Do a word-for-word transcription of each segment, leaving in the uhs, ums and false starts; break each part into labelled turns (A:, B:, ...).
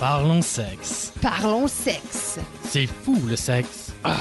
A: Parlons sexe.
B: Parlons sexe.
A: C'est fou le sexe. Ah.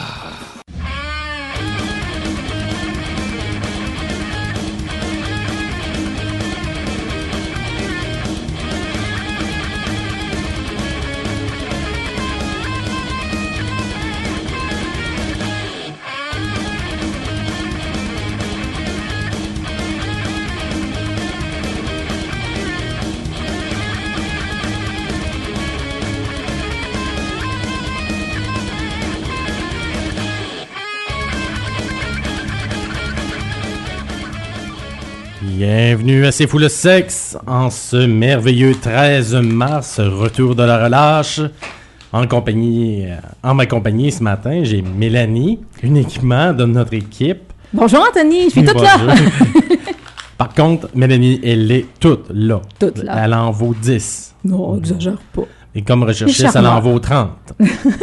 A: Bienvenue à C'est fou le sexe, en ce merveilleux treize mars, retour de la relâche. En compagnie, en ma compagnie ce matin, j'ai Mélanie, uniquement de notre équipe.
B: Bonjour Anthony, je suis toute
A: Bonjour.
B: là.
A: Par contre, Mélanie, elle est toute là.
B: Toute là.
A: Elle en vaut dix.
B: Non, exagère pas.
A: Et comme recherchiste, elle en vaut trente.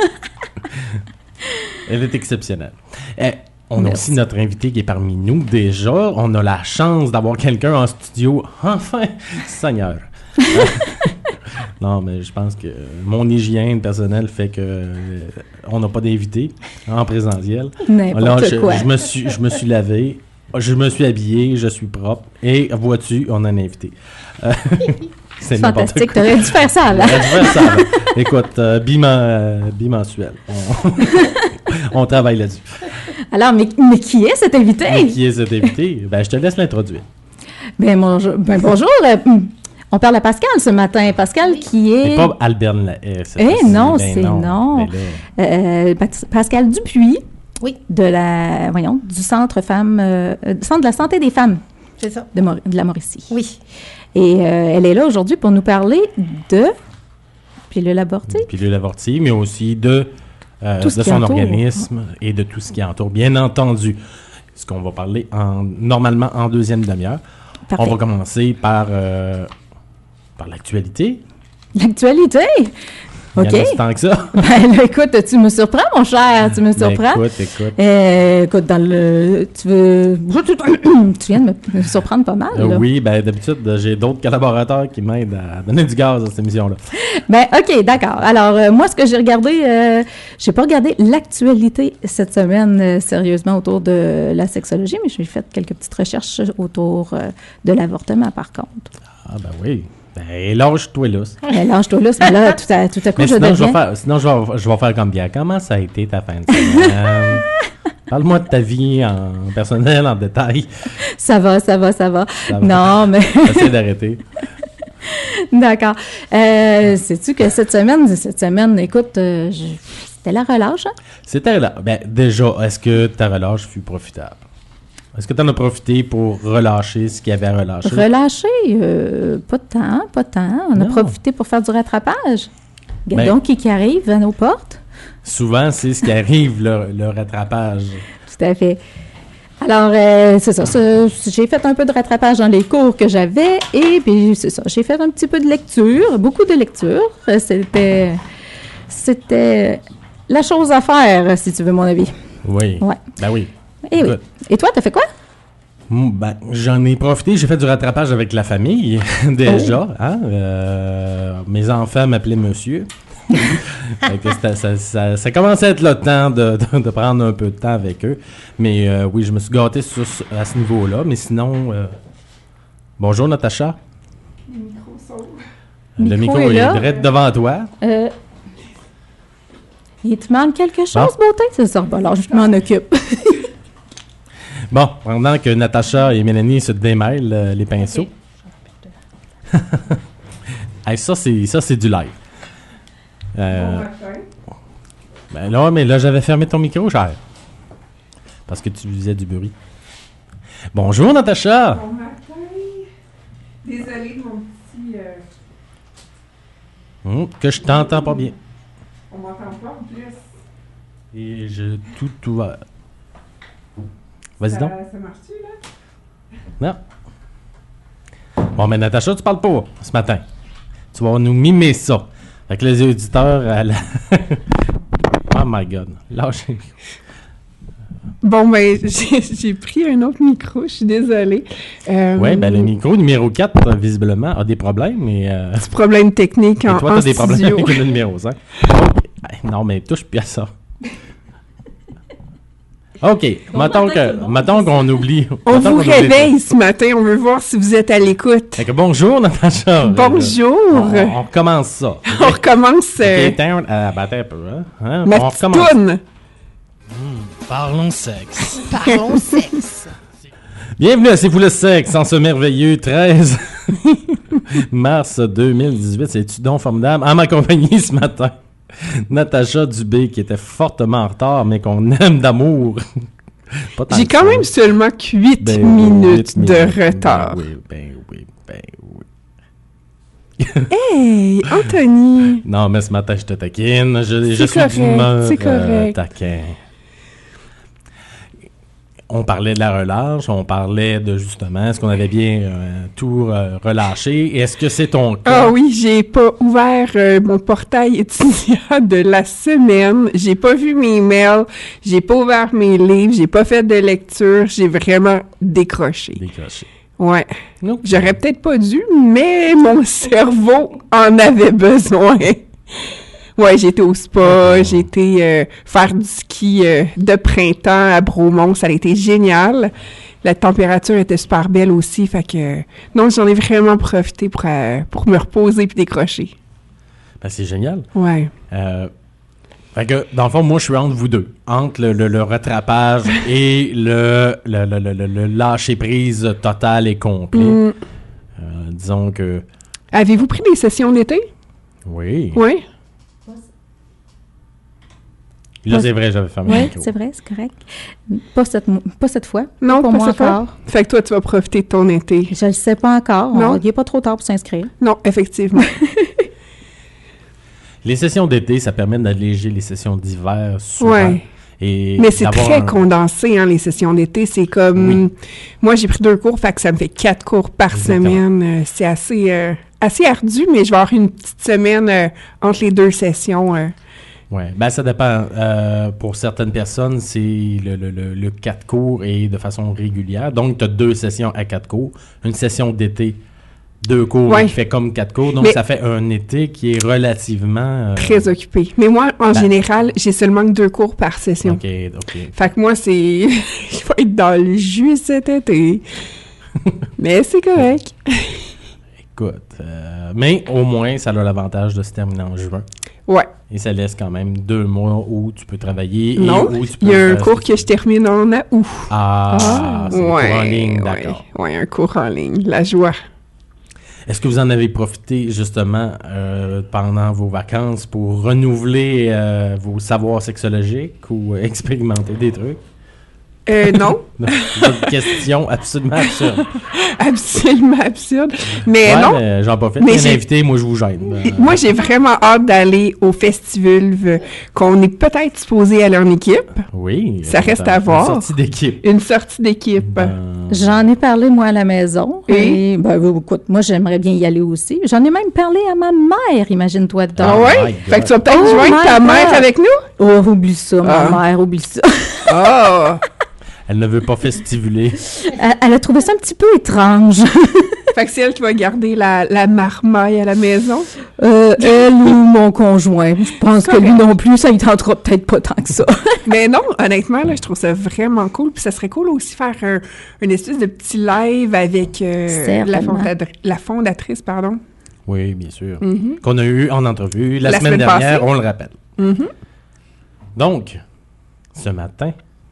A: Elle est exceptionnelle. Eh, On
B: Merci.
A: a aussi notre invité qui est parmi nous déjà. On a la chance d'avoir quelqu'un en studio. Enfin, Seigneur. Non, mais je pense que mon hygiène personnelle fait que euh, on n'a pas d'invité en présentiel.
B: N'importe
A: Là, je,
B: quoi.
A: je me suis, je me suis lavé, je me suis habillé, je suis propre. Et vois-tu, on a un invité. Euh, c'est n'importe
B: Fantastique,
A: quoi.
B: t'aurais dû faire ça là.
A: J'aurais dû faire ça, là. Écoute, euh, bimen- euh, bimensuel. On, on travaille là-dessus.
B: Alors, mais, mais qui est cet invité?
A: Et qui est cet invité? Ben, je te laisse l'introduire.
B: Ben, bonjour. Ben, bonjour. euh, on parle à Pascal ce matin. Pascal qui est...
A: C'est pas Albert Lahaye. cette
B: Eh
A: fois-ci.
B: non,
A: Ben
B: c'est non.
A: Ben là,
B: euh, Pat- Pascal Dupuis.
C: Oui.
B: De la... Voyons, du Centre Femmes... Euh, du Centre de la santé des femmes
C: C'est ça.
B: de, Maur- de la Mauricie.
C: Oui.
B: Et euh, elle est là aujourd'hui pour nous parler de pilule abortive.
A: pilule avortive, mais aussi de, euh,
B: Tout ce
A: de
B: qui
A: son
B: entoure.
A: organisme et de tout ce qui entoure. Bien entendu, ce qu'on va parler en, normalement en deuxième demi-heure.
B: Parfait.
A: On va commencer par, euh, par l'actualité.
B: L'actualité.
A: Il
B: OK.
A: y en a si tant que ça.
B: Ben là, écoute, tu me surprends, mon cher. Tu me
A: Ben,
B: surprends.
A: écoute, écoute.
B: Euh, écoute, dans le... Tu veux... tu viens de me, me surprendre pas mal,
A: Euh,
B: là.
A: oui, ben d'habitude, j'ai d'autres collaborateurs qui m'aident à donner du gaz à cette émission-là.
B: Ben, OK, d'accord. Alors, euh, moi, ce que j'ai regardé, euh, j'ai pas regardé l'actualité cette semaine, euh, sérieusement, autour de la sexologie, mais j'ai fait quelques petites recherches autour euh, de l'avortement, par contre.
A: Ah ben oui. Ben lâche-toi là.
B: Eh, lâche-toi là, mais là, tout à, tout à coup,
A: Mais
B: je
A: sinon, je vais
B: deviens...
A: faire, sinon je, vais, je vais faire comme bien. Comment ça a été ta fin de semaine? Parle-moi de ta vie en personnel, en détail.
B: Ça va, ça va, ça va.
A: Ça va.
B: Non, mais...
A: J'essaie d'arrêter.
B: D'accord. Euh, sais-tu que cette semaine, cette semaine, écoute, euh, je- c'était la relâche, hein?
A: C'était là. Ben, déjà, est-ce que ta relâche fut profitable? Est-ce que tu en as profité pour relâcher ce qu'il y avait à relâcher?
B: Relâcher, euh, pas de temps, pas de temps. On
A: Non.
B: a profité pour faire du rattrapage.
A: Ben-
B: Regardons qui, qui arrive à nos portes.
A: Souvent, c'est ce qui arrive, le, le rattrapage.
B: Tout à fait. Alors, euh, c'est ça, ça, j'ai fait un peu de rattrapage dans les cours que j'avais et puis c'est ça, j'ai fait un petit peu de lecture, beaucoup de lecture. Euh, C'était, c'était la chose à faire, si tu veux mon avis.
A: Oui.
B: Ouais.
A: Ben oui.
B: Et oui.
A: Écoute.
B: Et toi, t'as fait quoi?
A: Mm, Ben, j'en ai profité. J'ai fait du rattrapage avec la famille, déjà. Hein? Euh, mes enfants m'appelaient monsieur. Fait que c'était- ça, ça, ça commençait à être le temps de, de, de prendre un peu de temps avec eux. Mais euh, oui, je me suis gâté sur, ce- à ce niveau-là. Mais sinon, euh, bonjour Natacha. Le
B: Micro
A: micro
B: est
A: est
B: là.
A: direct devant toi.
B: Euh, il te manque quelque chose, beauté? C'est ça. Bon, alors, je m'en occupe.
A: Bon, pendant que Natacha et Mélanie se démêlent euh, les pinceaux. Hey, ça, c'est, ça, c'est du live. Euh, ben là, mais là, j'avais fermé ton micro, cher. Parce que tu faisais du bruit. Bonjour, Natacha.
D: Bon matin. Désolée de mon petit... euh,
A: Hum, que je t'entends pas bien.
D: on m'entend pas en plus.
A: Et je... Tout, tout va... Vas-y
D: ça,
A: donc.
D: ça marche-tu, là?
A: Non. Bon, mais Natacha, tu parles pas ce matin. Tu vas nous mimer ça. Fait que les auditeurs... à la- oh my God. Lâchez.
C: Bon, ben, j'ai, j'ai pris un autre micro, je suis désolée. Euh,
A: Oui, ben le micro numéro quatre, visiblement, a des problèmes, mais... Euh...
C: Petit problème technique
A: et
C: en,
A: toi,
C: en
A: t'as des problèmes
C: studio.
A: avec le numéro cinq. Ben, non, mais touche plus à ça. OK, mettons, que, mettons qu'on oublie...
C: On
A: mettons
C: vous
A: qu'on oublie
C: réveille ce matin, on veut voir si vous êtes à l'écoute.
A: Fait que bonjour, Natacha.
C: Bonjour!
A: On, on recommence ça. Okay?
C: On recommence... Euh,
A: OK, attends, euh, ben, attends un peu. Hein? Hein?
C: ma
A: On
C: petite
A: recommence.
C: toune.
E: Parlons sexe.
F: Parlons sexe.
A: Bienvenue à C'est vous le sexe en ce merveilleux treize mars deux mille dix-huit. C'est-tu donc formidable? En ma compagnie ce matin, Natacha Dubé, qui était fortement en retard, mais qu'on aime d'amour. Pas tant
C: J'ai
A: que
C: quand
A: ça.
C: même seulement huit
A: Ben,
C: minutes
A: huit
C: de
A: minutes.
C: retard.
A: Ben oui, ben oui, ben oui.
C: Hey, Anthony!
A: Non, mais ce matin, je te taquine. Je, je
C: C'est
A: suis
C: correct,
A: d'humeur
C: c'est
A: euh,
C: correct.
A: taquin. On parlait de la relâche, on parlait de justement, est-ce qu'on avait bien euh, tout euh, relâché? Et est-ce que c'est ton cas?
C: Ah oui, j'ai pas ouvert euh, mon portail étudiant de la semaine. J'ai pas vu mes mails, j'ai pas ouvert mes livres, j'ai pas fait de lecture, j'ai vraiment décroché.
A: Décroché.
C: Ouais.
A: Ok.
C: J'aurais peut-être pas dû, mais mon cerveau en avait besoin. Ouais, j'ai été au spa, j'ai été euh, faire du ski euh, de printemps à Bromont, ça a été génial. La température était super belle aussi, fait que non, j'en ai vraiment profité pour euh, pour me reposer puis décrocher.
A: Ben, c'est génial.
C: Ouais.
A: Euh, fait que, dans le fond, moi, je suis entre vous deux. Entre le, le, le rattrapage et le, le, le, le, le, le lâcher-prise total et complet.
C: Mm.
A: Euh, disons que...
C: Avez-vous pris des sessions d'été?
A: Oui.
C: Oui.
A: Là, c'est vrai, j'avais fermé le
B: Oui,
A: micro.
B: c'est vrai, c'est correct. Pas cette, pas cette fois.
C: Non,
B: pour
C: pas
B: moi
C: cette fois?
B: encore.
C: Fait que toi, tu vas profiter de ton été.
B: Je le sais pas encore.
C: Non.
B: On- Il n'est pas trop tard pour s'inscrire.
C: Non, effectivement.
A: Les sessions d'été, ça permet d'alléger les sessions d'hiver souvent.
C: Ouais.
A: Et
C: Mais c'est
A: d'avoir
C: très
A: un-
C: condensé, hein, les sessions d'été. C'est comme...
A: Oui.
C: Moi, j'ai pris deux cours, fait que ça me fait quatre cours par
A: Exactement.
C: semaine. Euh, c'est assez, euh, assez ardu, mais je vais avoir une petite semaine euh, entre les deux sessions. euh.
A: Ouais, ben ça dépend. Euh, pour certaines personnes, c'est le, le, le, le quatre cours et de façon régulière. Donc, tu as deux sessions à quatre cours. Une session d'été, deux cours
C: Ouais.
A: qui fait comme quatre cours. Donc,
C: Mais-
A: ça fait un été qui est relativement... euh,
C: Très occupé. Mais moi, en
A: Ben-
C: général, j'ai seulement que deux cours par session.
A: OK, OK.
C: Fait que moi, c'est... je vais être dans le jus cet été. Mais c'est correct.
A: Écoute, euh, mais au moins, ça a l'avantage de se terminer en juin.
C: Ouais.
A: Et ça laisse quand même deux mois où tu peux travailler
C: Non,
A: et où tu peux...
C: il y a un
A: faire
C: cours
A: ce
C: que je termine en août.
A: Ah, c'est un cours en ligne,
C: ouais,
A: d'accord.
C: ouais, un cours en ligne. La joie.
A: Est-ce que vous en avez profité justement euh, pendant vos vacances pour renouveler euh, vos savoirs sexologiques ou euh, expérimenter des trucs?
C: Euh, non,
A: Non, c'est une question absolument absurde.
C: absolument absurde. Mais
A: Ouais,
C: non,
A: mais j'en profite.
C: Mais
A: Mais
C: j'ai-
A: invité, moi je vous gêne. Euh,
C: moi j'ai vraiment hâte d'aller au Festivulve qu'on est peut-être supposé aller en équipe.
A: oui.
C: Ça reste
A: attends,
C: à voir.
A: Une sortie d'équipe.
C: Une sortie d'équipe.
A: Ben,
B: J'en ai parlé, moi, à la maison.
C: Et?
B: Et, ben, oui, écoute, moi, j'aimerais bien y aller aussi. J'en ai même parlé à ma mère, imagine-toi donc.
C: Ah
A: Oh
C: ouais?
A: my
C: Fait que tu vas peut-être
B: Oh
C: joindre
B: my
C: ta
B: God.
C: mère avec nous?
B: Oh, oublie ça, ma
C: Ah.
B: mère, oublie ça.
C: Ah!
A: Elle ne veut pas festivuler.
B: elle, elle a trouvé ça un petit peu étrange.
C: Fait que c'est elle qui va garder la, la marmaille à la maison.
B: Euh, elle ou mon conjoint. Je pense que lui
C: Correct.
B: non plus, ça lui tentera peut-être pas tant que ça.
C: Mais non, honnêtement, là, je trouve ça vraiment cool. Puis ça serait cool aussi faire un, une espèce de petit live avec euh, la,
B: Certainement.
C: fondadri- la fondatrice, pardon.
A: Oui, bien sûr.
C: Mhm.
A: Qu'on a eu en entrevue la,
C: La
A: semaine,
C: semaine
A: dernière,
C: passée.
A: on le rappelle.
C: Mhm.
A: Donc, ce matin,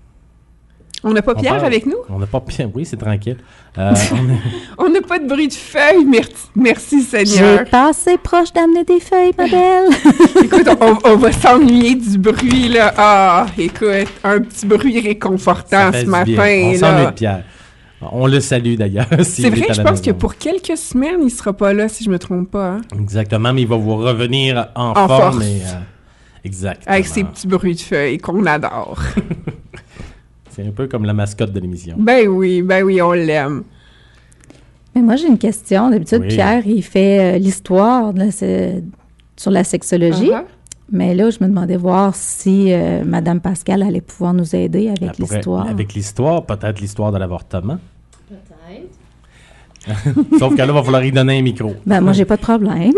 C: On n'a pas
A: On
C: Pierre
A: parle.
C: avec nous?
A: on n'a pas... Oui, c'est tranquille. Euh, on est-
C: On n'a pas de bruit de feuilles. Merci, merci
B: J'ai
C: Seigneur.
B: passé proche d'amener des feuilles, ma belle.
C: Écoute, on, on va s'ennuyer du bruit, là. Ah, écoute, un petit bruit réconfortant
A: Ça fait
C: ce
A: du
C: matin,
A: bien. On s'ennuie
C: là.
A: de Pierre. On le salue d'ailleurs. s'il
C: C'est
A: est
C: vrai,
A: à
C: je
A: la
C: pense que
A: maison.
C: pour quelques semaines, il sera pas là, si je me trompe pas, hein,
A: Exactement, mais il va vous revenir en,
C: En
A: forme.
C: force.
A: Et, euh, exactement.
C: avec ses petits bruits de feuilles qu'on adore.
A: C'est un peu comme la mascotte de l'émission.
C: Ben oui, ben oui, on l'aime.
B: Mais moi, j'ai une question. D'habitude,
A: Oui.
B: Pierre, il fait euh, l'histoire de la- c'est- sur la sexologie.
C: Ah
B: Mais là, je me demandais voir si euh, Madame Pascal allait pouvoir nous aider avec
A: Elle pourrait-
B: l'histoire.
A: Avec l'histoire, peut-être l'histoire de l'avortement.
F: Peut-être.
A: Sauf que là, il va falloir y donner un micro.
B: Ben, moi, j'ai pas de problème.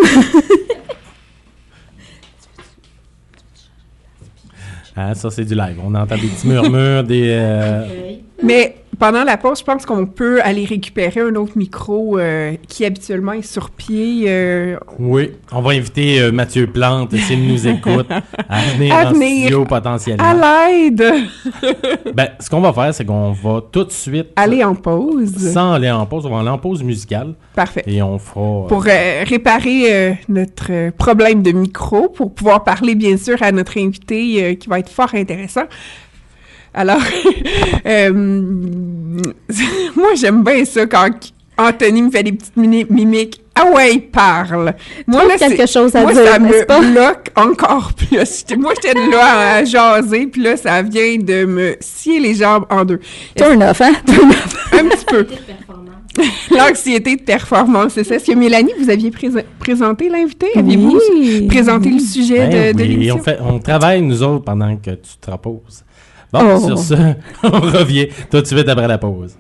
A: Hein, ça, c'est du live. On entend des petits murmures, des... euh,
F: Ok.
C: Mais pendant la pause, je pense qu'on peut aller récupérer un autre micro euh, qui habituellement est sur pied. euh,
A: Oui, on va inviter euh, Mathieu Plante, s'il nous écoute, à venir
C: À
A: en
C: venir.
A: studio potentiellement.
C: à l'aide!
A: Ben, ce qu'on va faire, c'est qu'on va tout de suite,
C: Aller en pause.
A: sans aller en pause, on va aller en pause musicale
C: Parfait.
A: et on fera... euh,
C: Pour euh, réparer euh, notre euh, problème de micro, pour pouvoir parler bien sûr à notre invité euh, qui va être fort intéressant. Alors, euh, moi j'aime bien ça quand Anthony me fait des petites mini- mimiques. Ah ouais, il parle. Moi
B: Trouve quelque
C: c'est-
B: chose à
C: moi,
B: dire,
C: ça
B: n'est-ce
C: me
B: pas?
C: bloque encore plus. J'étais- Moi j'étais là à jaser, puis là ça vient de me scier les jambes en deux.
B: Turn off, hein? Turn off.
C: Un petit peu.
F: De performance.
C: L'anxiété de performance, c'est ça. Est-ce que Mélanie, vous aviez prés- présenté l'invité? Aviez-vous
B: Oui.
C: présenté le sujet
A: ben
C: de, de
A: oui,
C: l'émission?
A: on, fait, on travaille, nous autres, pendant que tu te reposes. Bon,
B: Oh.
A: sur ce, on revient tout de suite après la pause.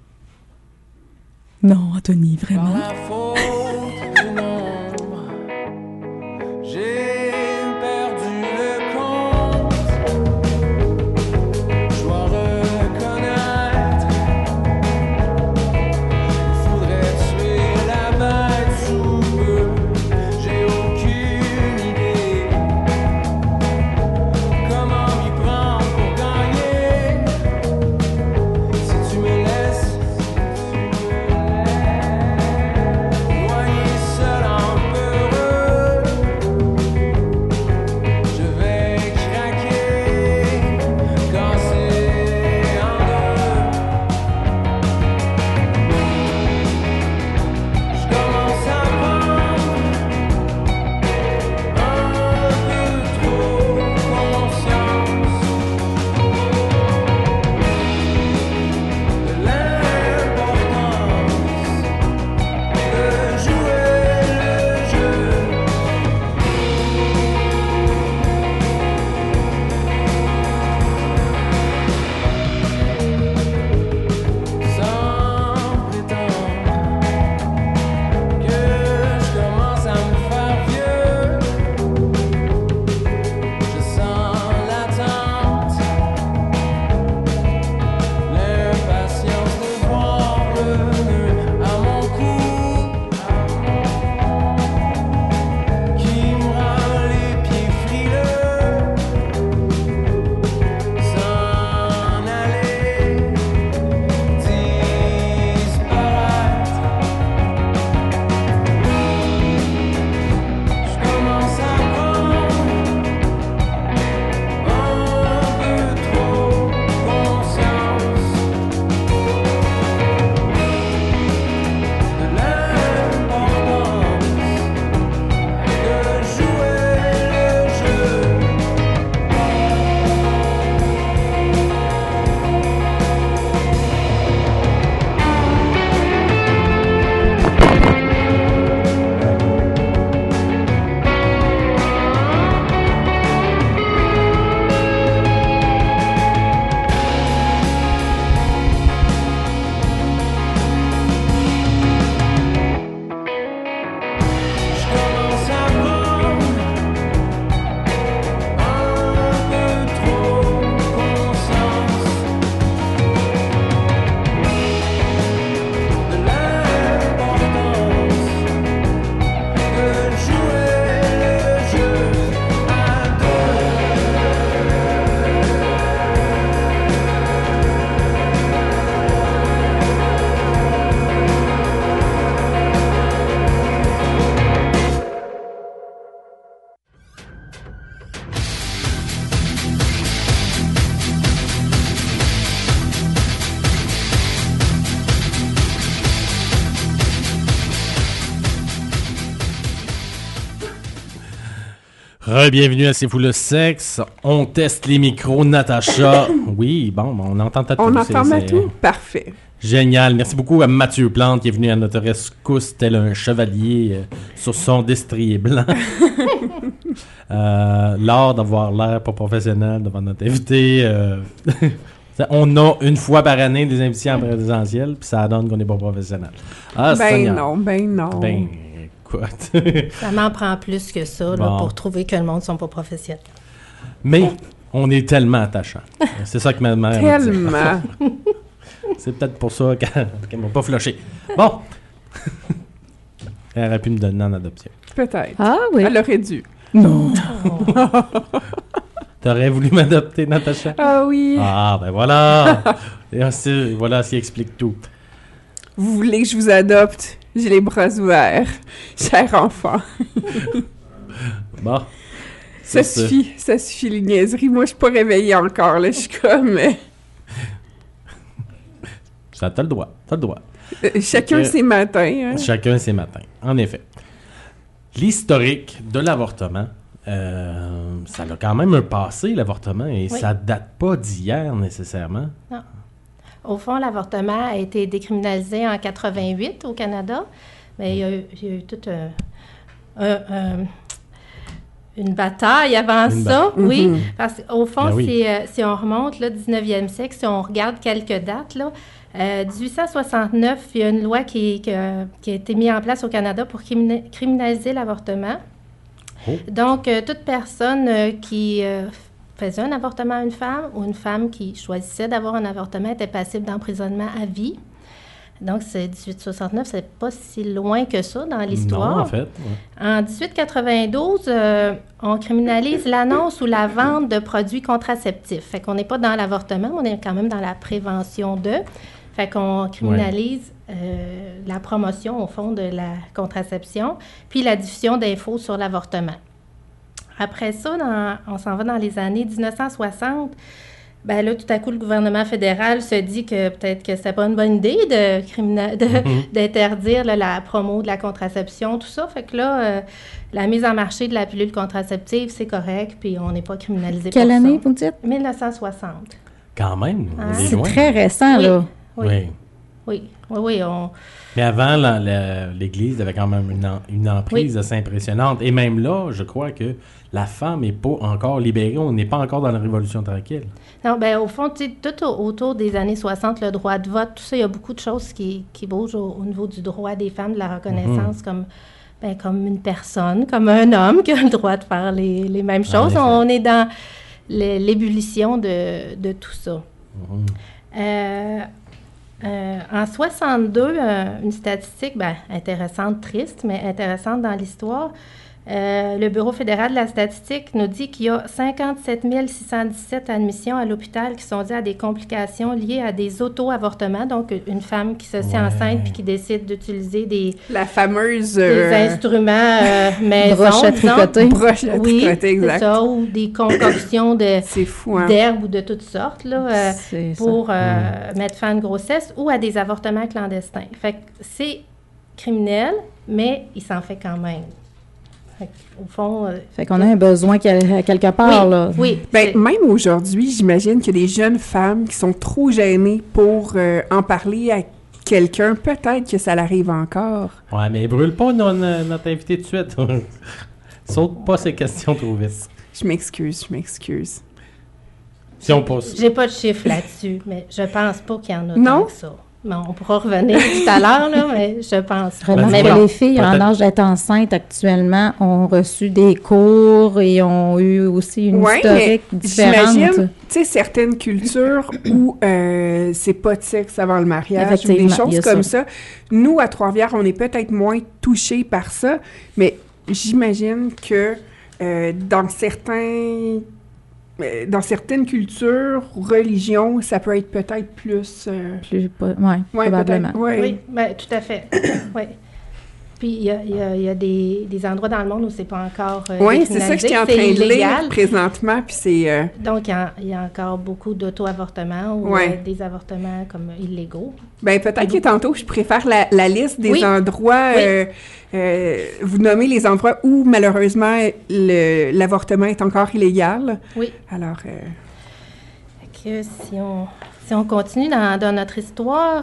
B: Non, Anthony,
G: Par
B: vraiment.
G: la faute du nombre, j'ai perdu le compte. Je dois reconnaître, il faudrait tuer la bête sous peu. J'ai aucune idée comment m'y prendre pour gagner. Si tu me laisses, si tu me laisses.
A: Re-bienvenue à C'est fou le sexe. On teste les micros, Natacha. Oui, bon, on entend ta
C: On
A: tout,
C: entend
A: c'est-
C: ma
A: c'est
C: tout? Parfait.
A: Génial. Merci beaucoup à Mathieu Plante qui est venu à notre rescousse tel un chevalier euh, sur son destrier blanc. euh, L'art d'avoir l'air pas professionnel devant notre invité. euh, on a une fois par année des invités en présentiel, puis ça donne qu'on n'est pas professionnel. Ah,
C: ben
A: Seigneur.
C: non, ben non.
A: Ben, écoute.
F: Ça m'en prend plus que ça là,
A: Bon.
F: pour trouver que le monde ne sont pas professionnels.
A: Mais on est tellement attachant. C'est ça que ma mère me dit.
C: Tellement.
A: C'est peut-être pour ça qu'elle qu'elle m'a pas flushé. Bon. Elle aurait pu me donner en adoption.
C: Peut-être.
B: Ah oui.
C: Elle aurait dû.
B: Non.
A: T'aurais voulu m'adopter, Natacha?
C: Ah oui.
A: Ah, ben voilà! Et ainsi, voilà, ça explique tout.
C: Vous voulez que je vous adopte? J'ai les bras ouverts. Cher enfant.
A: Bon.
C: Ça
A: C'est-
C: suffit, ça suffit les niaiseries. Moi, je suis pas réveillée encore, là. Je suis comme... euh,
A: Ça, t'as le droit. T'as le droit.
C: euh, chacun
A: que-
C: ses matins, hein.
A: Chacun ses matins. En effet. L'historique de l'avortement, euh, ça a quand même un passé, l'avortement, et
F: Oui.
A: ça date pas d'hier, nécessairement.
F: Au fond, l'avortement a été décriminalisé en quatre-vingt-huit au Canada, mais il y a eu, il y a eu toute un- un- un- une bataille avant
A: Une
F: ça,
C: bataille.
F: oui,
C: Mhm.
F: parce qu'au fond,
A: Ben oui.
F: si, euh, si on remonte là, dix-neuvième siècle, si on regarde quelques dates, là, euh, dix-huit cent soixante-neuf, il y a une loi qui, qui a- qui a été mise en place au Canada pour crimina- criminaliser l'avortement.
A: Oh.
F: Donc, euh, toute personne euh, qui euh, faisait un avortement à une femme ou une femme qui choisissait d'avoir un avortement était passible d'emprisonnement à vie. Donc, c'est dix-huit soixante-neuf, c'est pas si loin que ça dans l'histoire.
A: Non, en fait. ouais.
F: En dix-huit quatre-vingt-douze, euh, on criminalise l'annonce ou la vente de produits contraceptifs. Fait qu'on n'est pas dans l'avortement, mais on est quand même dans la prévention de. Fait qu'on criminalise euh, la promotion, au fond, de la contraception, puis la diffusion d'infos sur l'avortement. Après ça, dans- on s'en va dans les années dix-neuf cent soixante. Ben là, tout à coup, le gouvernement fédéral se dit que peut-être que c'était pas une bonne idée de crimina- de-
A: Mhm.
F: d'interdire là, la promo de la contraception, tout ça. Fait que là, euh, la mise en marché de la pilule contraceptive, c'est correct, puis on n'est pas criminalisé
B: Quelle
F: pour
B: année,
F: ça.
B: vous me dites?
F: mille neuf cent soixante.
A: Quand même, on
F: Ah.
A: est
B: C'est
A: loin.
B: très récent,
F: Oui.
B: là.
F: Oui,
A: Oui.
F: oui, oui, oui, on...
A: Mais avant, la- la- l'Église avait quand même une, en- une emprise
F: Oui.
A: assez impressionnante. Et même là, je crois que la femme n'est pas encore libérée. On n'est pas encore dans la Révolution tranquille.
F: Non, ben au fond, tu sais, tout au- autour des années soixante, le droit de vote, tout ça, il y a beaucoup de choses qui, qui bougent au, au niveau du droit des femmes, de la reconnaissance comme, ben, comme une personne, comme un homme qui a le droit de faire les, les mêmes
A: En
F: choses.
A: effet.
F: On est dans l'é- l'ébullition de, de tout ça.
A: Mhm.
F: Euh, euh, en soixante-deux, euh, une statistique ben, intéressante, triste, mais intéressante dans l'histoire. Euh, le Bureau fédéral de la statistique nous dit qu'il y a cinquante-sept mille six cent dix-sept admissions à l'hôpital qui sont dues à des complications liées à des auto-avortements. Donc, une femme qui se sent
A: Ouais.
F: enceinte puis qui décide d'utiliser des,
C: La fameuse...
F: des
C: euh,
F: instruments euh, maison,
B: Broche à
F: disons.
B: tricoter.
C: broche à
F: Oui,
C: tricoter,
F: c'est
C: exact.
F: ça, ou des concoctions de,
C: C'est fou, hein?
F: d'herbes ou de toutes sortes, là. euh,
B: C'est ça.
F: pour euh, mettre fin à une grossesse ou à des avortements clandestins. Fait que c'est criminel, mais il s'en fait quand même. Fait que, au fond... euh,
B: Fait qu'on a un besoin quel- quelque part,
F: oui,
B: là.
F: oui.
C: Ben,
F: c'est-
C: même aujourd'hui, j'imagine qu'il y a des jeunes femmes qui sont trop gênées pour euh, en parler à quelqu'un. Peut-être que ça l'arrive encore.
A: Ouais, mais brûle pas no- no- notre invité tout de suite. Saute pas ces questions trop vite.
C: Je m'excuse, je m'excuse.
A: Si on passe.
F: J'ai pas de chiffre là-dessus, mais je pense pas qu'il y en a
C: Non?
F: tant que ça. Bon, on pourra revenir tout à l'heure, là, mais je pense pas.
B: Remarque
A: Ben,
B: que
A: dis-moi,
B: les filles en
A: peut-être-
B: âge d'être enceinte actuellement ont reçu des cours et ont eu aussi une
C: Ouais,
B: historique
C: mais
B: différente.
C: j'imagine, tu sais, certaines cultures où euh, c'est pas de sexe avant le mariage ou des
B: Effectivement, il y
C: choses
B: a
C: comme ça. Nous, à Trois-Rivières, on est peut-être moins touchés par ça, mais j'imagine que euh, dans certains... euh, Dans certaines cultures, religions, ça peut être peut-être plus... euh,
B: Plus, pas- ouais,
C: ouais,
B: probablement.
C: peut-être, ouais.
F: Oui, ben, tout à fait. Oui. Puis il y a, il y a, il y a des, des endroits dans le monde où c'est pas encore euh,
C: Oui, c'est ça que j'étais en train de
F: illégal.
C: lire présentement, puis c'est... euh,
F: Donc, il y, a, il y a encore beaucoup d'auto-avortements ou
C: Ouais.
F: euh, des avortements comme illégaux.
C: Ben peut-être que tantôt, je préfère la, la liste des
F: Oui.
C: endroits...
F: Oui.
C: euh, euh, vous nommez les endroits où, malheureusement, le- l'avortement est encore illégal.
F: Oui.
C: Alors, euh,
F: Fait que si on, si on continue dans, dans notre histoire,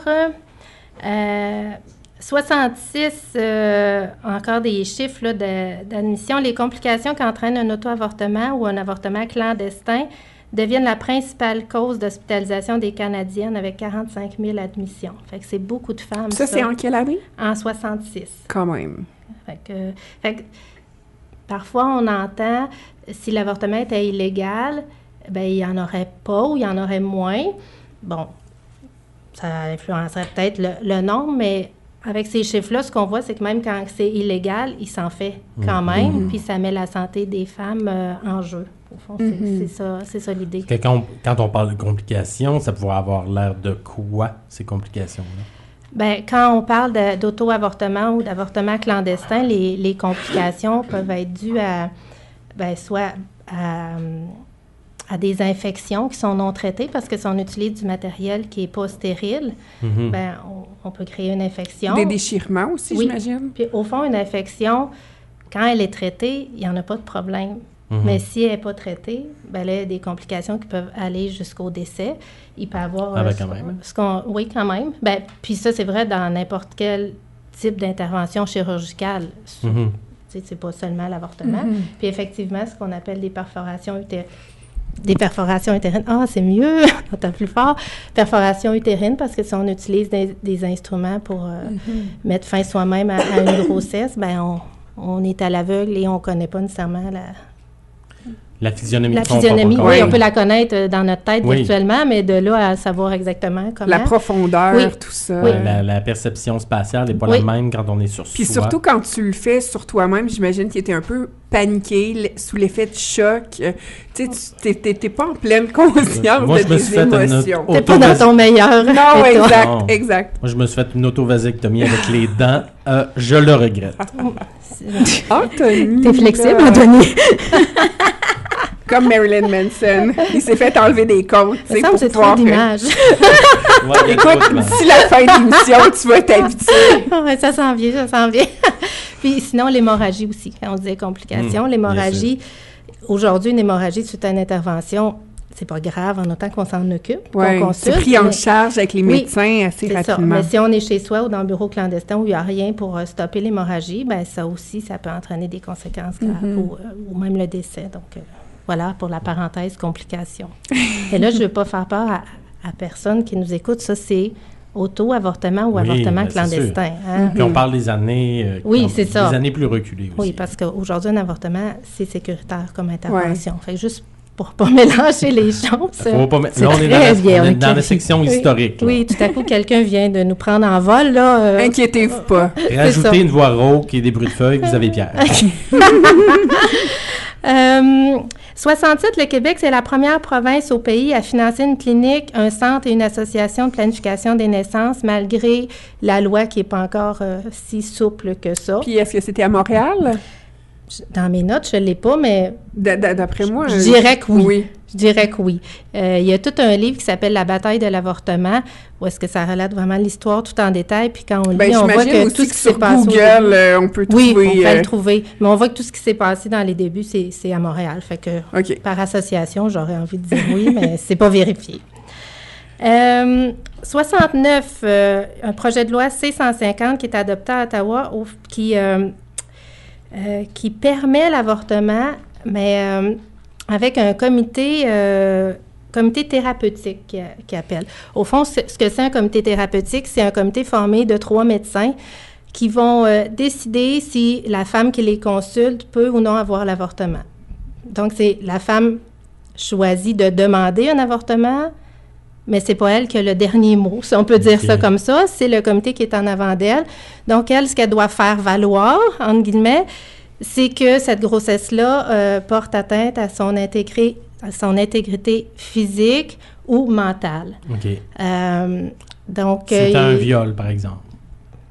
F: euh, soixante-six, euh, encore des chiffres là, de- d'admission, les complications qu'entraîne un auto-avortement ou un avortement clandestin deviennent la principale cause d'hospitalisation des Canadiennes avec quarante-cinq mille admissions. Fait que c'est beaucoup de femmes.
C: ça, c'est en quelle année?
F: En soixante-six.
C: Quand même.
F: Fait que, fait que parfois, on entend, si l'avortement était illégal, ben il n'y en aurait pas ou il y en aurait moins. Bon, ça influencerait peut-être le, le nombre, mais avec ces chiffres-là, ce qu'on voit, c'est que même quand c'est illégal, il s'en fait quand même, puis ça met la santé des femmes euh, en jeu. Au fond, c'est
C: Mhm.
F: c'est ça, c'est ça l'idée.
A: Que quand, on, quand on parle de complications, ça pourrait avoir l'air de quoi, ces complications-là?
F: Bien, quand on parle de- d'auto-avortement ou d'avortement clandestin, les, les complications peuvent être dues à, ben, soit à, à des infections qui sont non traitées, parce que si on utilise du matériel qui n'est pas stérile,
A: Mhm.
F: ben, on, on peut créer une infection.
C: Des déchirements aussi,
F: Oui.
C: j'imagine.
F: Puis au fond, une infection, quand elle est traitée, il n'y en a pas de problème.
A: Mhm.
F: Mais si elle n'est pas traitée, ben là, il y a des complications qui peuvent aller jusqu'au décès. Il peut y avoir...
A: Ah ben,
F: euh,
A: quand
F: ce-
A: même.
F: ce qu'on- oui, quand même. Ben, puis ça, c'est vrai dans n'importe quel type d'intervention chirurgicale.
A: Mhm.
F: Tu sais, c'est pas seulement l'avortement.
C: Mhm.
F: Puis effectivement, ce qu'on appelle des perforations utérines. Des perforations utérines. Ah, c'est mieux, on entend plus fort. Perforations utérines, parce que si on utilise des, des instruments pour euh, mettre fin soi-même à, à une grossesse, ben on, on est à l'aveugle et on ne connaît pas nécessairement la,
A: La physionomie.
F: la
A: de son
F: physionomie.
A: propre
F: Oui,
A: corps.
F: on peut la connaître euh, dans notre tête
A: Oui.
F: virtuellement, mais de là à savoir exactement comment.
C: La profondeur,
F: Oui.
C: tout ça.
F: Oui.
A: La, la perception spatiale n'est pas
F: Oui.
A: la même quand on est sur
C: Puis
A: soi.
C: surtout quand tu le fais sur toi-même, j'imagine qu'il était un peu paniqué, l- sous l'effet de choc. Euh, tu sais, tu- t'es- t'es t'es pas en pleine conscience
A: Moi,
C: de
A: je me suis
C: tes
A: fait une
C: émotions.
A: auto-
F: T'es pas dans ton meilleur.
C: Non,
F: état.
C: exact,
A: Non.
C: exact.
A: Moi, je me suis fait une auto-vasectomie avec les dents. Euh, je le regrette.
C: Anthony.
B: T'es flexible,
C: là,
B: Anthony?
C: Comme Marilyn Manson. Il s'est fait enlever des côtes, tu
F: Ça
C: sais,
F: me semble
C: pour
F: que c'est trop
C: pouvoir...
F: d'images.
A: Ouais, il y a trop
C: Écoute,
A: de dents.
C: d'ici la fin de l'émission, tu vas t'habituer.
F: Ouais, ça s'en vient, ça s'en vient. Puis sinon, l'hémorragie aussi, quand on disait complications.
A: Mmh,
F: l'hémorragie, aujourd'hui, une hémorragie suite à une intervention, c'est pas grave en autant qu'on s'en occupe,
C: Ouais,
F: qu'on
C: c'est
F: consulte.
C: pris en
F: mais-
C: charge avec les
F: Oui,
C: médecins assez
F: C'est ça.
C: rapidement.
F: Mais si on est chez soi ou dans le bureau clandestin où il n'y a rien pour euh, stopper l'hémorragie, ben ça aussi, ça peut entraîner des conséquences graves
C: Mhm.
F: ou, euh, ou même le décès. Donc, euh, voilà pour la parenthèse complications. Et là, je ne veux pas faire peur à, à personne qui nous écoute. Ça, c'est auto-avortement ou
A: Oui,
F: avortement
A: ben, c'est
F: clandestin. hein.
A: Puis on parle des années... euh,
F: Oui,
A: qui ont-
F: c'est ça.
A: Des années plus reculées aussi.
F: Oui, parce qu'aujourd'hui, un avortement, c'est sécuritaire comme intervention. Fait que juste pour pas mélanger les choses.
A: Faut pas mettre-
F: c'est
A: là, on est dans
F: très
A: la,
F: vieille,
A: on est
F: ok.
A: dans la section
F: Oui,
A: historique. là.
F: Oui, tout à coup, quelqu'un vient de nous prendre en vol, là. euh,
C: Inquiétez-vous pas.
F: ça.
A: Rajoutez une voix rauque et des bruits de feuilles, vous avez Pierre.
F: Euh, soixante-sept, le Québec, c'est la première province au pays à financer une clinique, un centre et une association de planification des naissances, malgré la loi qui n'est pas encore euh, si souple que ça.
C: Puis est-ce que c'était à Montréal?
F: Dans mes notes, je ne l'ai pas, mais
C: D- d- D'après moi...
F: je
C: euh,
F: dirais que oui.
C: Oui.
F: Je dirais que oui. Euh, il y a tout un livre qui s'appelle « La bataille de l'avortement », où est-ce que ça relate vraiment l'histoire tout en détail, puis quand on lit,
C: Ben,
F: on voit
C: j'imagine
F: que
C: aussi
F: tout ce
C: que
F: qui s'est
C: sur
F: passé... au
C: Google,
F: début-
C: euh, on peut
F: Oui,
C: trouver...
F: on peut
C: euh,
F: le trouver. Mais on voit que tout ce qui s'est passé dans les débuts, c'est c'est à Montréal. Fait que
C: OK.
F: par association, j'aurais envie de dire oui, mais c'est pas vérifié. Euh, soixante-neuf, euh, un projet de loi C cent cinquante qui est adopté à Ottawa, au- qui, euh, euh, qui permet l'avortement, mais euh, avec un comité, euh, comité thérapeutique qui, qui appelle. Au fond, ce ce que c'est un comité thérapeutique, c'est un comité formé de trois médecins qui vont euh, décider si la femme qui les consulte peut ou non avoir l'avortement. Donc, c'est la femme choisit de demander un avortement, mais c'est pas elle qui a le dernier mot, si on peut dire
A: Ok.
F: ça comme ça. C'est le comité qui est en avant d'elle. Donc, elle, ce qu'elle doit faire valoir, entre guillemets, c'est que cette grossesse-là euh, porte atteinte à son, intégré, à son intégrité physique ou mentale.
A: OK.
F: Euh, donc,
A: C'est
F: euh,
A: un
F: il-
A: viol, par exemple.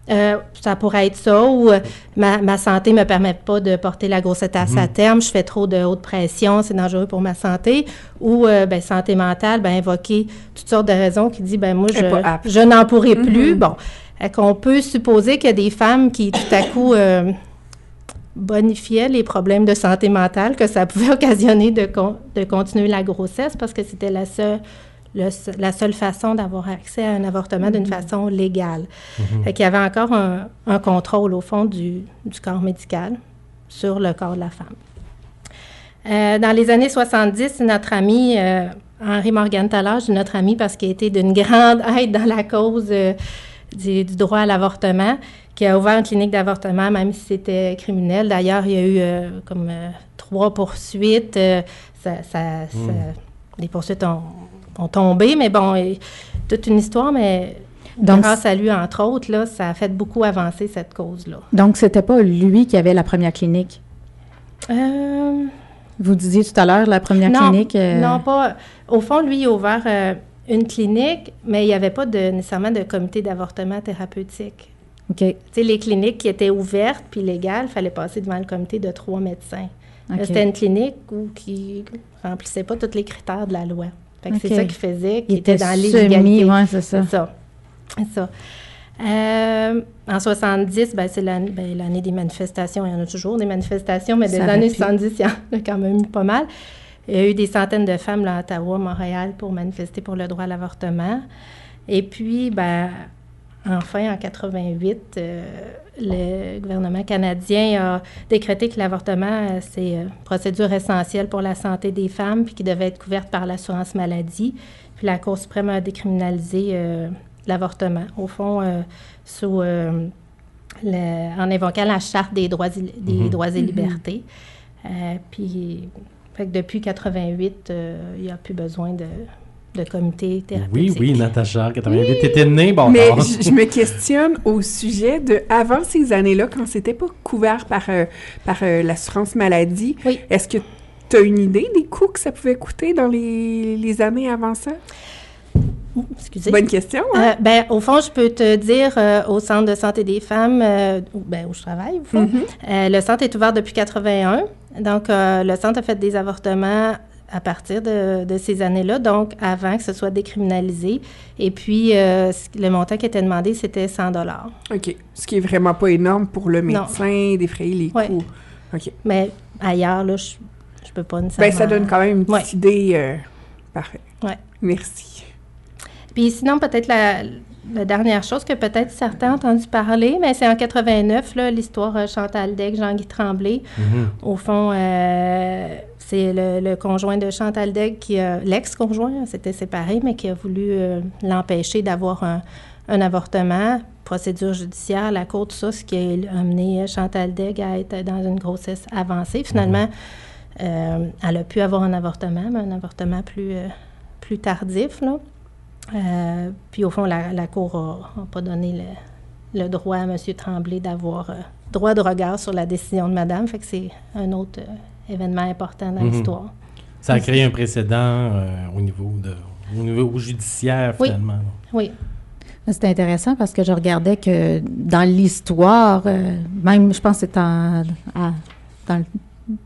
F: Euh, ça pourrait être ça, ou euh, ma, ma santé ne me permet pas de porter la grossesse à sa terme, je fais trop de haute pression, c'est dangereux pour ma santé, ou euh, ben, santé mentale, ben, invoquer toutes sortes de raisons qui disent, ben moi,
C: Elle est pas apte.
F: je, je n'en pourrai
C: Mhm.
F: plus. Bon, fait qu'on peut supposer qu'il y a des femmes qui, tout à coup, euh, bonifiaient les problèmes de santé mentale, que ça pouvait occasionner de, con- de continuer la grossesse, parce que c'était la seule... Le, la seule façon d'avoir accès à un avortement d'une façon légale. Fait qu'il y avait encore un, un contrôle, au fond, du, du corps médical sur le corps de la femme. Euh, dans les années soixante-dix, notre ami, euh, Henri Morgenthaler, je dis notre ami parce qu'il a été d'une grande aide dans la cause euh, du, du droit à l'avortement, qui a ouvert une clinique d'avortement, même si c'était criminel. D'ailleurs, il y a eu euh, comme euh, trois poursuites. Euh, ça, ça, ça, les poursuites ont ont tombé, mais bon, et, toute une histoire, mais
B: Donc,
F: grâce à lui, entre autres, là, ça a fait beaucoup avancer cette cause-là.
B: Donc, c'était pas lui qui avait la première clinique.
F: Euh,
B: Vous disiez tout à l'heure, la première
F: non,
B: clinique... euh,
F: non, pas... Au fond, lui, il a ouvert euh, une clinique, mais il n'y avait pas de, nécessairement de comité d'avortement thérapeutique.
B: OK.
F: Tu sais, les cliniques qui étaient ouvertes puis légales, il fallait passer devant le comité de trois médecins. Là,
B: OK.
F: c'était une clinique où, qui ne remplissait pas tous les critères de la loi. Fait que
B: OK.
F: c'est ça qui faisait, qui
B: Il
F: était
B: était
F: dans
B: semi,
F: l'illégalité.
B: ouais, c'est ça.
F: C'est ça. C'est ça. Euh, en soixante-dix, ben, c'est l'année, ben, l'année des manifestations. Il y en a toujours des manifestations, mais des
B: Ça
F: années
B: aurait pu.
F: soixante-dix, il y en a quand même eu pas mal. Il y a eu des centaines de femmes là, à Ottawa, Montréal, pour manifester pour le droit à l'avortement. Et puis, ben, enfin, en quatre-vingt-huit, euh, le gouvernement canadien a décrété que l'avortement, euh, c'est une procédure essentielle pour la santé des femmes, puis qui devait être couverte par l'assurance maladie. Puis la Cour suprême a décriminalisé euh, l'avortement, au fond, euh, sous, euh, le- en invoquant la Charte des droits, et- des
A: Mhm.
F: droits et libertés. Euh, puis, fait que depuis quatre-vingt-huit, euh, il n'y a plus besoin de, de comité
A: Oui,
F: thérapeutique.
A: oui, Natacha, quatre-vingt-huit, t'étais née, bon
C: Mais
A: alors.
C: je je me questionne au sujet de, avant ces années-là, quand c'était pas couvert par, euh, par euh, l'assurance maladie,
F: Oui.
C: est-ce que tu as une idée des coûts que ça pouvait coûter dans les, les années avant ça?
F: Excusez.
C: Bonne question, hein?
F: Euh, ben, au fond, je peux te dire, euh, au Centre de santé des femmes, euh, où, ben, où je travaille, au fond, euh, le centre est ouvert depuis quatre-vingt-un. Donc, euh, le centre a fait des avortements à partir de, de ces années-là, donc avant que ce soit décriminalisé. Et puis, euh, ce- le montant qui était demandé, c'était cent dollars.
C: OK. Ce qui est vraiment pas énorme pour le médecin, défrayer les
F: Ouais.
C: coûts. OK.
F: Mais ailleurs, là, je je peux pas nécessairement...
C: Ben, ça donne quand même une petite
F: Ouais.
C: idée. euh, parfait.
F: Ouais.
C: Merci.
F: Puis sinon, peut-être la, la dernière chose que peut-être certains ont entendu parler, mais c'est en quatre-vingt-neuf, là, l'histoire euh, Chantal Degg, Jean-Guy Tremblay.
A: Mhm.
F: Au fond, euh, c'est le, le conjoint de Chantal Degg, qui a, l'ex-conjoint, s'était séparé, mais qui a voulu euh, l'empêcher d'avoir un, un avortement. Procédure judiciaire, la cour, tout ça, ce qui a amené Chantal Degg à être dans une grossesse avancée. Finalement, euh, elle a pu avoir un avortement, mais un avortement plus, euh, plus tardif, là. Euh, puis au fond, la, la Cour n'a pas donné le, le droit à M. Tremblay d'avoir euh, droit de regard sur la décision de Madame. Fait que c'est un autre euh, événement important dans
A: Mhm.
F: l'histoire.
A: Ça a créé un précédent euh, au niveau de, au niveau judiciaire,
F: Oui.
A: finalement. là.
F: Oui.
B: C'est intéressant parce que je regardais que dans l'histoire, euh, même, je pense que c'est en, à- dans le-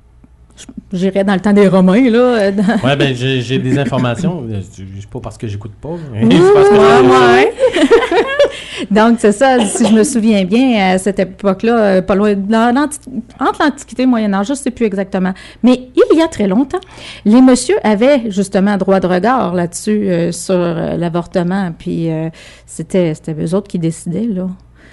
B: je- j'irais dans le temps des Romains, là. euh, dans-
A: Ouais, ben j'ai j'ai des informations. euh, C'est c'est pas parce que j'écoute pas. mais
B: Ouh,
A: c'est parce que
B: ouais,
A: j'ai-
B: ouais. Donc, c'est ça, si je me souviens bien, à cette époque-là, euh, pas loin, dans l'anti- entre l'Antiquité et le Moyen Âge, je ne sais plus exactement, mais il y a très longtemps, les messieurs avaient justement droit de regard là-dessus, euh, sur euh, l'avortement, puis euh, c'était, c'était eux autres qui décidaient, là.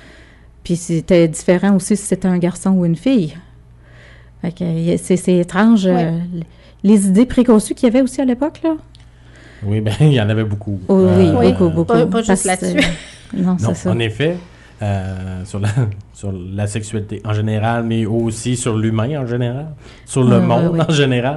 B: Puis c'était différent aussi si c'était un garçon ou une fille. Fait que y a- c'est, c'est étrange, euh,
F: Ouais.
B: les idées préconçues qu'il y avait aussi à l'époque, là.
A: Oui, ben il y en avait beaucoup.
B: Oh, oui,
A: Euh,
F: Oui,
B: beaucoup, beaucoup.
F: pas- pas juste
B: Parce que-
F: là-dessus.
B: Non,
A: Non,
B: c'est ça.
A: en effet, euh, sur, la, sur la sexualité en général, mais aussi sur l'humain en général, sur le
B: Ah,
A: monde
B: oui.
A: en général.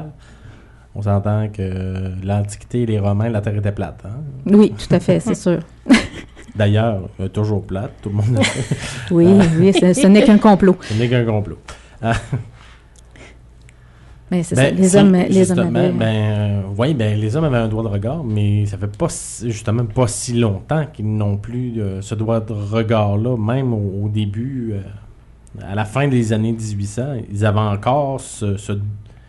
A: On s'entend que l'Antiquité et les Romains, la Terre était plate. Hein?
B: Oui, tout à fait, c'est sûr.
A: D'ailleurs, euh, toujours plate, tout le monde le sait.
B: Oui, oui, ce, ce n'est qu'un complot.
A: Ce n'est qu'un complot. Ah.
B: Mais c'est
A: Ben,
B: ça, les
A: c'est-
B: hommes, les
A: justement,
B: hommes avaient...
A: ben, euh, oui, ben, les hommes avaient un droit de regard, mais ça fait pas si- justement pas si longtemps qu'ils n'ont plus euh, ce droit de regard-là, même au, au début, euh, à la fin des années dix-huit cents, ils avaient encore ce, ce-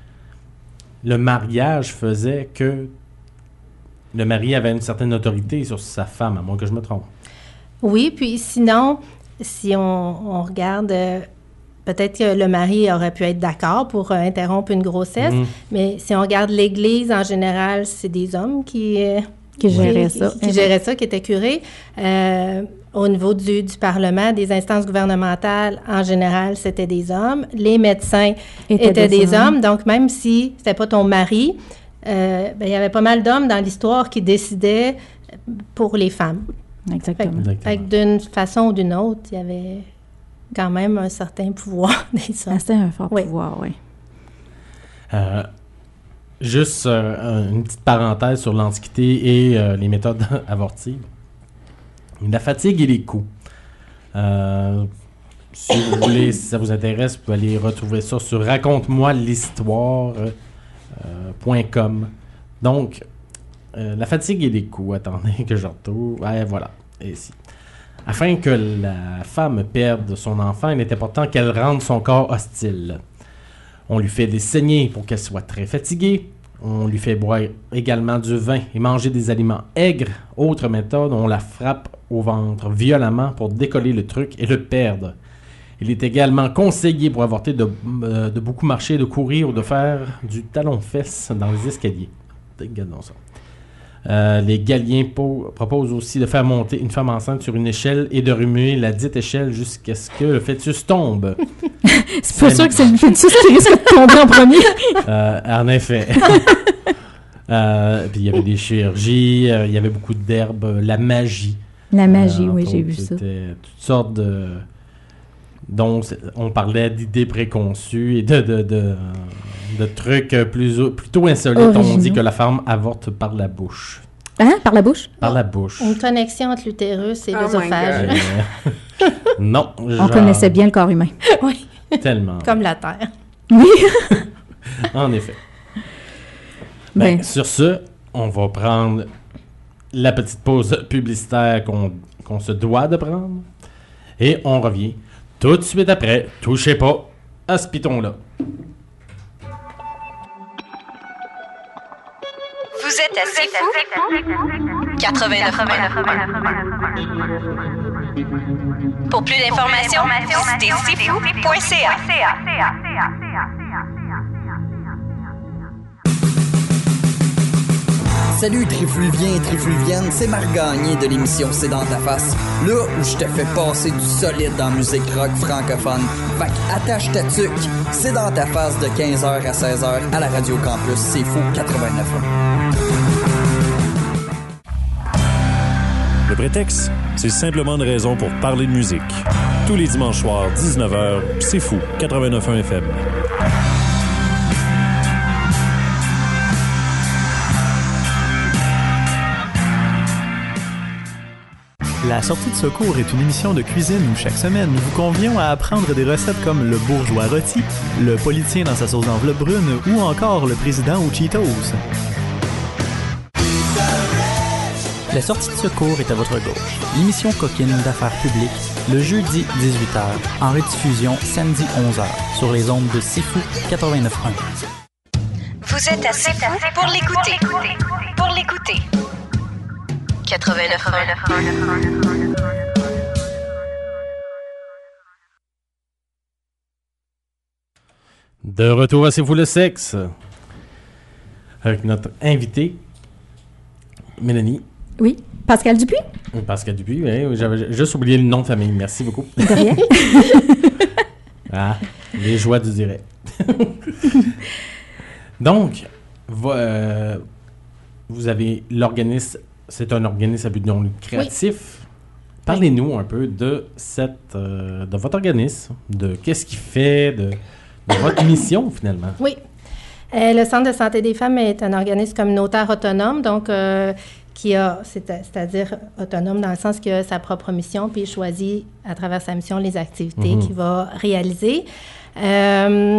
A: le mariage faisait que le mari avait une certaine autorité sur sa femme, à moins que je me trompe.
F: Oui, puis sinon, si on, on regarde, euh, peut-être que le mari aurait pu être d'accord pour euh, interrompre une grossesse,
A: Mhm.
F: mais si on regarde l'Église, en général, c'est des hommes qui, euh,
B: Qui géraient
F: qui-
B: ça.
F: Qui, qui géraient ça, qui étaient curés. Euh, au niveau du, du Parlement, des instances gouvernementales, en général, c'était des hommes. Les médecins
B: Étaient
F: étaient,
B: des
F: des
B: hommes.
F: hommes. Donc, même si c'était pas ton mari, euh, ben, il y avait pas mal d'hommes dans l'histoire qui décidaient pour les femmes.
B: Exactement.
A: Exactement.
F: Fait que d'une façon ou d'une autre, il y avait quand même un certain pouvoir des hommes.
B: Ah, c'était un fort
F: Oui.
B: pouvoir, oui.
A: Euh, juste euh, un- une petite parenthèse sur l'Antiquité et euh, les méthodes avortives. La fatigue et les coups. Euh, si vous voulez, si ça vous intéresse, vous pouvez aller retrouver ça sur raconte-moi l'histoire point com. Donc, euh, la fatigue et les coups. Attendez que je retrouve. Ouais, voilà. Ici. Afin que la femme perde son enfant, il est important qu'elle rende son corps hostile. On lui fait des saignées pour qu'elle soit très fatiguée. On lui fait boire également du vin et manger des aliments aigres. Autre méthode, on la frappe au ventre violemment pour décoller le truc et le perdre. Il est également conseillé pour avorter de, euh, de beaucoup marcher, de courir ou de faire du talon-fesse dans les escaliers. Regardons ça. Euh, les Galiens po- proposent aussi de faire monter une femme enceinte sur une échelle et de remuer la dite échelle jusqu'à ce que le fœtus tombe.
B: C'est pas
A: C'est-
B: sûr que c'est le fœtus qui risque de tomber en premier.
A: Euh, en effet. Euh, puis il y avait des chirurgies, euh, il y avait beaucoup d'herbes, euh, la magie.
B: La magie,
A: Euh,
B: oui,
A: entre
B: j'ai
A: autres,
B: vu ça.
A: C'était toutes sortes de... Donc, c'est- on parlait d'idées préconçues et de, de, de, de trucs euh, plus, plutôt insolites. On
B: Originaux.
A: dit que la femme avorte par la bouche.
B: Hein? Par la bouche?
A: Par la bouche.
F: Une connexion entre l'utérus et
C: Oh my
F: l'œsophage.
C: God.
A: Euh, non.
B: On
A: genre,
B: connaissait bien le corps humain.
F: Oui,
A: Tellement.
F: comme la Terre.
B: Oui.
A: En effet. Ben,
B: Ben,
A: sur ce, on va prendre la petite pause publicitaire qu'on qu'on se doit de prendre. Et on revient tout de suite après. Touchez pas à ce piton-là.
H: Vous êtes assez fou? quatre-vingt-neuf Pour plus d'informations, visitez c'est fou point c a.
I: Salut Trifluvien et Trifluvienne, c'est Marc Gagné de l'émission C'est dans ta face, là où je te fais passer du solide dans la musique rock francophone. Fait qu'attache ta tuque, c'est dans ta face de quinze heures à seize heures à la Radio Campus, c'est fou quatre-vingt-neuf.
J: Le prétexte, c'est simplement une raison pour parler de musique. Tous les dimanches soirs, dix-neuf heures, c'est fou, quatre-vingt-neuf point un F M.
K: La sortie de secours est une émission de cuisine où chaque semaine nous vous convions à apprendre des recettes comme le bourgeois rôti, le politicien dans sa sauce d'enveloppe brune ou encore le président aux Cheetos. La sortie de secours est à votre gauche. L'émission coquine d'affaires publiques, le jeudi dix-huit heures, en rediffusion samedi onze heures, sur les ondes de C'est Fou quatre-vingt-neuf point un.
H: Vous êtes assez fou pour l'écouter. Pour l'écouter. quatre-vingt-neuf point un.
A: De retour à C'est fou le sexe. Avec notre invité, Mélanie.
B: oui. Pascal Dupuis?
A: Pascal Dupuis, oui, j'avais juste oublié le nom de famille. Merci beaucoup.
B: De rien.
A: Ah, les joies du direct. Donc, vo- euh, vous avez l'organisme, c'est un organisme à but non lucratif. Parlez-nous un peu de cette, euh, de votre organisme, de qu'est-ce qu'il fait, de, de votre mission finalement.
F: Oui. Euh, le Centre de santé des femmes est un organisme communautaire autonome, donc euh, qui a, c'est- c'est-à-dire autonome dans le sens qu'il a sa propre mission, puis il choisit à travers sa mission les activités
A: Mhm.
F: qu'il va réaliser. Euh,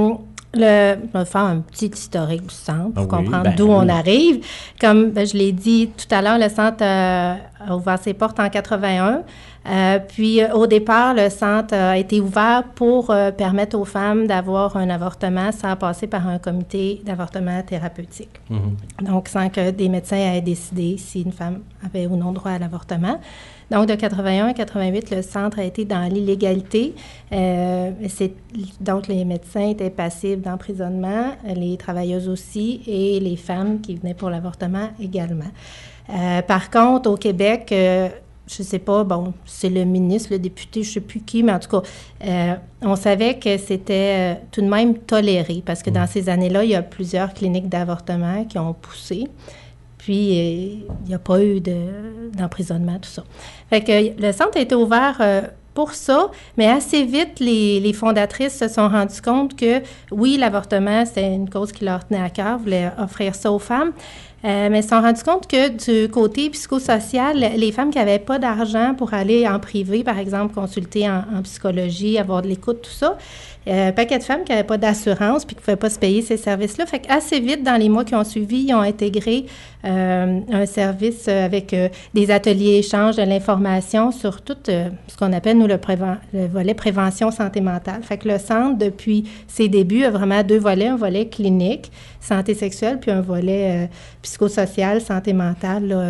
F: Le, on va faire un petit historique du centre pour
A: Ah oui,
F: comprendre
A: ben
F: d'où
A: oui.
F: on arrive. Comme ben, je l'ai dit tout à l'heure, le centre euh, a ouvert ses portes en quatre-vingt-un. Euh, puis, euh, au départ, le centre a été ouvert pour euh, permettre aux femmes d'avoir un avortement sans passer par un comité d'avortement thérapeutique.
A: Mhm.
F: Donc, sans que des médecins aient décidé si une femme avait ou non droit à l'avortement. Donc, de quatre-vingt-un à quatre-vingt-huit, le centre a été dans l'illégalité. Euh, c'est, donc, les médecins étaient passibles d'emprisonnement, les travailleuses aussi, et les femmes qui venaient pour l'avortement également. Euh, par contre, au Québec, euh, je ne sais pas, bon, c'est le ministre, le député, je ne sais plus qui, mais en tout cas, euh, on savait que c'était euh, tout de même toléré, parce que dans ces années-là, il y a plusieurs cliniques d'avortement qui ont poussé. Puis, euh, il n'y a pas eu de, d'emprisonnement, tout ça. Fait que le centre a été ouvert euh, pour ça, mais assez vite, les, les fondatrices se sont rendues compte que, oui, l'avortement, c'est une cause qui leur tenait à cœur, voulaient offrir ça aux femmes, euh, mais ils se sont rendus compte que du côté psychosocial, les femmes qui n'avaient pas d'argent pour aller en privé, par exemple, consulter en, en psychologie, avoir de l'écoute, tout ça, Euh, un paquet de femmes qui n'avaient pas d'assurance puis qui ne pouvaient pas se payer ces services-là. Fait qu'assez vite, dans les mois qui ont suivi, ils ont intégré euh, un service euh, avec euh, des ateliers échanges de l'information sur tout euh, ce qu'on appelle, nous, le, préven- le volet prévention santé mentale. Fait que le centre, depuis ses débuts, a vraiment deux volets. Un volet clinique, santé sexuelle, puis un volet euh, psychosocial, santé mentale, là.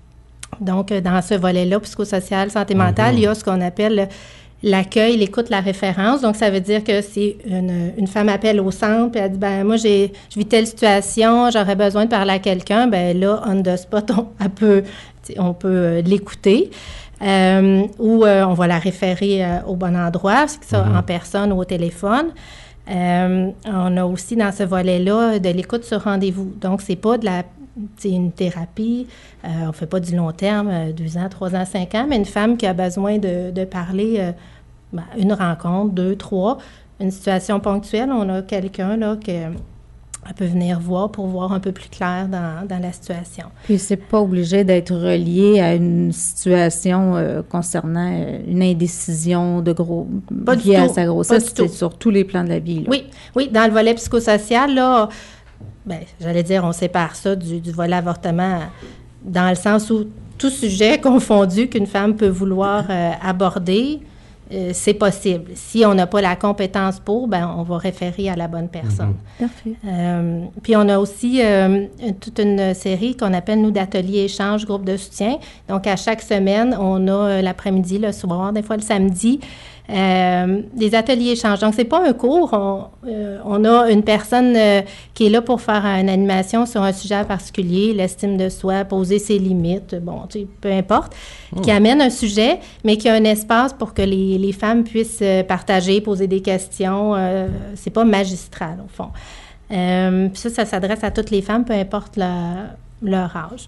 F: Donc, dans ce volet-là, psychosocial, santé mentale, mm-hmm. il y a ce qu'on appelle l'accueil, l'écoute, la référence. Donc, ça veut dire que si une, une femme appelle au centre et elle dit, ben moi, j'ai, je vis telle situation, j'aurais besoin de parler à quelqu'un, ben là, on the spot, on, elle peut, on peut euh, l'écouter. Euh, ou euh, on va la référer euh, au bon endroit, c'est que ça, mm-hmm. en personne ou au téléphone. Euh, on a aussi dans ce volet-là de l'écoute sur rendez-vous. Donc, c'est pas de la c'est une thérapie, euh, on ne fait pas du long terme, euh, deux ans, trois ans, cinq ans, mais une femme qui a besoin de, de parler, euh, ben, une rencontre, deux, trois, une situation ponctuelle, on a quelqu'un là qui peut venir voir pour voir un peu plus clair dans, dans la situation.
B: Puis c'est pas obligé d'être relié à une situation euh, concernant euh, une indécision de gros
F: pas
B: liée à sa
F: grossesse,
B: c'est sur tous les plans de la vie. Là.
F: Oui, oui, dans le volet psychosocial, là, bien, j'allais dire, on sépare ça du, du volet avortement dans le sens où tout sujet confondu qu'une femme peut vouloir euh, aborder, euh, c'est possible. Si on n'a pas la compétence pour, ben on va référer à la bonne personne.
B: Mm-hmm. Parfait.
F: Euh, puis on a aussi euh, toute une série qu'on appelle, nous, d'ateliers échanges, groupe de soutien. Donc, à chaque semaine, on a euh, l'après-midi, le soir, des fois le samedi, Euh, des ateliers échanges. Donc, c'est pas un cours. On, euh, on a une personne euh, qui est là pour faire une animation sur un sujet particulier, l'estime de soi, poser ses limites, bon, tu sais, peu importe, oh. qui amène un sujet, mais qui a un espace pour que les, les femmes puissent partager, poser des questions. Euh, c'est pas magistral, au fond. Euh, puis ça, ça s'adresse à toutes les femmes, peu importe leur, leur âge.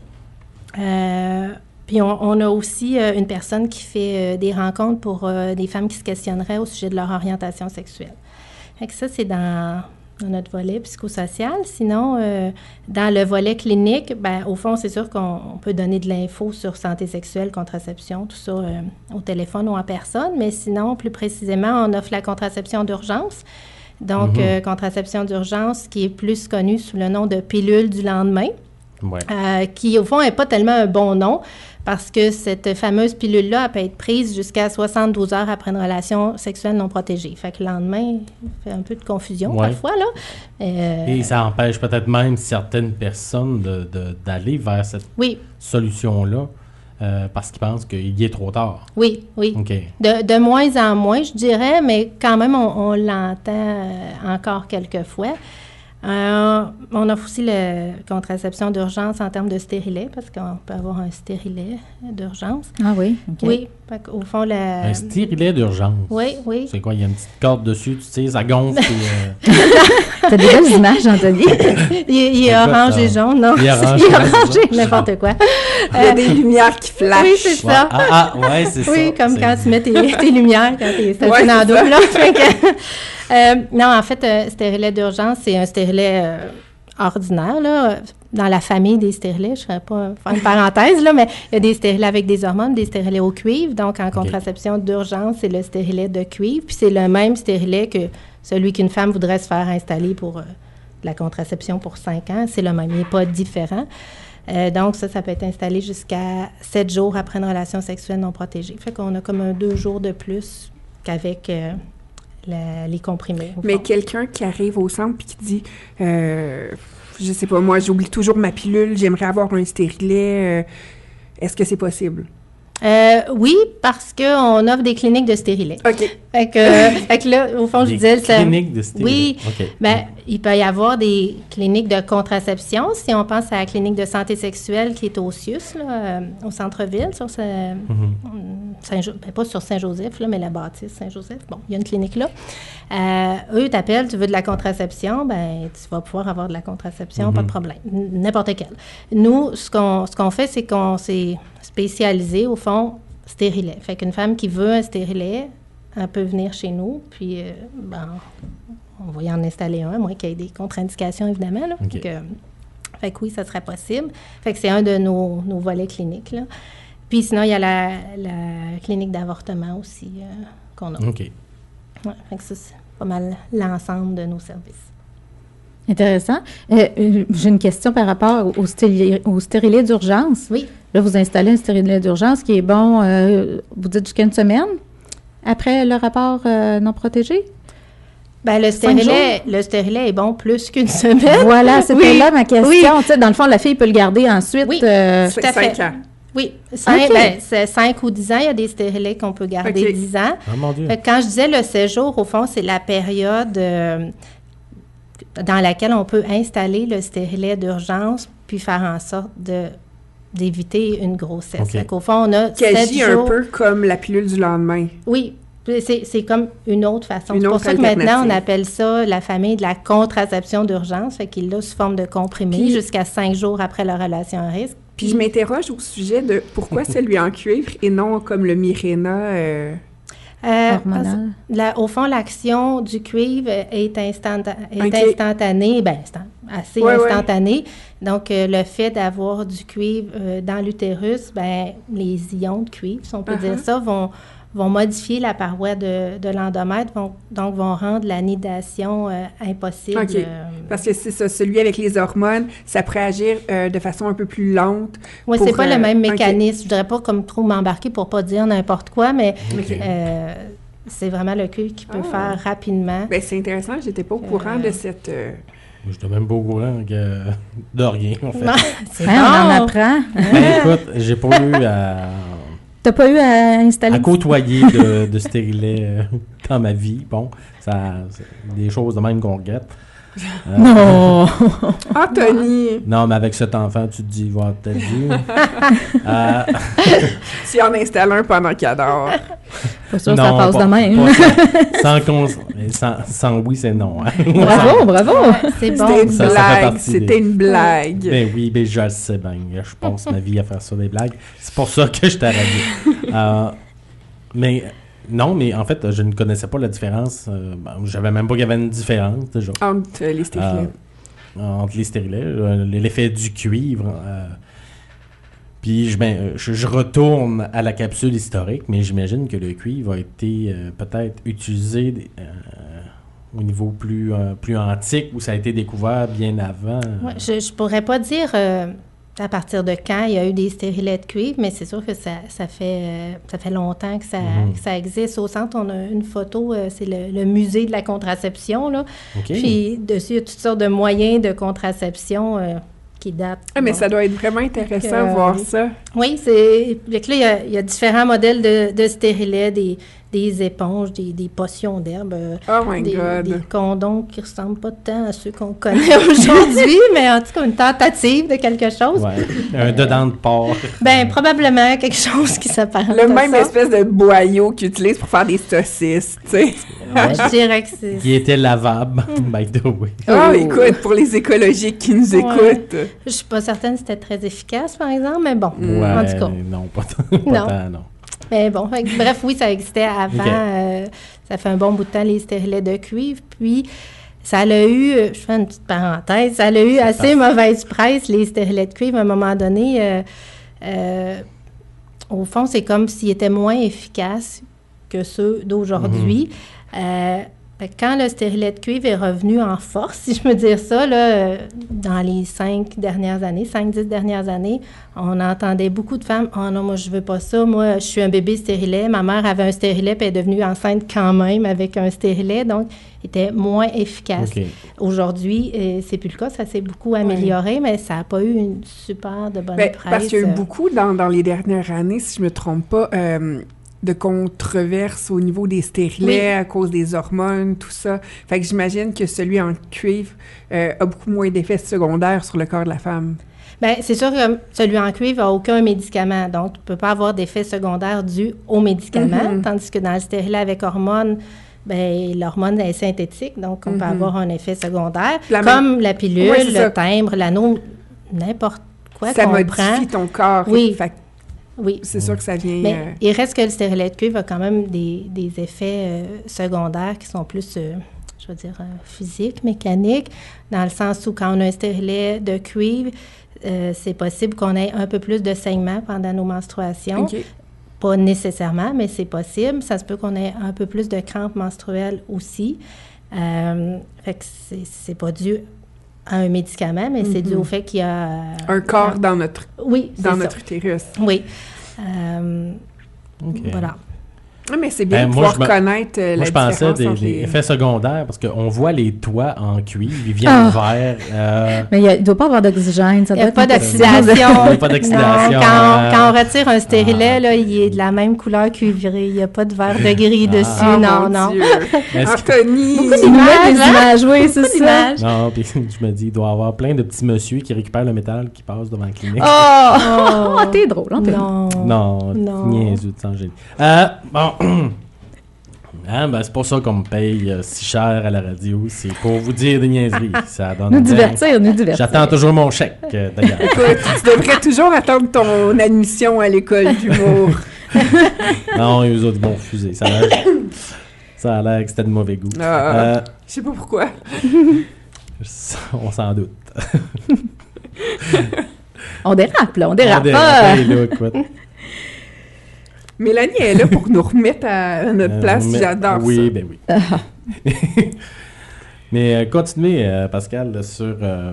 F: Euh, Puis on, on a aussi euh, une personne qui fait euh, des rencontres pour euh, des femmes qui se questionneraient au sujet de leur orientation sexuelle. Fait que ça, c'est dans, dans notre volet psychosocial. Sinon, euh, dans le volet clinique, ben, au fond, c'est sûr qu'on on peut donner de l'info sur santé sexuelle, contraception, tout ça euh, au téléphone ou en personne. Mais sinon, plus précisément, on offre la contraception d'urgence. Donc, mm-hmm. euh, contraception d'urgence qui est plus connue sous le nom de pilule du lendemain. Ouais. Euh, qui, au fond, n'est pas tellement un bon nom parce que cette fameuse pilule-là, elle peut être prise jusqu'à soixante-douze heures après une relation sexuelle non protégée. Fait que le lendemain, il fait un peu de confusion ouais. parfois, là. Euh,
A: Et ça empêche peut-être même certaines personnes de, de, d'aller vers cette
F: oui.
A: solution-là euh, parce qu'ils pensent qu'il est trop tard.
F: Oui, oui.
A: Okay.
F: De, de moins en moins, je dirais, mais quand même, on, on l'entend encore quelques fois. Euh, on offre aussi la contraception d'urgence en termes de stérilet, parce qu'on peut avoir un stérilet d'urgence.
B: Ah oui? Okay.
F: Oui. Au fond, la...
A: Un stérilet d'urgence?
F: Oui, oui.
A: C'est quoi? Il y a une petite corde dessus, tu sais, ça gonfle. et,
B: euh... T'as des belles images, Anthony.
F: il, il est orange et jaune, non?
A: Il est orange,
F: il est orange et n'importe quoi.
C: Il y a des lumières qui flashent.
F: Oui, c'est
A: ouais.
F: ça.
A: Ah, ah, ouais, c'est
F: oui,
A: ça.
F: Oui, comme
A: c'est...
F: quand tu mets tes, tes lumières quand t'es stationné
C: ouais,
F: en double, là. Euh, non, en fait, un stérilet d'urgence, c'est un stérilet euh, ordinaires, là, dans la famille des stérilets, je ne serais pas faire une parenthèse, là, mais il y a des stérilets avec des hormones, des stérilets au cuivre. Donc, en okay. contraception d'urgence, c'est le stérilet de cuivre. Puis c'est le même stérilet que celui qu'une femme voudrait se faire installer pour euh, la contraception pour cinq ans. C'est le même, il n'est pas différent. Euh, donc, ça, ça peut être installé jusqu'à sept jours après une relation sexuelle non protégée. Fait qu'on a comme un deux jours de plus qu'avec euh, la, les comprimés.
C: Mais quelqu'un qui arrive au centre puis qui dit, euh, je sais pas, moi, j'oublie toujours ma pilule, j'aimerais avoir un stérilet, euh, est-ce que c'est possible?
F: Euh, oui, parce qu'on offre des cliniques de stérilet.
C: OK.
F: Fait que, euh, fait que là, au fond,
A: des
F: je disais...
A: Des cliniques de stérilet?
F: Oui.
A: OK.
F: Ben, il peut y avoir des cliniques de contraception. Si on pense à la clinique de santé sexuelle qui est au C I U S, là, euh, au centre-ville, sur ce, mm-hmm. Saint-Jo- ben, pas sur Saint-Joseph, là, mais la bâtisse Saint-Joseph. Bon, il y a une clinique là. Euh, eux t'appellent, tu veux de la contraception, ben tu vas pouvoir avoir de la contraception, mm-hmm. pas de problème. N- n'importe quelle. Nous, ce qu'on, ce qu'on fait, c'est qu'on s'est spécialisé, au fond, stérilet. Fait qu'une femme qui veut un stérilet, elle peut venir chez nous, puis euh, ben, on va y en installer un, à moins qu'il y ait des contre-indications, évidemment. Là.
A: Okay.
F: Donc, euh, fait que oui, ça serait possible. Fait que c'est un de nos, nos volets cliniques, là. Puis sinon, il y a la, la clinique d'avortement aussi euh, qu'on a.
A: OK.
F: Ouais, fait que ça, c'est pas mal l'ensemble de nos services.
B: Intéressant. Euh, euh, j'ai une question par rapport au, stéri- au stérilet d'urgence.
F: Oui.
B: Là, vous installez un stérilet d'urgence qui est bon, euh, vous dites jusqu'à une semaine après le rapport euh, non protégé?
F: Bien, le stérilet, le stérilet est bon plus qu'une semaine.
B: Voilà, c'était
F: oui.
B: là ma question.
F: Oui.
B: Tu sais, dans le fond, la fille peut le garder ensuite.
F: Oui,
B: euh,
F: tout à fait.
C: cinq ans.
F: Oui, cinq,
B: okay.
F: ben, c'est cinq ou dix ans. Il y a des stérilets qu'on peut garder
C: okay.
F: dix ans.
A: Oh, mon Dieu.
F: Fait que quand je disais le séjour, au fond, c'est la période euh, dans laquelle on peut installer le stérilet d'urgence puis faire en sorte de d'éviter une grossesse.
A: Okay.
F: Fait qu'au fond, on a
C: qui agit un peu comme la pilule du lendemain.
F: Oui, c'est, c'est comme une autre façon.
C: Une
F: c'est pour
C: autre
F: ça que maintenant, on
C: alternative.
F: appelle ça la famille de la contraception d'urgence, fait qu'il l'a sous forme de comprimé
C: Puis-
F: jusqu'à cinq jours après la relation à risque.
C: Puis je m'interroge au sujet de pourquoi celui en cuivre et non comme le Mirena. Euh...
F: Euh,
B: Hormonal.
F: parce- la- au fond, l'action du cuivre est, instantane- est
C: OK.
F: instantanée, bien, assez
C: Ouais, ouais.
F: instantanée. Donc, euh, le fait d'avoir du cuivre euh, dans l'utérus, ben, les ions de cuivre, si on peut
C: Uh-huh.
F: dire ça, vont, vont modifier la paroi de, de l'endomètre, vont, donc vont rendre la nidation euh, impossible.
C: OK.
F: euh.
C: Parce que c'est ça, celui avec les hormones, ça pourrait agir euh, de façon un peu plus lente.
F: Oui,
C: pour,
F: c'est pas
C: euh,
F: le même
C: OK.
F: mécanisme. Je voudrais pas comme trop m'embarquer pour pas dire n'importe quoi, mais
A: OK.
F: euh, c'est vraiment le cuivre qui peut
C: Ah.
F: faire rapidement.
C: Ben, c'est intéressant, j'étais pas au courant
F: Euh,
C: de cette... euh,
A: Je n'étais même pas au courant que... de rien, en fait.
F: Non, c'est
B: Hein, on en
F: bon.
B: apprend.
A: Ben, écoute, j'ai pas eu à,
B: T'as pas eu à installer...
A: à côtoyer de, de stérilet euh, dans ma vie. Bon, ça, c'est des choses de même qu'on regrette. Euh,
B: Non!
C: Anthony,
A: Non, mais avec cet enfant, tu te dis, il va peut-être dire. euh,
C: tu en installes un pendant qu'il dort.
B: Pas sûr que ça passe
A: pas-
B: de même.
A: pas sans, sans, cons- mais sans, sans oui, c'est non. Hein.
B: Bravo, bravo!
F: C'est bon.
C: C'était une
A: Ça, ça fait
C: blague,
A: partie
C: c'était
A: des-
C: une blague.
A: Ben oui, ben je le sais bien. Je passe ma vie à faire ça des blagues. C'est pour ça que je t'ai radié. Euh, mais non, mais en fait, je ne connaissais pas la différence. Euh, ben, je savais même pas qu'il y avait une différence déjà.
C: Entre euh, les stérilets.
A: Euh, entre les stérilets, euh, l'effet du cuivre. euh, puis je, ben, je, je retourne à la capsule historique, mais j'imagine que le cuivre a été euh, peut-être utilisé euh, au niveau plus, euh, plus antique, où ça a été découvert bien avant.
F: Ouais, je ne pourrais pas dire euh, à partir de quand il y a eu des stérilets de cuivre, mais c'est sûr que ça, ça, fait, euh, ça fait longtemps que ça,
A: Mhm.
F: que ça existe. Au centre, on a une photo, euh, c'est le, le musée de la contraception. Là.
A: OK.
F: Puis dessus, il y a toutes sortes de moyens de contraception euh, qui datent.
C: Ah, mais
F: bon.
C: ça doit être vraiment intéressant
F: Euh,
C: de voir ça.
F: Oui, c'est. Fait que là, il y a, il y a différents modèles de, de stérilets, des, des éponges, des, des potions d'herbe, euh,
C: Oh my
F: des,
C: God.
F: des condoms qui ressemblent pas tant à ceux qu'on connaît aujourd'hui, mais en tout cas, une tentative de quelque chose.
A: Ouais. Un dedans de porc.
F: Ben, probablement quelque chose qui s'apparente
C: Le
F: à
C: même
F: ça.
C: espèce de boyau qu'ils utilisent pour faire des saucisses, tu sais.
F: Ouais, je dirais que c'est...
A: Qui était lavable, by the way.
C: Ah,
B: Oh.
C: écoute, pour les écologiques qui nous
F: Ouais.
C: écoutent.
F: Je suis pas certaine si c'était très efficace, par exemple, mais bon,
A: Ouais,
F: en tout cas.
A: non, pas tant, pas
F: Non.
A: tant, non.
F: Mais bon, fait que bref, oui, ça existait avant.
A: OK.
F: euh, ça fait un bon bout de temps, les stérilets de cuivre. Puis, Ça a eu, je fais une petite parenthèse, ça a eu assez mauvaise presse, les stérilets de cuivre, à un moment donné. Euh, euh, au fond, c'est comme s'ils étaient moins efficaces que ceux d'aujourd'hui. Mm-hmm. Euh, quand le stérilet de cuivre est revenu en force, si je peux dire ça, là, dans les cinq dernières années, cinq, dix dernières années, on entendait beaucoup de femmes « Oh non, moi, je veux pas ça. Moi, je suis un bébé stérilet. Ma mère avait un stérilet, puis elle est devenue enceinte quand même avec un stérilet. » Donc, il était moins efficace. Okay. Aujourd'hui, euh, c'est plus le cas. Ça s'est beaucoup amélioré, oui. Mais ça n'a pas eu une super de bonne
C: ben,
F: presse.
C: Parce qu'il y a eu beaucoup dans, dans les dernières années, si je ne me trompe pas, euh, de controverses au niveau des stérilets oui. à cause des hormones, tout ça. Fait que j'imagine que celui en cuivre euh, a beaucoup moins d'effets secondaires sur le corps de la femme.
F: Bien, c'est sûr que celui en cuivre n'a aucun médicament, donc tu ne peux pas avoir d'effets secondaires dus aux médicaments, mm-hmm. tandis que dans le stérilet avec hormones, bien, l'hormone est synthétique, donc on mm-hmm. peut avoir un effet secondaire, la comme même... la pilule, oui, le ça. timbre, l'anneau, n'importe quoi
C: ça
F: qu'on
C: modifie
F: prend.
C: ton corps.
F: Oui.
C: Fait
F: Oui.
C: C'est sûr que ça vient...
F: Mais
C: euh...
F: il reste que le stérilet de cuivre a quand même des, des effets euh, secondaires qui sont plus, euh, je veux dire, euh, physiques, mécaniques, dans le sens où quand on a un stérilet de cuivre, euh, c'est possible qu'on ait un peu plus de saignement pendant nos menstruations.
C: Okay.
F: Pas nécessairement, mais c'est possible. Ça se peut qu'on ait un peu plus de crampes menstruelles aussi. Euh, fait que c'est, c'est pas dû à un médicament, mais mm-hmm. c'est dû au fait qu'il y a... Euh,
C: un corps dans notre,
F: oui,
C: dans notre utérus.
F: Oui. Euh, okay. Voilà.
C: Ah, mais c'est bien
A: ben,
C: de pouvoir
A: je me,
C: connaître euh,
A: moi,
C: la
A: je pensais des,
C: entre
A: les
C: les...
A: effets secondaires, parce qu'on voit les toits en cuivre, ils viennent oh. verts. Euh...
B: Mais il ne doit pas avoir d'oxygène.
F: Il n'y a pas d'oxydation.
A: Il n'y a pas d'oxydation.
F: Non, quand, euh... quand on retire un stérilet, ah. là, il est de la même couleur cuivrée. Il n'y a pas de vert de gris ah. dessus.
C: Oh,
F: non, non.
C: Anthony!
F: Beaucoup d'images,
B: images, oui, c'est ça.
A: Non, puis je me dis, il doit y avoir plein de petits messieurs qui récupèrent le métal qui passe devant la clinique.
B: Oh! oh. oh t'es drôle, hein?
F: Non.
A: Non,
F: non.
A: niaiseux de sang génie. Euh, bon... Hein, ben, c'est pour ça qu'on me paye euh, si cher à la radio. C'est pour vous dire des niaiseries. Ça donne
B: nous divertir, nous divertir.
A: J'attends toujours mon chèque, euh, d'ailleurs.
C: Écoute, tu devrais toujours attendre ton admission à l'école d'humour.
A: Non, ils ont dit bon refusé. Ça a l'air, ça a l'air que c'était de mauvais goût.
C: Ah, euh, je sais pas pourquoi.
A: On s'en doute.
B: On dérape, là. On dérape.
A: On dérape,
B: ah.
A: là, écoute.
C: Mélanie est là pour nous remettre à notre euh, place. Mais, J'adore
A: oui,
C: ça.
A: Ben oui, ben oui. Mais euh, continuez, euh, Pascal, là, sur... Euh,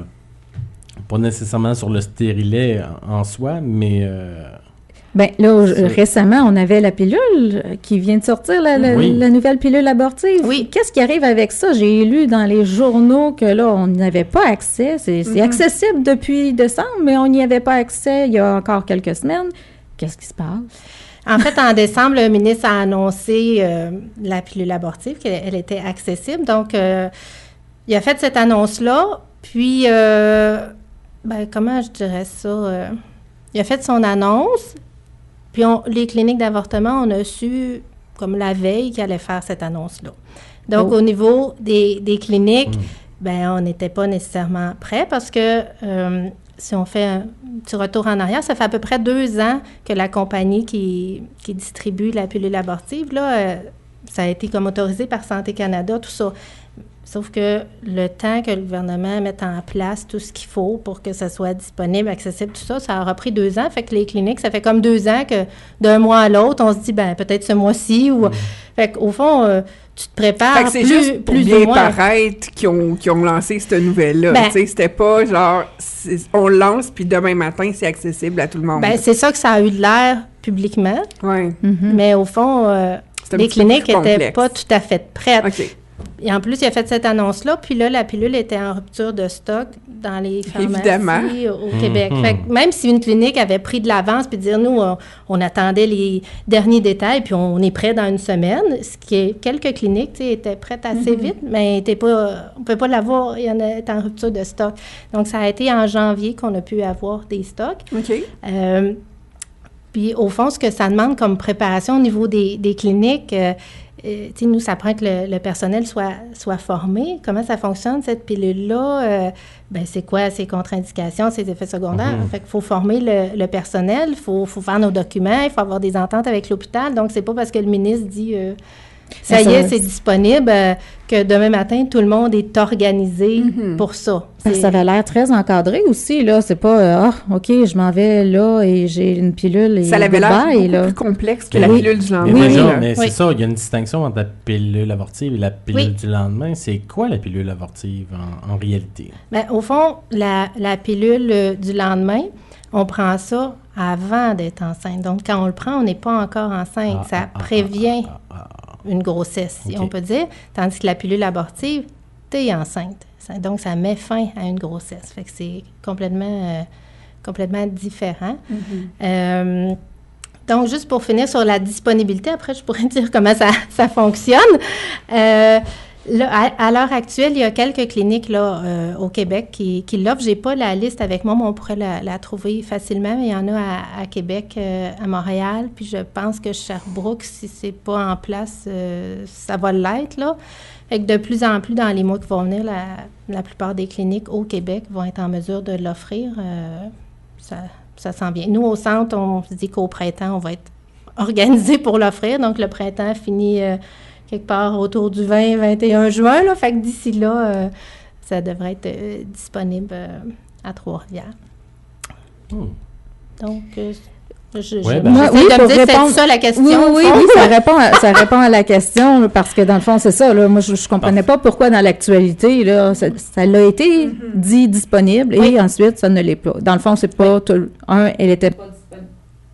A: pas nécessairement sur le stérilet en, en soi, mais... Euh,
B: Bien, là, c'est... récemment, on avait la pilule qui vient de sortir, la, la, oui. la nouvelle pilule abortive.
F: Oui.
B: Qu'est-ce qui arrive avec ça? J'ai lu dans les journaux que là, on n'y avait pas accès. C'est, mm-hmm. c'est accessible depuis décembre, mais on n'y avait pas accès il y a encore quelques semaines. Qu'est-ce qui se passe?
F: En fait, en décembre, le ministre a annoncé euh, la pilule abortive, qu'elle elle était accessible. Donc, euh, il a fait cette annonce-là. Puis, euh, ben, comment je dirais ça? Euh, il a fait son annonce. Puis, on, les cliniques d'avortement, on a su, comme la veille, qu'il allait faire cette annonce-là. Donc, oh. au niveau des, des cliniques, mmh. ben, on n'était pas nécessairement prêts parce que... Euh, si on fait un petit retour en arrière, ça fait à peu près deux ans que la compagnie qui, qui distribue la pilule abortive, là, euh, ça a été comme autorisé par Santé Canada, tout ça. Sauf que le temps que le gouvernement mette en place tout ce qu'il faut pour que ça soit disponible, accessible, tout ça, ça aura pris deux ans. Fait que les cliniques, ça fait comme deux ans que d'un mois à l'autre, on se dit, ben peut-être ce mois-ci. Ou... Mm. Fait qu'au fond... Euh, tu te prépares
C: fait que c'est
F: plus,
C: juste pour
F: plus
C: bien
F: ou moins.
C: paraître qui ont, qui ont lancé cette nouvelle-là.
F: Ben,
C: c'était pas genre, on lance, puis demain matin, c'est accessible à tout le monde.
F: Ben, c'est ça que ça a eu de l'air publiquement.
C: Oui.
F: Mm-hmm. Mais au fond, euh, les cliniques n'étaient pas tout à fait prêtes.
C: Okay.
F: Et en plus, il a fait cette annonce-là, puis là, la pilule était en rupture de stock dans les pharmacies
C: Évidemment.
F: au Québec. Mm-hmm. Fait que même si une clinique avait pris de l'avance, puis dire, nous, on, on attendait les derniers détails, puis on est prêt dans une semaine, ce qui est, quelques cliniques, tu sais, étaient prêtes assez mm-hmm. vite, mais était pas, on ne peut pas l'avoir, il y en a en rupture de stock. Donc, ça a été en janvier qu'on a pu avoir des stocks.
C: OK.
F: Euh, puis, au fond, ce que ça demande comme préparation au niveau des, des cliniques, euh, Euh, nous, ça prend que le, le personnel soit, soit formé. Comment ça fonctionne, cette pilule-là? Euh, ben, c'est quoi ses contre-indications, ses effets secondaires? Mm-hmm. Fait qu'il faut former le, le personnel, il faut, faut faire nos documents, il faut avoir des ententes avec l'hôpital. Donc, c'est pas parce que le ministre dit... Euh, Ça
B: Mais
F: y est,
B: ça-
F: c'est disponible, euh, que demain matin, tout le monde est organisé pour ça.
B: Parce que ça avait l'air très encadré aussi, là. C'est pas, euh, ah, OK, je m'en vais là et j'ai une pilule et
C: Ça avait l'air
B: goodbye,
C: beaucoup
B: là.
C: plus complexe que
B: Oui.
C: la pilule du
A: Mais
C: lendemain.
A: déjà,
C: là.
A: mais c'est
F: Oui.
A: ça, il y a une distinction entre la pilule abortive et la pilule
F: Oui.
A: du lendemain. C'est quoi la pilule abortive en, en réalité?
F: Ben, au fond, la, la pilule euh, du lendemain, on prend ça avant d'être enceinte. Donc, quand on le prend, on n'est pas encore enceinte.
A: Ah,
F: ça
A: ah, ah,
F: prévient
A: ah, ah,
F: une grossesse, si
A: OK.
F: on peut dire. Tandis que la pilule abortive, tu es enceinte. Ça- donc, ça met fin à une grossesse. Fait que c'est complètement, euh, complètement différent. Euh, donc, juste pour finir sur la disponibilité, après, je pourrais dire comment ça, ça fonctionne. Euh, là, à, à l'heure actuelle, il y a quelques cliniques là, euh, au Québec qui, qui l'offrent. Je n'ai pas la liste avec moi, mais on pourrait la, la trouver facilement. Mais il y en a à, à Québec, euh, à Montréal. Puis je pense que Sherbrooke, si ce n'est pas en place, euh, ça va l'être, là. Fait que de plus en plus, dans les mois qui vont venir, la, la plupart des cliniques au Québec vont être en mesure de l'offrir. Euh, ça, ça s'en vient. Nous, au centre, on se dit qu'au printemps, on va être organisé pour l'offrir. Donc, le printemps finit euh, quelque part autour du vingt vingt et un juin. Là. Fait que d'ici là, euh, ça devrait être euh, disponible euh, à Trois-Rivières.
A: Hmm.
F: Donc, euh, je, je,
A: Ouais,
F: je-
A: ben-
F: j'essaie
B: Oui,
F: de me
B: pour
F: dire, c'est
B: répondre-
F: ça la question.
B: Oui,
F: au
B: oui,
F: fond.
B: oui, ça répond, à, ça répond à la question, là, parce que dans le fond, c'est ça. Là, moi, je, je comprenais pas pourquoi dans l'actualité, là, ça, ça l'a été dit disponible et
F: Oui.
B: ensuite, ça ne l'est pas. Dans le fond, c'est pas tout- un, elle était pas disponible.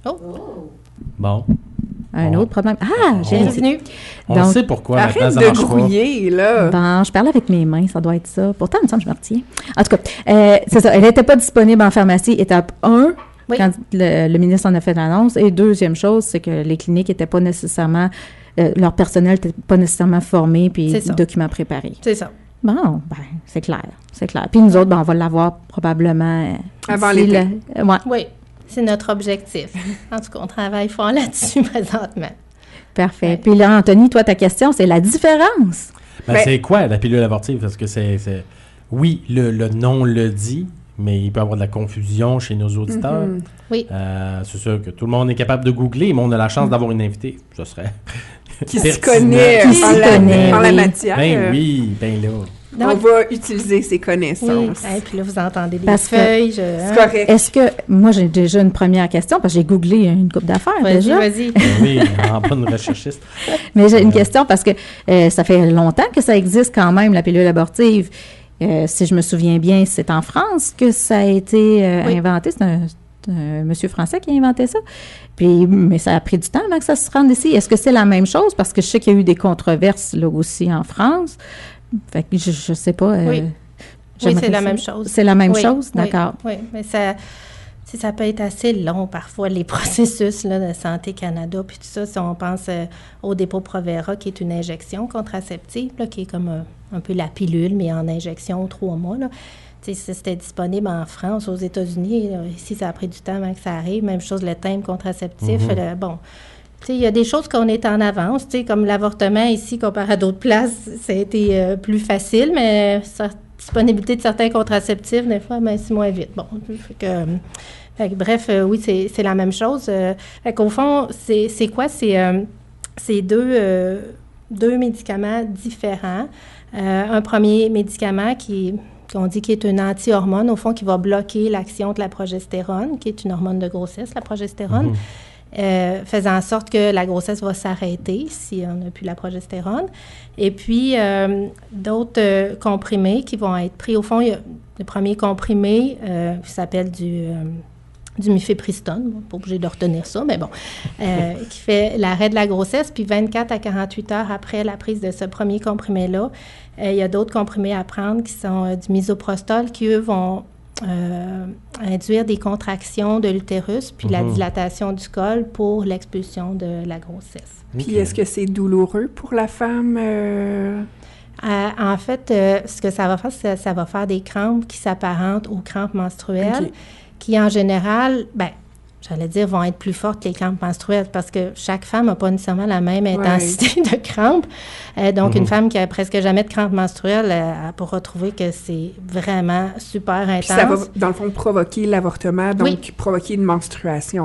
A: Bon,
B: Un
A: Bon.
B: autre problème. Ah, j'ai
F: Bienvenue.
A: on
B: Donc-
A: sait pourquoi
C: Arrête
A: maintenant ça
C: de
A: marche pas.
C: grouiller, là.
B: Bon, je parle avec mes mains, ça doit être ça. Pourtant, il me semble que je me retiens. En tout cas, euh, c'est ça. Elle n'était pas disponible en pharmacie, étape un,
F: Oui.
B: quand le, le ministre en a fait l'annonce. Et deuxième chose, c'est que les cliniques n'étaient pas nécessairement, euh, leur personnel n'était pas nécessairement formé puis
F: C'est ça.
B: documents préparés.
F: C'est ça.
B: Bon, ben, c'est clair, c'est clair. Puis nous autres, ben, on va l'avoir probablement euh,
C: Avant
B: d'ici
C: l'été.
B: le- ouais,
F: Oui, c'est notre objectif. En tout cas, on travaille fort là-dessus présentement.
B: parfait.
F: Ouais.
B: Puis là, Anthony, toi, ta question, c'est la différence.
A: Ben,
C: Ben-
A: c'est quoi la pilule abortive? Parce que c'est... c'est- Oui, le, le nom le dit, mais il peut y avoir de la confusion chez nos auditeurs.
C: Mhm.
F: Oui.
A: Euh, c'est sûr que tout le monde est capable de googler, mais on a la chance d'avoir une invitée. Ce serait...
C: Qui se
A: pertinent.
C: connaît
B: Qui
C: en
B: s'y
C: la,
B: connaît,
C: en la
B: oui.
C: matière.
A: Ben oui, ben là.
C: On
F: Donc,
C: va utiliser ses
F: oui.
C: connaissances.
F: Et puis là, vous entendez des
B: Parce que-
F: feuilles. Je,
C: C'est
F: hein?
C: correct.
B: Est-ce que, moi, j'ai déjà une première question, parce que j'ai googlé une couple d'affaires
F: Vas-y,
B: déjà.
F: vas-y.
A: Ben oui, en bonne recherchiste.
B: Mais j'ai une
A: Ouais.
B: question parce que euh, ça fait longtemps que ça existe quand même, la pilule abortive. Euh, si je me souviens bien, c'est en France que ça a été euh,
F: Oui.
B: inventé. C'est un, c'est un monsieur français qui a inventé ça. Puis, mais ça a pris du temps avant que ça se rende ici. Est-ce que c'est la même chose? Parce que je sais qu'il y a eu des controverses là aussi en France. Fait que je, je sais pas. euh,
F: Oui. Oui,
B: j'aimerais
F: c'est la
B: ça.
F: même chose.
B: C'est la même
F: Oui,
B: chose?
F: oui,
B: D'accord.
F: Oui, mais ça, tu sais, ça peut être assez long parfois, les processus là, de Santé Canada, puis tout ça. Si on pense euh, au dépôt Provera, qui est une injection contraceptive, là, qui est comme euh, un peu la pilule, mais en injection trois mois. Là. Tu sais, c'était disponible en France, aux États-Unis. Là, ici, ça a pris du temps avant que ça arrive. Même chose, le thème contraceptif.
A: Mhm.
F: euh, bon. Tu sais, il y a des choses qu'on est en avance, tu sais, comme l'avortement ici, comparé à d'autres places, ça a été euh, plus facile, mais la disponibilité de certains contraceptifs, des fois, ben, c'est moins vite. Bon, fait que, euh, fait que, bref, euh, oui, c'est, c'est la même chose. Euh, fait qu'au fond, c'est, c'est quoi? C'est, euh, c'est deux, euh, deux médicaments différents. Euh, un premier médicament qui qu'on dit qui est une anti-hormone, au fond, qui va bloquer l'action de la progestérone, qui est une hormone de grossesse, la progestérone.
A: Mhm.
F: Euh, faisant en sorte que la grossesse va s'arrêter si on n'a plus la progestérone. Et puis, euh, d'autres euh, comprimés qui vont être pris. Au fond, il y a le premier comprimé euh, qui s'appelle du, euh, du mifepristone. Bon, pas obligé de retenir ça, mais bon, euh, qui fait l'arrêt de la grossesse. Puis, vingt-quatre à quarante-huit heures après la prise de ce premier comprimé-là, euh, il y a d'autres comprimés à prendre qui sont euh, du misoprostol qui, eux, vont Euh, induire des contractions de l'utérus, puis la
A: Mhm.
F: dilatation du col pour l'expulsion de la grossesse.
C: Puis
A: Ok.
C: est-ce que c'est douloureux pour la femme? euh?
F: Euh, en fait, euh, ce que ça va faire, c'est ça va faire des crampes qui s'apparentent aux crampes menstruelles,
C: Ok.
F: qui en général, ben, j'allais dire, vont être plus fortes que les crampes menstruelles parce que chaque femme n'a pas nécessairement la même intensité de crampes. Euh, donc,
A: Mhm.
F: une femme qui a presque jamais de crampes menstruelles, euh, elle pourra trouver que c'est vraiment super intense.
C: Puis ça va, dans le fond, provoquer l'avortement, donc
F: Oui.
C: provoquer une menstruation.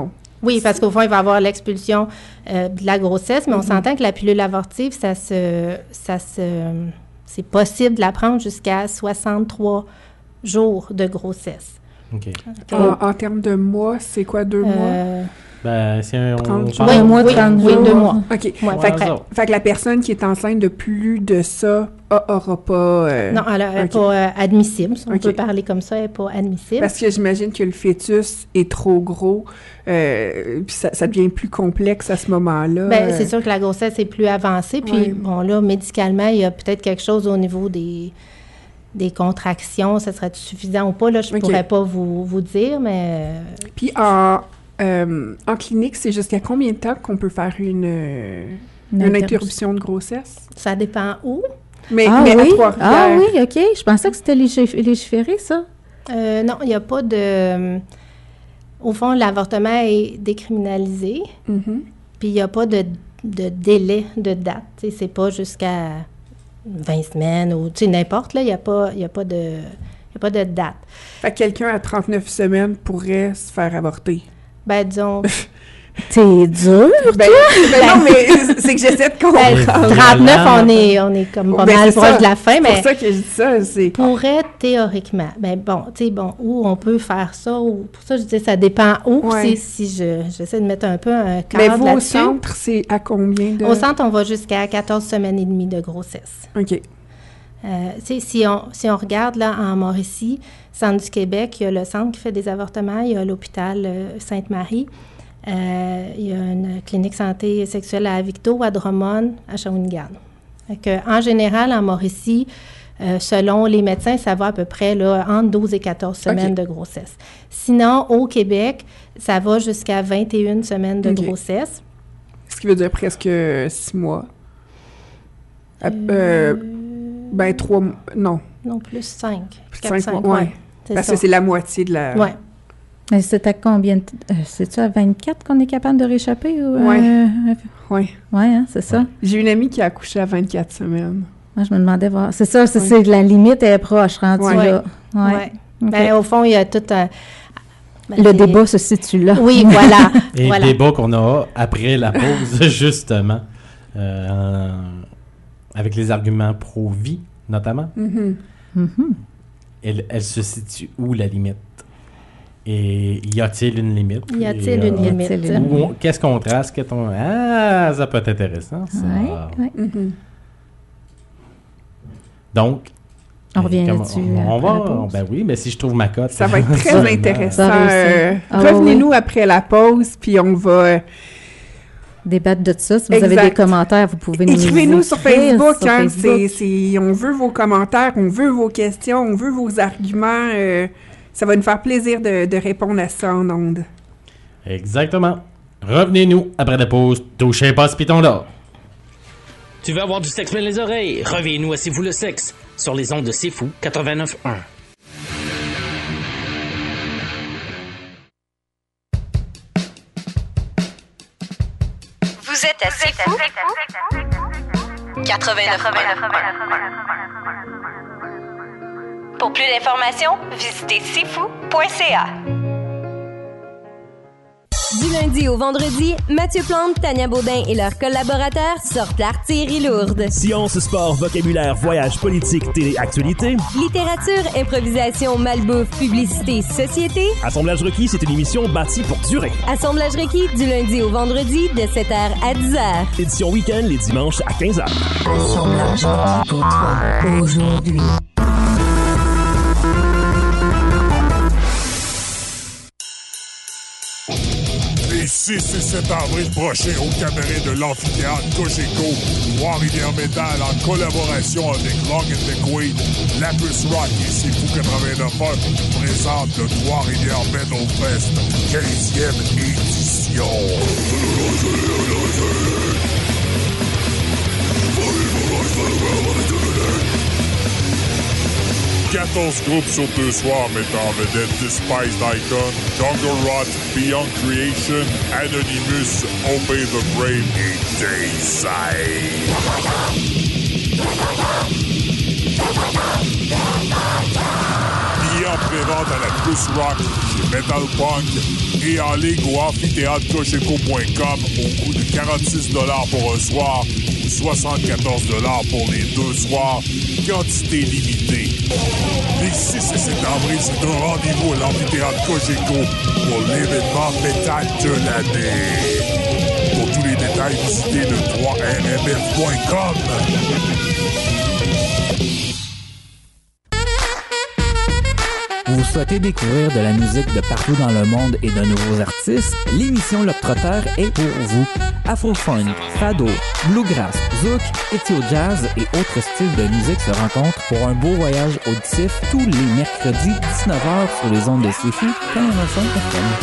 F: Oui, parce qu'au fond, il va y avoir l'expulsion euh, de la grossesse, mais on
C: Mhm.
F: s'entend que la pilule abortive, ça se, ça se, c'est possible de la prendre jusqu'à soixante-trois jours de grossesse.
A: OK.
C: En, en termes de mois, c'est quoi, deux mois?
F: Euh,
A: Ben, si on
C: trente
A: parle-
F: oui,
B: un mois,
F: oui,
B: trente
F: oui,
B: jours.
F: deux mois.
C: OK.
F: Ouais,
C: fait, que,
A: ouais, ça.
C: fait que la personne qui est enceinte de plus de ça a- aura pas... euh,
F: Non, elle n'est
C: OK.
F: pas euh, admissible. Si on
C: OK.
F: peut parler comme ça, elle n'est pas admissible.
C: Parce que j'imagine que le fœtus est trop gros, euh, puis ça, ça devient plus complexe à ce moment-là.
F: Ben,
C: euh.
F: c'est sûr que la grossesse est plus avancée. Puis,
C: Ouais.
F: bon, là, médicalement, il y a peut-être quelque chose au niveau des, des contractions. Ça serait suffisant ou pas? Là, je ne
C: OK.
F: pourrais pas vous, vous dire, mais... euh,
C: Puis en, euh, en clinique, c'est jusqu'à combien de temps qu'on peut faire une, euh,
B: Une
C: une
B: interruption.
C: interruption de grossesse?
F: ça dépend où.
C: Mais,
B: Ah,
C: mais à
B: oui?
C: Trois-Rivières.
B: Ah oui, OK. Je pensais que c'était légif- légiféré, ça.
F: Euh, non, il n'y a pas de... Au fond, l'avortement est décriminalisé,
C: Mhm.
F: puis il n'y a pas de, de délai de date. Tu sais, c'est pas jusqu'à vingt semaines ou, tu sais, n'importe, là, il n'y a pas, il y a pas de... Il y a pas de date.
C: Fait que quelqu'un à trente-neuf semaines pourrait se faire avorter.
F: Ben, disons...
B: T'es dur.
C: Ben, ben non, mais c'est que j'essaie de
F: Ben,
C: comprendre.
F: trente-neuf, on est, on est comme pas
C: Ben,
F: mal
C: c'est
F: proche
C: ça.
F: de la fin,
C: C'est
F: mais
C: pour ça que je dis ça, c'est...
F: pourrait théoriquement. Ben bon, tu sais, bon, où on peut faire ça, ou pour ça je dis ça dépend où.
C: Ouais.
F: C'est si je j'essaie de mettre un peu un cadre
C: Mais vous, au
F: là-dessus.
C: centre, c'est à combien de...
F: Au centre, on va jusqu'à quatorze semaines et demie de grossesse.
C: OK.
F: Euh, tu sais, si on, si on regarde là en Mauricie, Centre du Québec, il y a le centre qui fait des avortements, il y a l'hôpital euh, Sainte-Marie, euh, il y a une clinique santé sexuelle à Victo, à Drummond, à Shawinigan. Fait que, en général, en Mauricie, euh, selon les médecins, ça va à peu près là, entre douze et quatorze semaines
C: OK.
F: de grossesse. Sinon, au Québec, ça va jusqu'à vingt et une semaines de
C: OK.
F: grossesse.
C: Ce qui veut dire presque six mois. Euh, euh, ben, trois mois... Non.
F: Non, plus cinq.
C: Cinq mois, ouais. Parce que c'est la moitié de la...
F: Ouais.
B: Mais c'est à combien de... euh, C'est-tu à vingt-quatre qu'on est capable de réchapper? Ou,
C: Ouais.
B: euh,
C: Ouais.
B: ouais, hein, c'est ça.
C: J'ai une amie qui a accouché à vingt-quatre semaines.
B: Moi, je me demandais voir. C'est ça, c'est
C: Ouais.
B: c'est- la limite est proche, rendue
C: Ouais.
B: là. Ouais.
F: Ouais.
B: OK.
F: Ben, au fond, il y a tout un... ben,
B: Le
F: c'est-
B: débat se situe là.
F: Oui, voilà.
A: Et
F: voilà.
A: le débat qu'on a après la pause, justement, euh, avec les arguments pro-vie, notamment,
C: Mhm.
B: Mhm.
A: elle, elle se situe où la limite? Et y a-t-il une limite?
F: Y a-t-il
A: Et,
F: une
A: euh,
F: limite?
B: Y a-t-il une-
A: où on- Qu'est-ce qu'on trace? Qu'est-ce qu'on- Ah, ça peut être intéressant, ça.
B: Ouais, ouais.
C: Mhm.
A: Donc,
B: On
A: euh,
B: revient
A: comme-
B: là-dessus
A: On, on
B: après la
A: va,
B: pause.
A: ben oui, mais si je trouve ma cote.
C: Ça va être très
A: seulement,
C: intéressant.
B: Ça va réussir.
C: Euh,
B: Ah,
C: Revenez-nous après la pause, puis on va... euh,
B: Débattre de ça. Si vous avez
C: Exact.
B: des commentaires, vous pouvez nous
C: Écrivez-nous sur
B: écrire
C: Facebook,
B: sur
C: hein,
B: Facebook.
C: c'est- c'est- on veut vos commentaires, on veut vos questions, on veut vos arguments. euh, ça va nous faire plaisir de, de répondre à ça en ondes.
A: Exactement. Revenez-nous après la pause. Touchez pas ce piton d'or.
L: Tu veux avoir du sexe plein les oreilles? Reviens-nous à C'est vous le sexe sur les ondes de C'est fou quatre-vingt-neuf un.
H: Vous êtes à C'est fou quatre-vingt-neuf. Pour plus d'informations, visitez c'est fou point c a.
M: Du lundi au vendredi, Mathieu Plante, Tania Baudin et leurs collaborateurs sortent l'artillerie lourde.
N: Science, sport, vocabulaire, voyage, politique, télé, actualité.
M: Littérature, improvisation, malbouffe, publicité, société.
N: Assemblage requis, c'est une émission bâtie pour durer.
M: Assemblage requis du lundi au vendredi de sept heures à dix heures.
N: Édition week-end les dimanches à quinze heures.
O: Assemblage requis pour toi aujourd'hui.
P: Les six et sept avril prochains au cabaret de l'amphithéâtre Cogeco, Trois-Rivières Métal en collaboration avec Long and the Queen, Lapis Rock et C'est Fou quatre-vingt-neuf présente le Trois-Rivières Metal Fest, quinzième édition. quatorze groupes sur deux soirs mettant en vedette Despised Icon, Jungle Rot, Beyond Creation, Anonymous, Obey the Brave et Dayside. Billets en pré-vente à la Plus Rock chez Metal Punk et en ligne au amphithéâtre cogeco point com au coût de quarante-six dollars pour un soir ou soixante-quatorze dollars pour les deux soirs, quantité limitée. Les six et sept avril, c'est un rendez-vous à l'amphithéâtre Cogeco pour l'événement métal de l'année. Pour tous les détails, visitez le trois R M F point com.
Q: Vous souhaitez découvrir de la musique de partout dans le monde et de nouveaux artistes? L'émission L'Octroteur est pour vous. Afro-funk, fado, bluegrass, zouk, ethio-jazz et autres styles de musique se rencontrent pour un beau voyage auditif tous les mercredis dix-neuf heures sur les ondes de C F U quatre-vingt-cinq F M.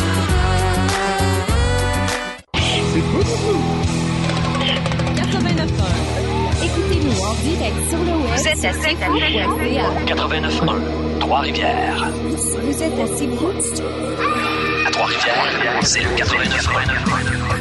M: quatre-vingt-neuf un. Écoutez-nous en direct sur le web.
H: Vous êtes à C F U
R: quatre-vingt-neuf un, Trois-Rivières.
M: Vous êtes à C F U
R: À Trois-Rivières, c'est le quatre-vingt-neuf un.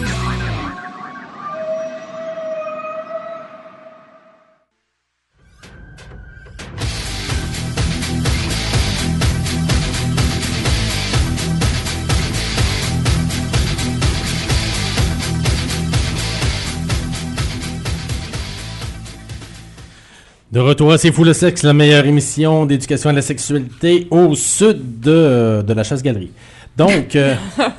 A: De retour à C'est fou le sexe, la meilleure émission d'éducation à la sexualité au sud de, de la Chasse-Galerie. Donc, euh,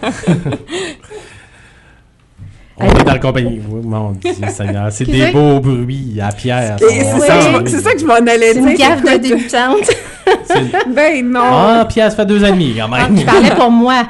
A: on est dans la compagnie. Oui, mon Dieu Seigneur, c'est des beaux bruits à Pierre.
C: C'est ça, c'est ça que je m'en allais dire.
F: C'est une gaffe de débutante.
C: Ben non.
A: Ah, Pierre, ça fait deux ans et demi quand même.
F: Ah, je parlais pour moi.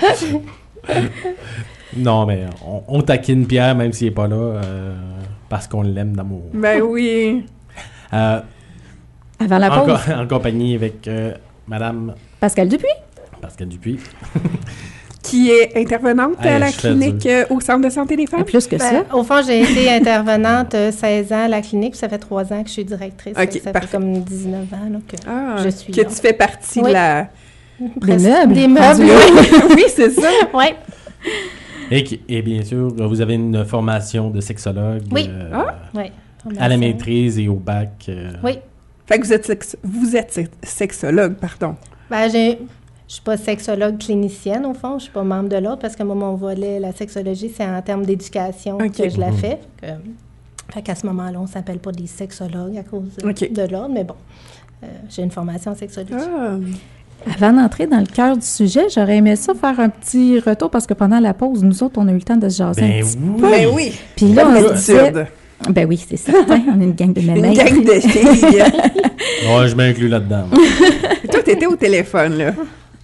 A: Non, mais on, on taquine Pierre même s'il n'est pas là euh, parce qu'on l'aime d'amour.
C: Ben oui.
A: Euh,
B: Avant la
A: en,
B: pause.
A: co- en compagnie avec euh, Madame
B: Pascal Dupuis.
A: Pascal Dupuis.
C: Qui est intervenante
A: Hey,
C: à la
A: je fais
C: clinique
A: dur.
C: euh, au Centre de santé des femmes.
B: Plus que
F: Ben, au fond, j'ai été intervenante euh, seize ans à la clinique, puis ça fait trois ans que je suis directrice.
C: Ok,
F: Fait que ça
C: parfait.
F: fait comme dix-neuf ans là, que
C: Ah,
F: je suis
C: que
F: là.
C: tu fais partie
F: Oui.
C: de la...
B: Des meubles.
F: Des meubles,
B: Rendu
F: oui.
C: oui, c'est ça.
F: Oui.
A: Et, qui- et bien sûr, vous avez une formation de sexologue
F: Oui.
A: euh,
C: Ah.
F: Oui.
A: à la maîtrise et au bac. euh,
F: Oui.
C: Fait que vous êtes, sex- vous êtes sex- sexologue, pardon.
F: Ben, j'ai... Je suis pas sexologue clinicienne, au fond. Je suis pas membre de l'ordre parce que moi, mon volet, la sexologie, c'est en termes d'éducation
C: Ok.
F: que je la
A: Mhm.
F: fais. Que, fait qu'à ce moment-là, on s'appelle pas des sexologues à cause de,
C: Ok.
F: de l'ordre, mais bon, euh, j'ai une formation en sexologie.
C: Ah.
B: Avant d'entrer dans le cœur du sujet, j'aurais aimé ça faire un petit retour parce que pendant la pause, nous autres, on a eu le temps de se jaser
A: Ben
B: un petit
A: oui.
B: peu.
C: Ben oui.
B: Puis là,
C: Comme
B: on se
C: d'habitude.
B: disait... Ben oui, c'est certain. On est une gang de mémères.
C: Une gang de filles.
A: Ouais, je m'inclus là-dedans.
C: Et toi, t'étais au téléphone, là.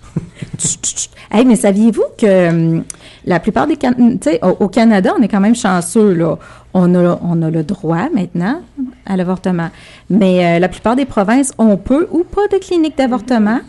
B: Hey, mais saviez-vous que hum, la plupart des... Can- tu sais, au, au Canada, on est quand même chanceux, là. On a, on a le droit, maintenant, à l'avortement. Mais euh, la plupart des provinces ont peu ou pas de clinique d'avortement.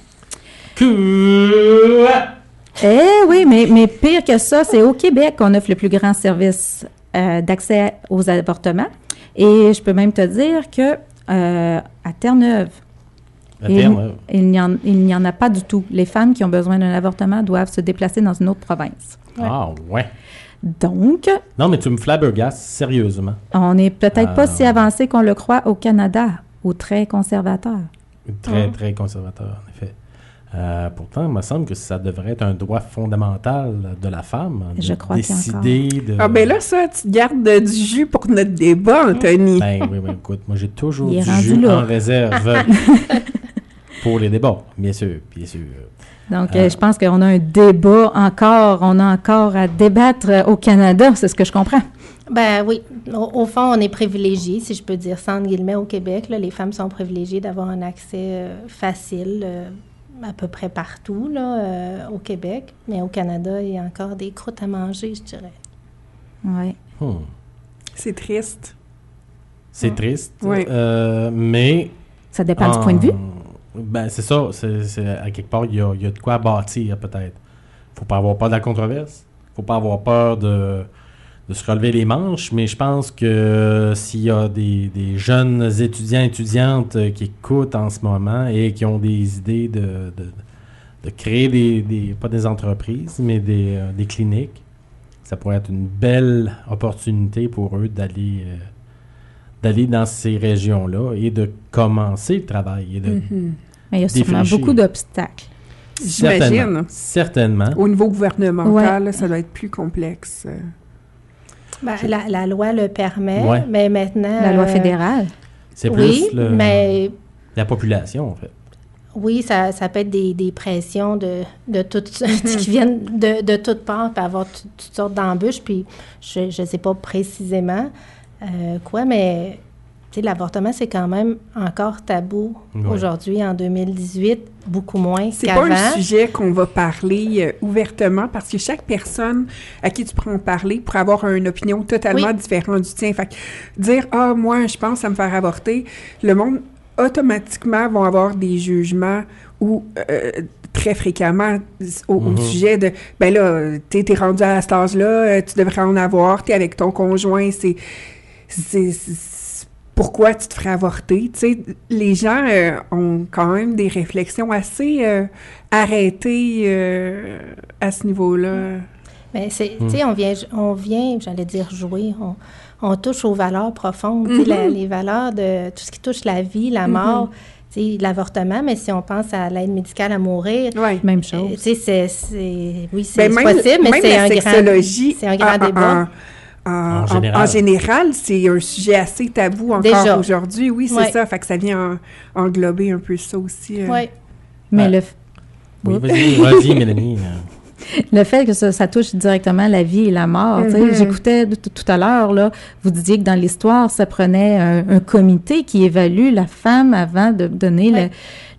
A: Que...
B: Eh oui, mais, mais pire que ça, c'est au Québec qu'on offre le plus grand service euh, d'accès aux avortements. Et je peux même te dire que euh, à Terre-Neuve,
A: À
B: il,
A: Terre-Neuve.
B: il n'y en, il n'y en a pas du tout. Les femmes qui ont besoin d'un avortement doivent se déplacer dans une autre province.
A: Ah, ouais.
B: Donc,
A: Non, mais tu me flabbergastes, sérieusement.
B: on n'est peut-être
A: Ah.
B: pas si avancé qu'on le croit au Canada, ou très conservateur.
A: Très,
B: Ah.
A: très conservateur, en effet. Euh, pourtant, il me semble que ça devrait être un droit fondamental de la femme de
B: Je crois qu'il y a
A: décider de...
C: Ah ben là, ça, tu te gardes euh, du jus pour notre débat, Anthony.
A: Ben oui, oui, écoute, moi j'ai toujours
B: Il est
A: du
B: rendu
A: jus
B: là.
A: en réserve pour les débats, bien sûr, bien sûr.
B: Donc,
A: Ah.
B: euh, je pense qu'on a un débat encore, on a encore à débattre euh, au Canada, c'est ce que je comprends.
F: Ben oui. Au, au fond, on est privilégiés, si je peux dire ça, entre guillemets, au Québec. Là, les femmes sont privilégiées d'avoir un accès euh, facile euh, à peu près partout là, euh, au Québec. Mais au Canada, il y a encore des croûtes à manger, je dirais.
B: Oui.
A: Hmm.
C: C'est triste.
A: C'est triste,
C: Oui.
A: euh, mais...
B: Ça dépend du
A: en-
B: point de vue.
A: Ben c'est ça, c'est, c'est- à quelque part, il y a, il y a de quoi bâtir peut-être. Faut pas avoir peur de la controverse, faut pas avoir peur de, de se relever les manches, mais je pense que s'il y a des, des jeunes étudiants étudiantes euh, qui écoutent en ce moment et qui ont des idées de, de, de créer des, des, pas des entreprises, mais des, euh, des cliniques, ça pourrait être une belle opportunité pour eux d'aller, euh, d'aller dans ces régions-là et de commencer le travail et de
B: Mhm. Mais il y a sûrement
A: défricher.
B: beaucoup d'obstacles.
C: J'imagine.
A: Certainement. Certainement.
C: Au niveau gouvernemental,
B: Ouais.
C: là, ça doit être plus complexe. euh.
F: Ben, la, la loi le permet,
A: Ouais.
F: mais maintenant...
B: La loi
F: euh,
B: fédérale.
A: C'est plus
F: Oui,
A: le-
F: mais
A: la population, en fait.
F: oui, ça, ça peut être des, des pressions de, de toutes, qui viennent de, de toutes parts, puis avoir t- toutes sortes d'embûches, puis je ne sais pas précisément euh, quoi, mais tu sais, l'avortement, c'est quand même encore tabou
C: Ouais.
F: aujourd'hui, en deux mille dix-huit, beaucoup moins
C: C'est
F: qu'avant.
C: pas un sujet qu'on va parler euh, ouvertement parce que chaque personne à qui tu prends parler pourrait avoir une opinion totalement
F: Oui.
C: différente du tien. Fait que dire « Ah, moi, je pense à me faire avorter », le monde, automatiquement, vont avoir des jugements ou euh, très fréquemment au, au
A: Mhm.
C: sujet de « Ben là, t'es, t'es rendu à cet âge-là, euh, tu devrais en avoir, t'es avec ton conjoint, c'est... c'est, c'est pourquoi tu te ferais avorter? » Tu sais, les gens euh, ont quand même des réflexions assez euh, arrêtées euh, à ce niveau-là.
F: Mais c'est,
C: Mm.
F: tu sais, on vient, on vient, j'allais dire jouer, on, on touche aux valeurs profondes, tu sais, la-
C: Mhm.
F: les valeurs de tout ce qui touche la vie, la
C: Mhm.
F: mort, tu sais, l'avortement, mais si on pense à l'aide médicale à mourir,
B: même
F: chose. Tu sais, c'est, c'est, oui, c'est
C: Ben, même,
F: possible, mais
C: même
F: c'est
C: la
F: un
C: sexologie,
F: grand, c'est un grand
C: en-
F: débat.
C: En, en-
A: En
C: en-
A: général.
C: en général, c'est un sujet assez tabou encore
F: Déjà.
C: aujourd'hui. Oui, c'est
F: Ouais.
C: ça. Fait que ça vient en- englober un peu ça aussi. euh.
F: Oui.
B: Mais
A: Ouais.
B: le... f-
A: Oui,
B: Oups.
A: vas-y, vas-y, Mélanie.
B: Le fait que ça, ça touche directement la vie et la mort. tu sais,
C: Mhm.
B: J'écoutais t- tout à l'heure, là, vous disiez que dans l'histoire, ça prenait un, un comité qui évalue la femme avant de donner le-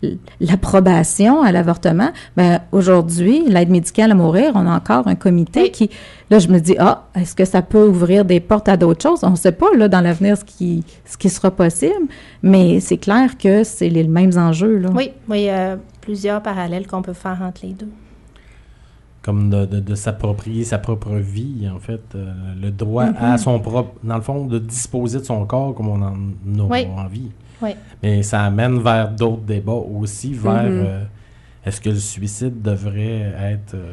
B: l'approbation à l'avortement. Ben, aujourd'hui, l'aide médicale à mourir, on a encore un comité qui... Là, je me dis, ah, est-ce que ça peut ouvrir des portes à d'autres choses? On ne sait pas, là, dans l'avenir, ce qui, ce qui sera possible, mais c'est clair que c'est les mêmes enjeux, là.
F: Oui, oui, il y a plusieurs parallèles qu'on peut faire entre les deux.
A: Comme de, de, de s'approprier sa propre vie, en fait. euh, le droit
F: Mhm.
A: à son propre... Dans le fond, de disposer de son corps comme on en a
F: Oui.
A: envie.
F: Oui.
A: Mais ça amène vers d'autres débats aussi, vers...
C: Mhm.
A: euh, est-ce que le suicide devrait être... euh,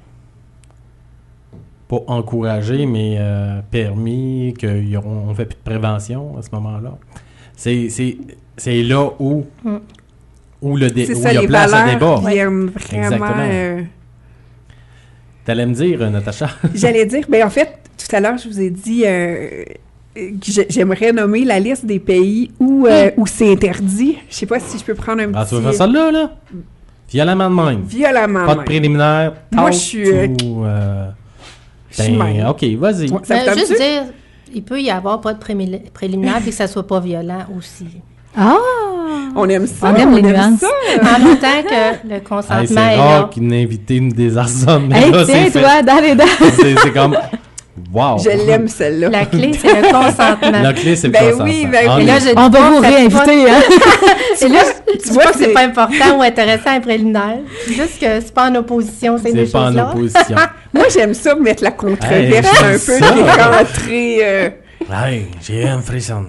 A: pas encouragé, mais euh, permis, qu'on ne fait plus de prévention à ce moment-là? C'est, c'est, c'est là où...
F: Mm.
A: où le dé-
C: C'est
A: où
C: ça,
A: il y a
C: les
A: place à débat.
C: valeurs viennent vraiment...
A: Exactement.
C: euh,
A: T'allais me dire, euh, Natacha?
C: J'allais dire, ben en fait, tout à l'heure, je vous ai dit euh, que j'ai- j'aimerais nommer la liste des pays où, euh, où c'est interdit. Je sais pas si je peux prendre un
A: Ah,
C: petit...
A: tu veux faire ça là, là? Violemment de même.
C: Violemment
A: Pas de
C: même.
A: préliminaire.
C: Moi,
A: talk
C: je suis, euh,
A: to, euh,
C: je suis
A: ben,
C: même.
A: OK, vas-y.
C: Ouais, ça
F: Ben,
C: te tente-tu?
F: juste dire, il peut y avoir pas de prémili- préliminaire puis que ça soit pas violent aussi.
B: Ah!
C: On aime ça,
B: On aime
C: on
B: les
C: aime
B: nuances.
C: ça.
F: En même temps que le
A: Hey,
F: consentement
A: c'est
F: est
A: rare
F: là.
A: qu'une invitée nous désarçonne. mais
B: Hey,
A: là,
B: tiens,
A: c'est fait.
B: toi, dans les dents!
A: C'est, c'est comme... Wow!
C: Je l'aime, celle-là.
F: La clé, c'est le consentement.
A: La clé, c'est le
C: Ben
A: consentement.
C: oui, ben
A: En
C: oui.
F: Et là,
A: effet.
F: je
B: On
F: dis
B: va
F: pas
B: vous
F: que c'est
B: réinviter,
F: pas-
B: hein?
F: Et là, je
C: tu
F: dis
C: vois
F: pas
C: que
F: que c'est
C: c'est-
F: pas important ou intéressant un préliminaire. C'est juste que c'est pas en opposition, ces deux
A: C'est pas en
F: choses-là.
A: opposition.
C: Moi, j'aime ça, mettre la controverse
A: Hey,
C: un
A: j'aime
C: peu,
A: ça.
C: puis rentrer... euh,
A: Hey, j'ai un frisson.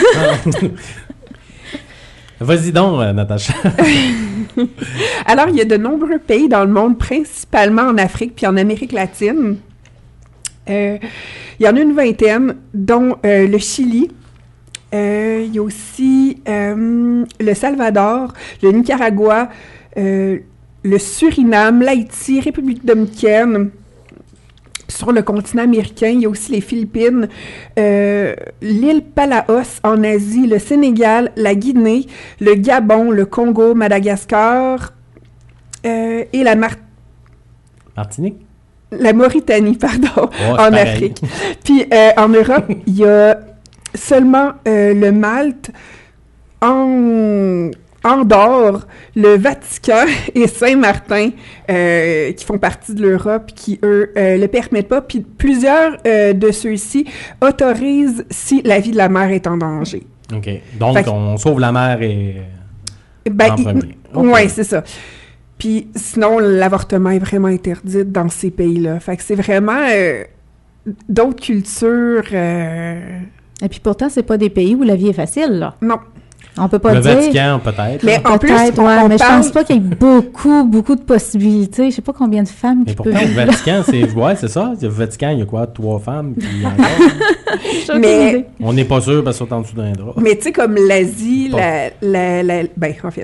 A: Vas-y donc, euh, Natacha.
C: Alors, il y a de nombreux pays dans le monde, principalement en Afrique puis en Amérique latine. Euh, il y en a une vingtaine, dont euh, le Chili. Euh, il y a aussi euh, le Salvador, le Nicaragua, euh, le Suriname, l'Haïti, République dominicaine. Sur le continent américain, il y a aussi les Philippines, euh, l'île Palaos en Asie, le Sénégal, la Guinée, le Gabon, le Congo, Madagascar euh, et la, Mar-
A: Martinique?
C: la Mauritanie, pardon,
A: Oh, c'est
C: en
A: pareil.
C: Afrique. Puis euh, en Europe, il y a seulement euh, le Malte, en... Andorre, le Vatican et Saint-Martin, euh, qui font partie de l'Europe, qui, eux, euh, le permettent pas. Puis plusieurs euh, de ceux-ci autorisent si la vie de la mère est en danger.
A: OK. Donc,
C: Fait que-
A: on sauve la mère et...
C: Ben,
A: en
C: il-
A: premier.
C: Oui,
A: OK.
C: c'est ça. Puis sinon, l'avortement est vraiment interdit dans ces pays-là. Fait que c'est vraiment euh, d'autres cultures... euh,
B: Et puis pourtant, c'est pas des pays où la vie est facile, là.
C: Non.
B: On peut pas
A: Le
B: dire...
A: Vatican, peut-être.
C: Mais en plus,
B: Peut-être,
C: on,
B: ouais,
C: on
B: mais
C: parle...
B: je pense pas qu'il y ait beaucoup, beaucoup de possibilités. Je sais pas combien de femmes
A: Mais
B: qui
A: pourtant,
B: peuvent...
A: le Vatican, c'est... Ouais, c'est ça. Le Vatican, il y a quoi? Trois femmes, puis encore.
C: Mais-
A: On n'est pas sûr parce qu'ils sont en dessous d'un drap.
C: Mais tu sais, comme l'Asie,
A: Bon.
C: la, la, la- ben, en fait,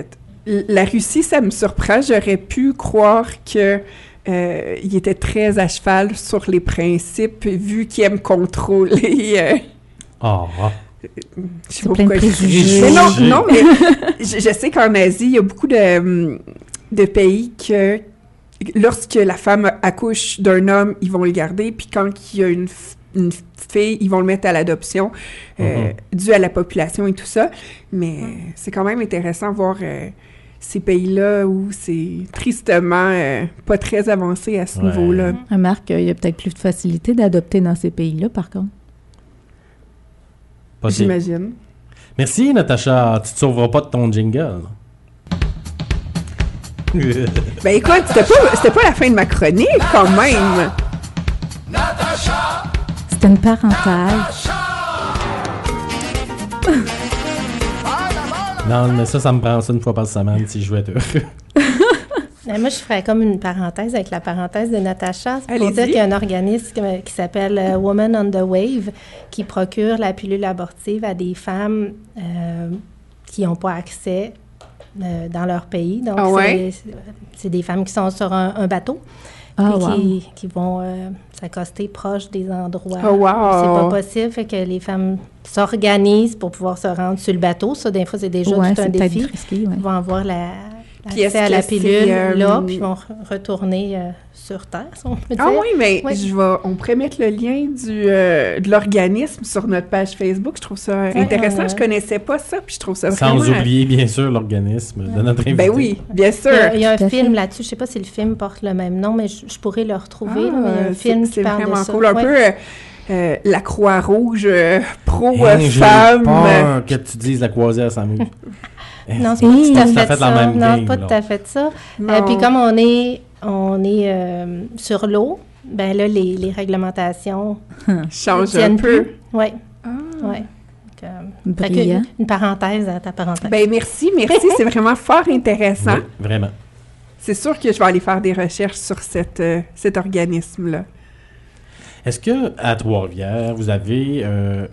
C: la Russie, ça me surprend. J'aurais pu croire que euh, il était très à cheval sur les principes, vu qu'il aime contrôler. Euh,
A: oh.
C: Je sais pas pourquoi je... Mais non, non, mais je, je sais qu'en Asie, il y a beaucoup de, de pays que lorsque la femme accouche d'un homme, ils vont le garder, puis quand il y a une, une fille, ils vont le mettre à l'adoption, euh, mm-hmm. dû à la population et tout ça. Mais mm. c'est quand même intéressant de voir euh, ces pays-là où c'est tristement euh, pas très avancé à ce ouais. niveau-là.
B: Remarque, il y a peut-être plus de facilité d'adopter dans ces pays-là, par contre.
C: J'imagine.
A: Merci, Natacha. Tu te sauveras pas de ton jingle.
C: Ben écoute, c'était pas, c'était pas la fin de ma chronique, quand même.
B: C'était une parenthèse.
A: Non, mais ça, ça me prend ça une fois par semaine si je veux être heureux.
F: Moi, je ferais comme une parenthèse avec la parenthèse de Natacha. C'est pour dire qu'il y a un organisme qui s'appelle euh, Women on the Wave qui procure la pilule abortive à des femmes euh, qui n'ont pas accès euh, dans leur pays. Donc,
C: ah ouais?
F: c'est, c'est des femmes qui sont sur un, un bateau
B: oh,
F: et
B: wow.
F: qui, qui vont euh, s'accoster proche des endroits
C: oh, wow.
F: où c'est pas possible. Fait que les femmes s'organisent pour pouvoir se rendre sur le bateau. Ça, des fois, c'est déjà
B: ouais,
F: tout un défi.
B: Risqué, ouais.
F: Ils vont avoir la...
C: Puis
F: accès à la pilule,
C: euh,
F: là, puis ils vont re- retourner euh, sur Terre, si on peut dire.
C: Ah oui, mais
F: oui.
C: je vais, on pourrait mettre le lien du, euh, de l'organisme sur notre page Facebook. Je trouve ça ouais, intéressant. Ouais, ouais. Je connaissais pas ça, puis je trouve ça
A: Sans
C: vraiment...
A: Sans oublier, bien sûr, l'organisme ouais. de notre invité.
C: Ben oui, bien sûr.
F: Il y a, il y a un film là-dessus. Je sais pas si le film porte le même nom, mais je, je pourrais le retrouver. Ah, là, mais il y a un film qui parle de ça.
C: C'est vraiment cool. Un ouais. peu... Euh, Euh, la Croix-Rouge euh, pro-femme.
A: Hey, j'ai peur que tu dises la croisière sans mur.
F: Non, c'est pas tout à fait, fait ça.
A: Même
F: non,
A: game,
F: pas
A: là.
F: tout à fait ça. Euh, puis comme on est, on est euh, sur l'eau, ben là, les, les réglementations
C: changent un peu.
F: Oui,
C: ah.
F: oui.
B: Brillant.
F: Une, une parenthèse à ta parenthèse.
C: Ben merci, merci. C'est vraiment fort intéressant.
A: Oui, vraiment.
C: C'est sûr que je vais aller faire des recherches sur cette, euh, cet organisme-là.
A: Est-ce que à Trois-Rivières, vous avez euh,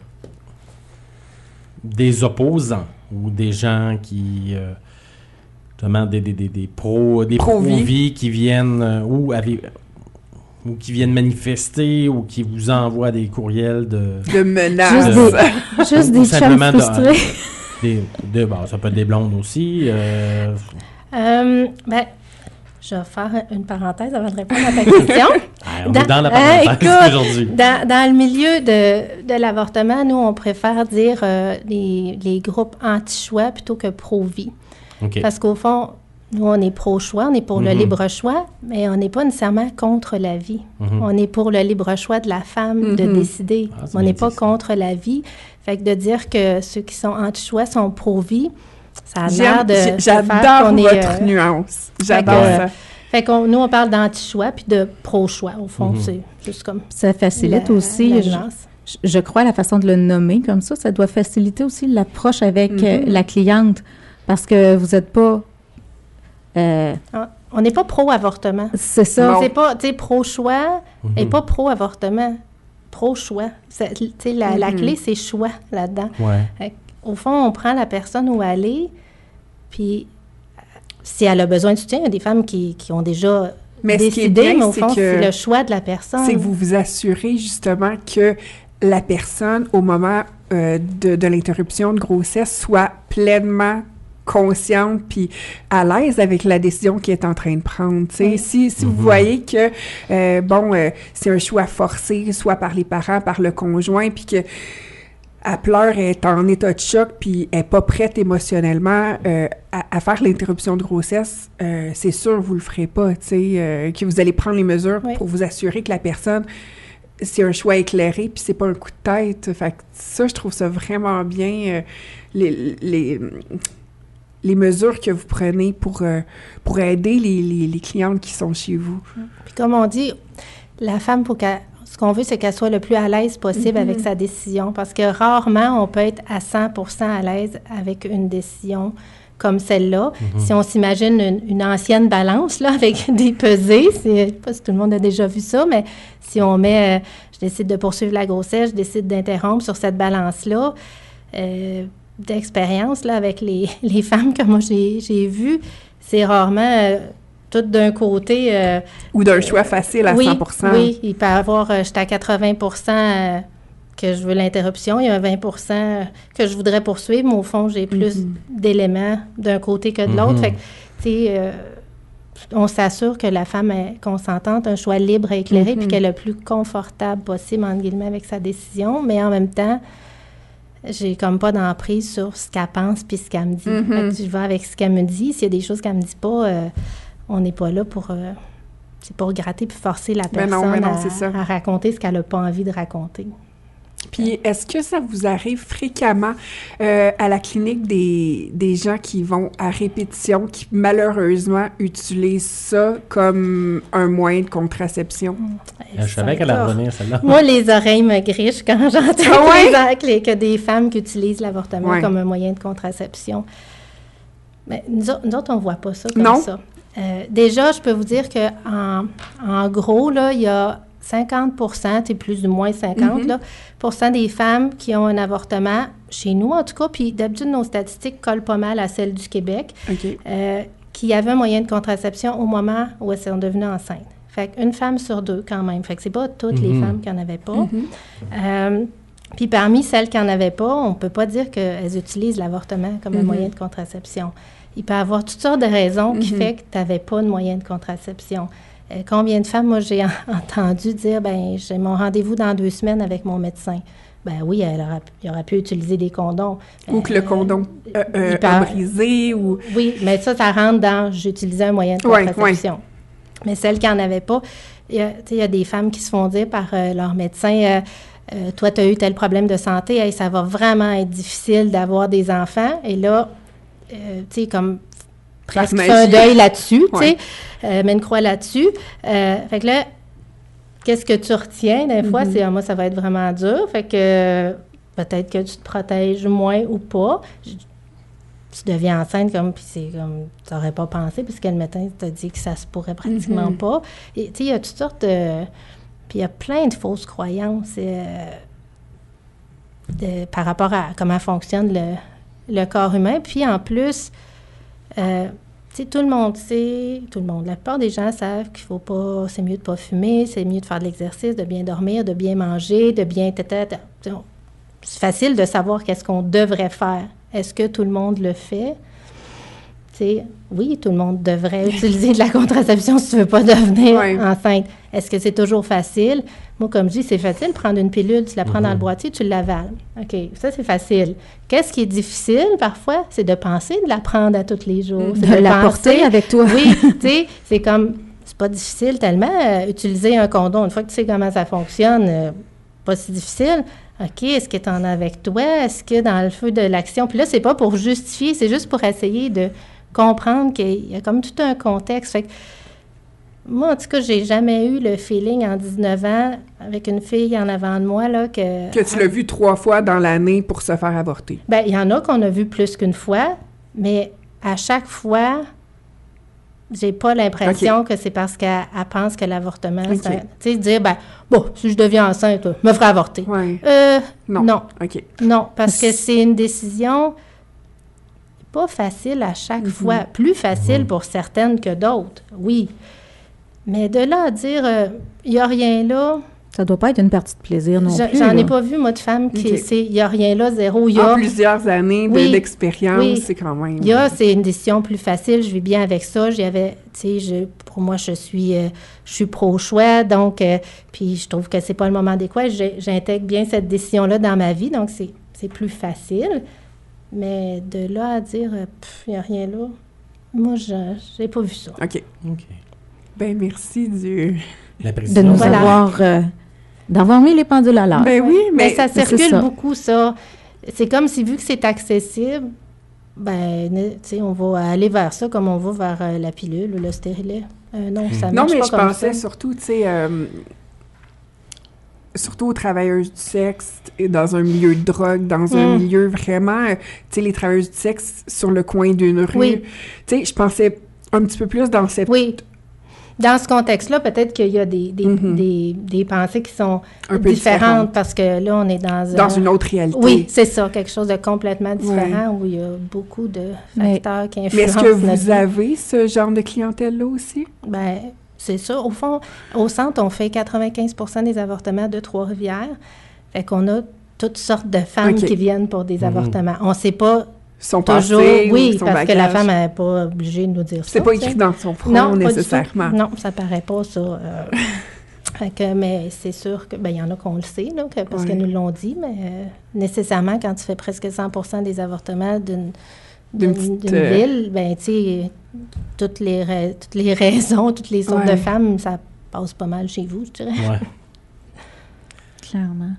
A: des opposants ou des gens qui, euh, justement, des, des, des, des pros, des
C: pro-vie,
A: pro-vie qui viennent euh, ou, avec, ou qui viennent manifester ou qui vous envoient des courriels de...
C: De menaces.
B: Juste des, juste des chums frustrés.
A: De, des, de, bon, ça peut être des blondes aussi. Euh...
F: Euh, ben... Je vais faire une parenthèse avant de répondre à ta question.
A: Ah, on dans, est dans la parenthèse euh, écoute, aujourd'hui.
F: Dans, dans le milieu de, de l'avortement, nous, on préfère dire euh, les, les groupes anti-choix plutôt que pro-vie. Okay. Parce qu'au fond, nous, on est pro-choix, on est pour mm-hmm. le libre choix, mais on n'est pas nécessairement contre la vie. Mm-hmm. On est pour le libre choix de la femme mm-hmm. de décider. Ah, on n'est pas ça. Contre la vie. Fait que de dire que ceux qui sont anti-choix sont pro-vie, ça a l'air de, de
C: j'adore qu'on votre est, euh, nuance. J'adore fait que, ça.
F: Fait que nous, on parle d'anti-choix puis de pro-choix. Au fond, mm-hmm. c'est juste comme...
B: Ça facilite la, aussi, la je, je crois, la façon de le nommer comme ça. Ça doit faciliter aussi l'approche avec mm-hmm. euh, la cliente parce que vous n'êtes pas... Euh,
F: ah, on n'est pas pro-avortement.
B: C'est ça.
F: C'est pas, tu sais, pro-choix mm-hmm. et pas pro-avortement. Pro-choix. Tu sais, la, mm-hmm. la clé, c'est choix là-dedans.
A: Ouais.
F: Fait, au fond, on prend la personne où elle est, puis si elle a besoin de soutien, il y a des femmes qui, qui ont déjà mais décidé, bien, mais au fond, c'est, c'est le choix de la personne.
C: C'est que vous vous assurez justement que la personne, au moment euh, de, de l'interruption de grossesse, soit pleinement consciente puis à l'aise avec la décision qu'elle est en train de prendre. Oui. Si, si mm-hmm. vous voyez que, euh, bon, euh, c'est un choix forcé, soit par les parents, par le conjoint, puis que elle pleure, elle est en état de choc, puis elle n'est pas prête émotionnellement euh, à, à faire l'interruption de grossesse, euh, c'est sûr que vous ne le ferez pas, tu sais, euh, que vous allez prendre les mesures oui. pour vous assurer que la personne, c'est un choix éclairé, puis c'est pas un coup de tête. Fait que ça, je trouve ça vraiment bien, euh, les, les, les mesures que vous prenez pour, euh, pour aider les, les, les clientes qui sont chez vous.
F: Puis comme on dit, la femme, pour qu'elle... Ce qu'on veut, c'est qu'elle soit le plus à l'aise possible mm-hmm. avec sa décision, parce que rarement, on peut être à cent pour cent à l'aise avec une décision comme celle-là. Mm-hmm. Si on s'imagine une, une ancienne balance, là, avec des pesées, c'est, je ne sais pas si tout le monde a déjà vu ça, mais si on met, euh, je décide de poursuivre la grossesse, je décide d'interrompre sur cette balance-là, euh, d'expérience là, avec les, les femmes que moi j'ai, j'ai vues, c'est rarement euh, tout d'un côté... Euh,
C: Ou d'un choix facile à
F: oui,
C: cent pour cent.
F: Oui, il peut y avoir, euh, j'étais à quatre-vingts pour cent euh, que je veux l'interruption, il y a vingt pour cent que je voudrais poursuivre, mais au fond, j'ai plus mm-hmm. d'éléments d'un côté que de l'autre. Mm-hmm. Fait que, tu sais, euh, on s'assure que la femme est consentante, un choix libre et éclairé, mm-hmm. puis qu'elle est le plus confortable possible, entre guillemets, avec sa décision, mais en même temps, j'ai comme pas d'emprise sur ce qu'elle pense puis ce qu'elle me dit. Mm-hmm. Fait que je vais avec ce qu'elle me dit. S'il y a des choses qu'elle me dit pas, euh, on n'est pas là pour... Euh, c'est pour gratter puis forcer la personne
C: mais non, mais non,
F: à,
C: c'est ça.
F: à raconter ce qu'elle n'a pas envie de raconter.
C: Puis, est-ce que ça vous arrive fréquemment euh, à la clinique des, des gens qui vont à répétition, qui malheureusement utilisent ça comme un moyen de contraception?
A: Je savais qu'elle allait revenir, celle-là.
F: Moi, les oreilles me grichent quand j'entends
C: ah ouais?
F: que, les, que des femmes qui utilisent l'avortement ouais. comme un moyen de contraception. Mais nous, nous autres, on ne voit pas ça comme
C: non.
F: ça. Euh, déjà, je peux vous dire qu'en en gros, là, il y a cinquante pour cent, c'est plus ou moins cinquante mm-hmm. là, pour cent des femmes qui ont un avortement, chez nous en tout cas, puis d'habitude, nos statistiques collent pas mal à celles du Québec,
C: okay.
F: euh, qui avaient un moyen de contraception au moment où elles sont devenues enceintes. Fait qu'une femme sur deux, quand même. Fait que c'est pas toutes mm-hmm. les femmes qui n'en avaient pas. Mm-hmm. Euh, puis parmi celles qui n'en avaient pas, on peut pas dire qu'elles utilisent l'avortement comme mm-hmm. un moyen de contraception. Il peut y avoir toutes sortes de raisons mm-hmm. qui font que tu n'avais pas de moyen de contraception. Euh, combien de femmes, moi, j'ai en- entendu dire, ben j'ai mon rendez-vous dans deux semaines avec mon médecin. Ben oui, elle aura, il aurait pu utiliser des condoms.
C: Ou euh, que le condom euh, euh, peut... a brisé ou...
F: Oui, mais ça, ça rentre dans « j'utilisais un moyen de contraception ». Ouais, ouais. Mais celles qui n'en avaient pas, il y a, il y a des femmes qui se font dire par euh, leur médecin euh, euh, « toi, tu as eu tel problème de santé, hey, ça va vraiment être difficile d'avoir des enfants ». Et là, euh, tu sais, comme presque fait un deuil là-dessus, tu sais, ouais. euh, met une croix là-dessus. Euh, fait que là, qu'est-ce que tu retiens? Des fois, mm-hmm. c'est ah, « moi, ça va être vraiment dur ». Fait que euh, peut-être que tu te protèges moins ou pas. Je, tu deviens enceinte comme, puis c'est comme, tu n'aurais pas pensé, puisque le médecin t'a dit que ça se pourrait pratiquement mm-hmm. pas. Et tu sais, il y a toutes sortes de... Puis il y a plein de fausses croyances euh, de, par rapport à comment fonctionne le, le corps humain. Puis en plus, euh, tu sais, tout le monde sait, tout le monde, la plupart des gens savent qu'il faut pas, c'est mieux de pas fumer, c'est mieux de faire de l'exercice, de bien dormir, de bien manger, de bien... Tata, c'est facile de savoir qu'est-ce qu'on devrait faire. Est-ce que tout le monde le fait? T'sais, oui, tout le monde devrait utiliser de la contraception si tu ne veux pas devenir oui. enceinte. Est-ce que c'est toujours facile? Moi, comme je dis, c'est facile, prendre une pilule, tu la prends mm-hmm. dans le boîtier, tu l'avales. OK, ça, c'est facile. Qu'est-ce qui est difficile, parfois? C'est de penser de la prendre à tous les jours.
B: Mm-hmm. De, de la porter avec toi.
F: Oui, tu sais, c'est comme, c'est pas difficile tellement. Euh, utiliser un condom, une fois que tu sais comment ça fonctionne, euh, pas si difficile. OK, est-ce que tu en as avec toi? Est-ce que dans le feu de l'action? Puis là, c'est pas pour justifier, c'est juste pour essayer de comprendre qu'il y a comme tout un contexte. Fait que moi, en tout cas, j'ai jamais eu le feeling en dix-neuf ans, avec une fille en avant de moi, là, que...
C: Que tu l'as vu trois fois dans l'année pour se faire avorter.
F: Bien, il y en a qu'on a vu plus qu'une fois, mais à chaque fois... J'ai pas l'impression okay. que c'est parce qu'elle pense que l'avortement, okay. c'est... Tu sais, dire, ben, bon, si je deviens enceinte, je me ferai avorter.
C: Ouais.
F: Euh, non.
C: Non. OK.
F: Non, parce que c'est une décision pas facile à chaque mm-hmm. fois. Plus facile mm-hmm. pour certaines que d'autres, oui. Mais de là à dire, il euh, n'y a rien là...
B: Ça doit pas être une partie de plaisir non
F: je,
B: plus.
F: J'en
B: là.
F: ai pas vu, moi, de femme qui
C: okay.
F: sait, il n'y a rien là, zéro. Y a,
C: en plusieurs années de,
F: oui,
C: d'expérience,
F: oui.
C: c'est quand même...
F: Il y a, c'est une décision plus facile, je vis bien avec ça. J'avais, tu sais, pour moi, je suis, euh, je suis pro-choix, donc, euh, puis je trouve que c'est pas le moment adéquat. J'ai, j'intègre bien cette décision-là dans ma vie, donc c'est, c'est plus facile. Mais de là à dire, il n'y a rien là, moi, je n'ai pas vu ça.
C: OK.
A: OK.
C: Ben merci du...
B: de nous voilà. avoir... Euh, d'avoir mis les pendules à l'heure.
C: Ben oui, mais,
F: mais ça circule ça. beaucoup, ça. C'est comme si, vu que c'est accessible, ben, tu sais, on va aller vers ça comme on va vers euh, la pilule ou le stérilet. Euh, non, ça
C: non,
F: marche
C: mais
F: pas
C: je
F: comme
C: pensais
F: ça.
C: surtout, tu sais, euh, surtout aux travailleuses du sexe, et dans un milieu de drogue, dans mm. un milieu vraiment, tu sais, les travailleuses du sexe sur le coin d'une rue.
F: Oui.
C: Tu sais, je pensais un petit peu plus dans cette...
F: Oui. dans ce contexte-là, peut-être qu'il y a des, des,
C: Mm-hmm.
F: des, des pensées qui sont
C: Un peu
F: différentes
C: différentes.
F: parce que là, on est dans...
C: Dans
F: un-
C: une autre réalité.
F: Oui, c'est ça, quelque chose de complètement différent où il y a beaucoup de facteurs qui
C: Mais
F: influencent
C: est-ce que
F: notre
C: vous
F: vie.
C: avez ce genre de clientèle-là aussi?
F: Ben, c'est ça. Au fond, au centre, on fait quatre-vingt-quinze pour cent des avortements de Trois-Rivières. Fait qu'on a toutes sortes de femmes
C: OK.
F: qui viennent pour des
C: Mhm.
F: avortements. On ne sait pas
C: Son
F: toujours...
C: passé ou
F: oui,
C: son
F: parce que la
C: bagage.
F: femme n'est pas obligée de nous dire ça.
C: C'est pas
F: tu sais.
C: écrit dans son front,
F: non, pas du tout.
C: nécessairement.
F: Non, ça paraît pas, ça. euh. Fait que, mais c'est sûr que... Ben, il y en a qu'on le sait, là, que- parce
C: Ouais.
F: qu'elles nous l'ont dit, mais euh, nécessairement, quand tu fais presque cent pour cent des avortements d'une...
C: D'une
F: d'une
C: petite,
F: d'une
C: euh,
F: ville, ben tu sais, toutes les, ra- toutes les raisons, toutes les sortes
C: Ouais.
F: de femmes, ça passe pas mal chez vous, je dirais.
A: Ouais.
B: Clairement.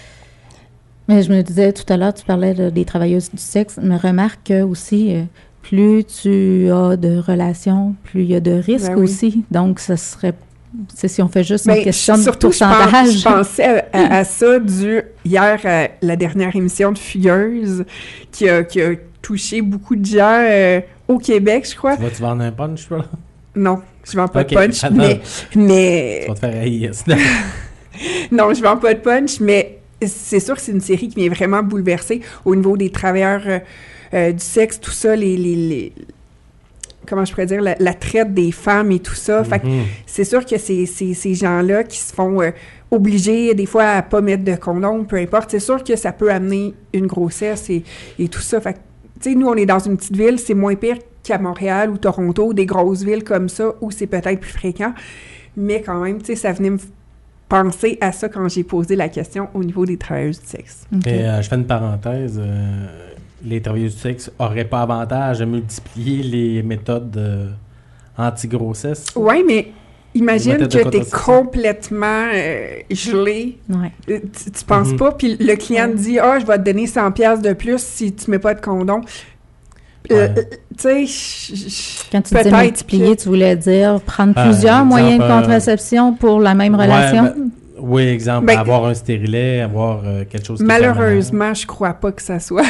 B: Mais je me disais tout à l'heure, tu parlais de- des travailleuses du sexe, mais remarque que aussi, euh, plus tu as de relations, plus il y a de risques
C: Ben oui.
B: aussi. Donc, ce serait, c'est si on fait juste
C: Ben,
B: une question de
C: surtout, je pense-
B: pourcentage.
C: Je pensais à, à- à ça du hier, à la dernière émission de Fugueuse, qui a, qui a touché beaucoup de gens euh, au Québec, je crois.
A: Tu vas-tu vendre un punch, là?
C: Non, je vends pas
A: Ok,
C: de punch,
A: attends.
C: mais... mais...
A: Tu vas te faire haïr.
C: Non, je vends pas de punch, mais c'est sûr que c'est une série qui vient vraiment bouleverser au niveau des travailleurs euh, euh, du sexe, tout ça, les, les, les- comment je pourrais dire, la, la traite des femmes et tout ça. Fait que
A: Mhm.
C: c'est sûr que c'est c'est ces gens-là qui se font euh, obligés, des fois, à pas mettre de condom, peu importe. C'est sûr que ça peut amener une grossesse et, et tout ça. Fait que, tu sais, nous, on est dans une petite ville, c'est moins pire qu'à Montréal ou Toronto, des grosses villes comme ça, où c'est peut-être plus fréquent. Mais quand même, tu sais, ça venait me penser à ça quand j'ai posé la question au niveau des travailleuses du sexe.
A: Et euh, je fais une parenthèse. euh, les travailleuses du sexe n'auraient pas avantage à multiplier les méthodes euh, anti-grossesse.
C: Oui, mais imagine
A: Les méthodes de
C: que tu es
A: contraception.
C: complètement euh, gelé.
B: Ouais.
C: Euh, Tu, tu penses
A: Mhm.
C: pas, puis le client te dit « Ah, je vais te donner cent piastres de plus si tu mets pas de condom. Euh,
A: Ouais.
C: euh, tu sais, je- je-
B: Quand tu disais
C: peut-être
B: multiplier,
C: que-
B: tu voulais dire prendre
A: Euh,
B: plusieurs
A: exemple,
B: moyens de
A: euh,
B: contraception pour la même
A: Ouais,
B: relation?
A: ben, oui, exemple,
C: Ben,
A: avoir un stérilet, avoir euh, quelque chose qui est
C: Malheureusement, je crois pas que ça soit.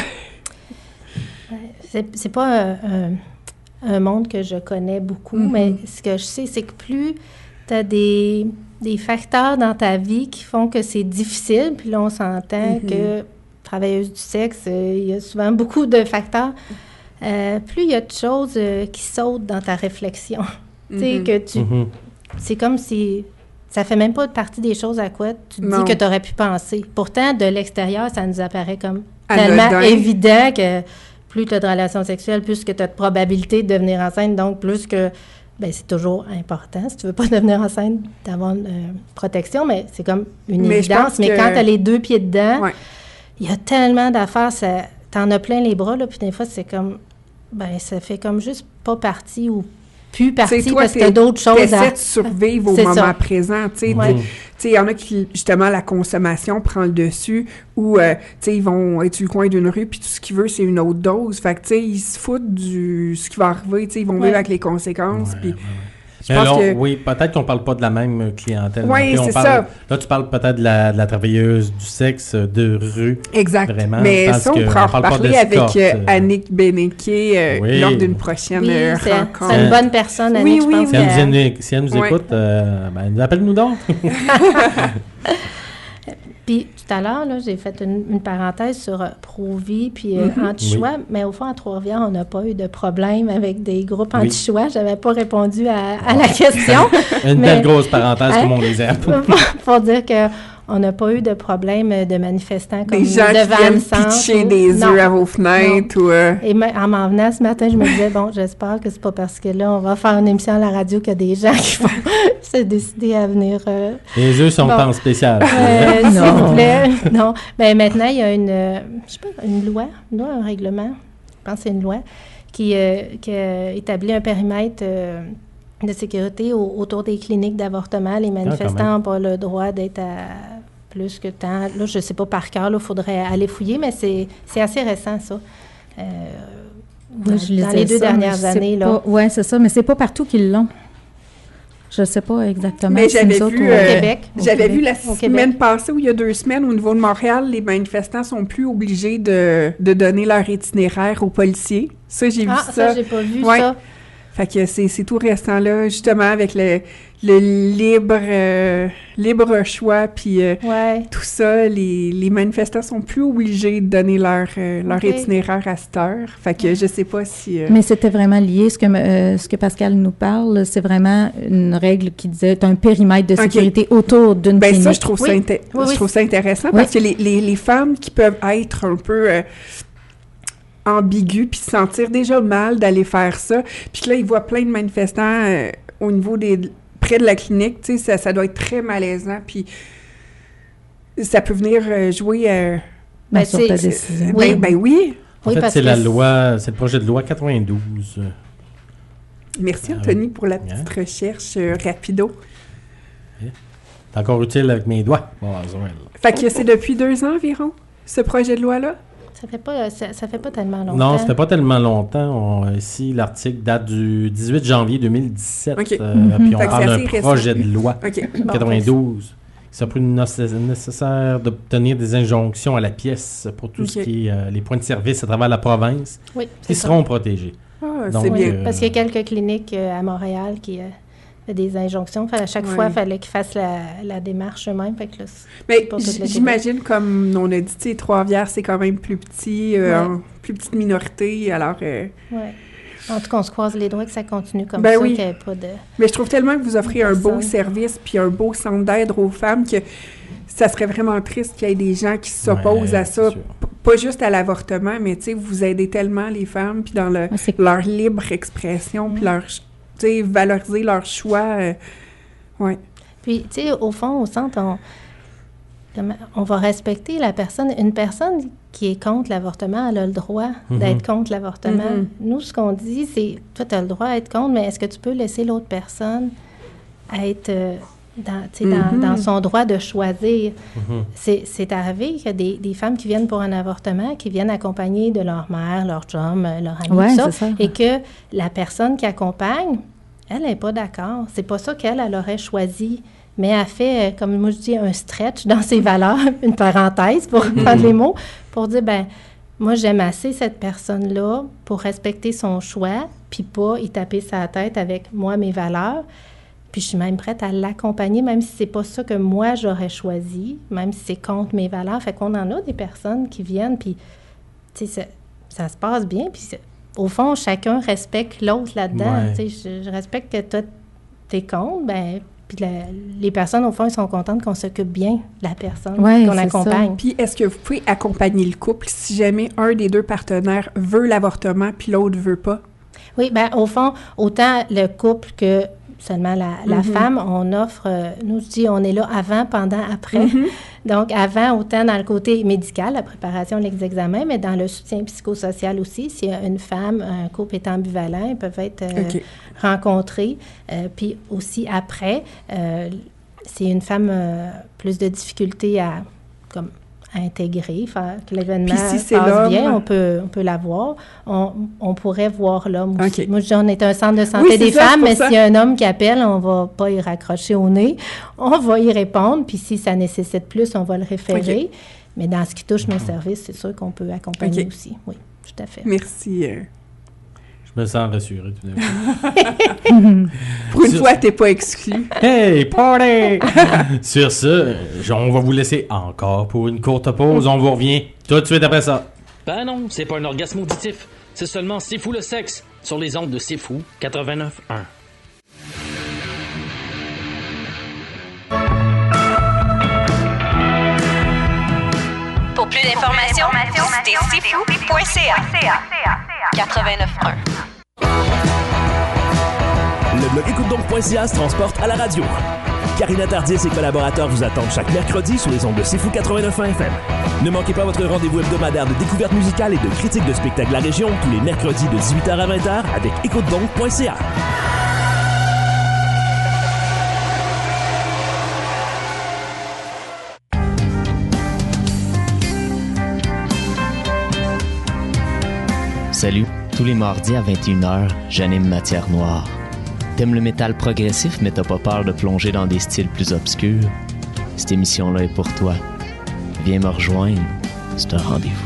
F: C'est, c'est pas euh, un, un monde que je connais beaucoup,
C: Mhm.
F: mais ce que je sais, c'est que plus tu as des, des facteurs dans ta vie qui font que c'est difficile, puis là, on s'entend
C: Mhm.
F: que travailleuse du sexe, euh, il y a souvent beaucoup de facteurs, euh, plus il y a de choses euh, qui sautent dans ta réflexion. Tu sais,
C: Mhm.
F: que tu...
A: Mhm.
F: C'est comme si... Ça fait même pas partie des choses à quoi tu te
C: Non.
F: dis que tu aurais pu penser. Pourtant, de l'extérieur, ça nous apparaît comme
C: Anodin.
F: tellement évident que plus tu as de relations sexuelles, plus que tu as de probabilité de devenir enceinte, donc plus que... Ben, c'est toujours important, si tu veux pas devenir enceinte, d'avoir une euh, protection, mais c'est comme une
C: Mais je
F: évidence.
C: pense
F: Mais
C: que-
F: quand tu as les deux pieds dedans,
C: Ouais.
F: il y a tellement d'affaires, ça, t'en as plein les bras, là, puis des fois, c'est comme... Ben, ça fait comme juste pas partie ou plus
C: Tu sais,
F: partie
C: toi,
F: parce que
C: t'es-
F: t'as d'autres choses à...
C: t'essaies de survivre au
F: C'est
C: moment
F: ça.
C: présent, tu sais.
F: Ouais.
C: Tu sais, il y en a qui, justement, la consommation prend le dessus, ou, euh, tu sais, ils vont être sur le coin d'une rue, puis tout ce qu'ils veulent, c'est une autre dose. Fait que, tu sais, ils se foutent du... ce qui va arriver, tu sais, ils vont
F: Ouais.
C: vivre avec les conséquences, puis... Je
A: Mais
C: pense
A: là,
C: que...
A: oui, peut-être qu'on parle pas de la même clientèle.
C: Oui,
A: non plus. On
C: c'est
A: parle-
C: ça.
A: Là, tu parles peut-être de la, de la travailleuse du sexe de rue.
C: Exact.
A: Vraiment.
C: Mais
A: parce
C: ça, on
A: que
C: pourra en
A: parle pas
C: reparler avec
A: d'escorte,
C: euh,
A: euh.
C: Annick Bénéquet euh,
A: Oui.
C: lors d'une prochaine
F: Oui,
C: euh,
F: c'est,
C: rencontre.
F: c'est une bonne personne,
C: Oui,
F: Annick,
C: oui,
F: je pense
A: Si elle,
F: que-
A: nous, éne- si elle nous
C: Ouais.
A: écoute, euh, ben, appelle-nous donc.
F: Puis tout à l'heure, là, j'ai fait une, une parenthèse sur euh, Pro-Vie puis euh,
C: Mhm.
F: anti-choix, mais au fond, à Trois-Rivières, on n'a pas eu de problème avec des groupes
A: Oui.
F: anti-choix. Je n'avais pas répondu à, à la question.
A: Une
F: mais-
A: belle grosse parenthèse,
F: Hein?
A: comme on les aime.
F: Pour dire que on n'a pas eu de problème de manifestants comme
C: Des gens qui
F: devant
C: viennent
F: le centre.
C: pitcher
F: ou-
C: des
F: Non.
C: œufs à vos fenêtres ou... euh,
F: Et me- en m'en venant ce matin, je me disais, bon, j'espère que c'est pas parce que là, on va faire une émission à la radio qu'il y a des gens qui vont se décider à venir... euh,
A: Les œufs sont
F: bon.
A: en spécial.
F: Euh, s'il
B: Non.
F: vous plaît. Non. Ben, maintenant, il y a une, euh, je sais pas, une loi, une loi, un règlement, je pense que c'est une loi, qui, euh, qui euh, établit un périmètre euh, de sécurité au- autour des cliniques d'avortement. Les manifestants
A: même.
F: n'ont pas le droit d'être à plus que tant. Là, je ne sais pas par cœur, il faudrait aller fouiller, mais c'est c'est assez récent, ça. Euh,
B: Moi, je
F: dans
B: lisais
F: les deux
B: ça, mais
F: dernières
B: je sais
F: années, là.
B: pas- ouais, c'est ça, mais c'est pas partout qu'ils l'ont. Je sais pas exactement.
C: Mais
B: si
C: j'avais
B: nous autres,
C: vu,
B: au
C: euh,
F: Québec, au
C: j'avais
F: Québec,
C: vu la
F: au
C: semaine
F: Québec.
C: passée ou il y a deux semaines au niveau de Montréal, les manifestants sont plus obligés de, de donner leur itinéraire aux policiers. Ça, j'ai
F: Ah,
C: vu
F: ça,
C: ça.
F: j'ai pas vu
C: Ouais.
F: ça.
C: Fait que c'est, c'est tout récent, là, justement, avec le, le libre, euh, libre choix, puis euh,
F: ouais.
C: tout ça, les, les manifestants sont plus obligés de donner leur, euh, leur
F: okay.
C: itinéraire à cette heure. Fait que je sais pas si... Euh...
B: Mais c'était vraiment lié, ce que, euh, ce que Pascal nous parle, c'est vraiment une règle qui disait un périmètre de sécurité okay. autour d'une
C: ben,
B: clinique.
C: Ça, je trouve, oui. ça, inté- oui, je oui. trouve ça intéressant, oui. parce que les, les, les femmes qui peuvent être un peu... Euh, ambigu, puis se sentir déjà mal d'aller faire ça. Puis là, ils voient plein de manifestants euh, au niveau des... près de la clinique, tu sais, ça, ça doit être très malaisant, puis ça peut venir euh, jouer... Euh,
B: ben, sur ta décision.
C: Ben oui. Ben, oui.
A: En
F: oui,
A: fait,
F: parce
A: c'est
F: que
A: la loi, c'est le projet de loi quatre-vingt-douze.
C: Merci, Anthony, pour la petite yeah. recherche euh, rapido.
A: Yeah. C'est encore utile avec mes doigts. Bon,
C: fait que c'est depuis deux ans environ, ce projet de loi-là?
F: Ça fait pas, ça, ça fait pas tellement longtemps.
A: Non, ça fait pas tellement longtemps. On, ici, l'article date du dix-huit janvier deux mille dix-sept.
C: Okay.
A: Euh,
C: mm-hmm.
A: Puis on
C: fait
A: parle d'un projet
C: récent.
A: de loi
C: okay.
A: quatre-vingt-douze. Ça a pris nécessaire d'obtenir des injonctions à la pièce pour tout okay. ce qui est euh, les points de service à travers la province
F: oui,
A: qui
F: ça.
A: seront protégés.
C: Ah, Donc, c'est bien.
F: Euh, Parce qu'il y a quelques cliniques euh, à Montréal qui... Euh, des injonctions. À chaque ouais. fois, il fallait qu'ils fassent la, la démarche eux-mêmes. Fait que là,
C: mais j'imagine, comme on a dit, tu sais, Trois-Rivières, c'est quand même plus petit, euh, ouais. plus petite minorité, alors... Euh...
F: Oui. En tout cas, on se croise les doigts que ça continue comme
C: ben
F: ça,
C: oui.
F: qu'il n'y ait pas de...
C: Mais je trouve tellement que vous offrez un beau service puis un beau centre d'aide aux femmes que ça serait vraiment triste qu'il y ait des gens qui s'opposent
A: ouais,
C: à ça. P- pas juste à l'avortement, mais tu sais, vous aidez tellement les femmes puis dans le,
B: ouais,
C: leur libre expression puis leur... valoriser leur choix. Euh, ouais.
F: Puis, tu sais, au fond, au centre, on, on va respecter la personne. Une personne qui est contre l'avortement, elle a le droit mm-hmm. d'être contre l'avortement. Mm-hmm. Nous, ce qu'on dit, c'est, toi, tu as le droit d'être contre, mais est-ce que tu peux laisser l'autre personne être euh, dans, mm-hmm. dans, dans son droit de choisir? Mm-hmm. C'est, c'est arrivé qu'il y a des, des femmes qui viennent pour un avortement, qui viennent accompagnées de leur mère, leur chum, leur ami,
B: ouais,
F: tout ça,
B: ça,
F: et que la personne qui accompagne, elle n'est pas d'accord. C'est pas ça qu'elle, elle aurait choisi. Mais elle fait, comme moi je dis, un stretch dans ses valeurs, une parenthèse pour prendre les mots, pour dire, ben moi j'aime assez cette personne-là pour respecter son choix, puis pas y taper sa tête avec moi, mes valeurs. Puis je suis même prête à l'accompagner, même si c'est pas ça que moi j'aurais choisi, même si c'est contre mes valeurs. Fait qu'on en a des personnes qui viennent, puis tu sais, ça, ça se passe bien, puis au fond, chacun respecte l'autre là-dedans. Ouais. Je, je respecte que toi, t'es contre, ben, puis la, les personnes, au fond, ils sont contentes qu'on s'occupe bien de la personne,
B: ouais,
F: qu'on accompagne.
C: Ça. Puis est-ce que vous pouvez accompagner le couple si jamais un des deux partenaires veut l'avortement puis l'autre veut pas?
F: Oui, bien, au fond, autant le couple que seulement la, la mm-hmm. femme, on offre, euh, nous, je dis, on est là avant, pendant, après. Mm-hmm. Donc, avant, autant dans le côté médical, la préparation des examens, mais dans le soutien psychosocial aussi. Si une femme, un couple est ambivalent, ils peuvent être euh, okay. rencontrés. Euh, puis aussi après, euh, si une femme a plus de difficultés à, comme, à intégrer, faire que l'événement
C: si
F: se passe bien, on peut, on peut la voir. On, on pourrait voir l'homme aussi.
C: Okay.
F: Moi, je dis, on est un centre de santé
C: oui,
F: des
C: ça,
F: femmes, mais
C: ça.
F: s'il y a un homme qui appelle, on ne va pas y raccrocher au nez. On va y répondre, puis si ça nécessite plus, on va le référer. Okay. Mais dans ce qui touche nos services, c'est sûr qu'on peut accompagner okay. aussi. Oui, tout à fait.
C: Merci. Euh...
A: Je me sens rassuré tout d'un coup.
C: Pour une Sur... fois, t'es pas exclu.
A: Hey, party! Sur ce, on va vous laisser encore pour une courte pause. On vous revient tout de suite après ça.
L: Ben non, c'est pas un orgasme auditif. C'est seulement C'est fou le sexe sur les ondes de C'est fou quatre-vingt-neuf un.
H: Pour plus d'informations, visitez c'est fou point c a. quatre-vingt-neuf un.
N: Le blog écoute donc point c a se transporte à la radio. Karina Tardy et ses collaborateurs vous attendent chaque mercredi sur les ondes de C'est fou quatre-vingt-neuf F M. Ne manquez pas votre rendez-vous hebdomadaire de découverte musicale et de critique de spectacles de la région tous les mercredis de dix-huit heures à vingt heures avec écoute donc point c a.
S: Salut, tous les mardis à vingt et une heures, j'anime Matière Noire. T'aimes le métal progressif mais t'as pas peur de plonger dans des styles plus obscurs? Cette émission-là est pour toi. Viens me rejoindre, c'est un rendez-vous.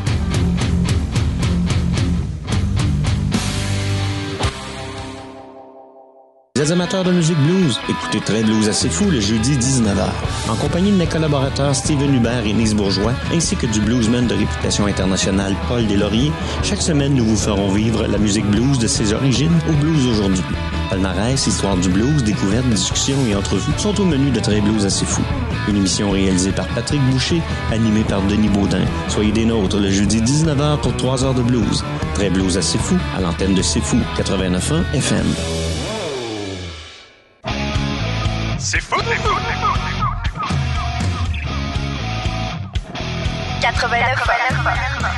T: les amateurs de musique blues, écoutez Très Blues assez fou le jeudi dix-neuf heures. En compagnie de mes collaborateurs Steven Hubert et Nice Bourgeois, ainsi que du bluesman de réputation internationale Paul Deslauriers, chaque semaine nous vous ferons vivre la musique blues de ses origines au blues aujourd'hui. Palmarès, histoire du blues, découvertes, discussions et entrevues sont au menu de Très Blues assez fou. Une émission réalisée par Patrick Boucher, animée par Denis Baudin. Soyez des nôtres le jeudi dix-neuf heures pour trois heures de blues. Très Blues assez fou à l'antenne de C'est Fou quatre-vingt-neuf point un F M.
R: C'est fou, c'est fou, c'est fou. quatre-vingt-neuf point un F M.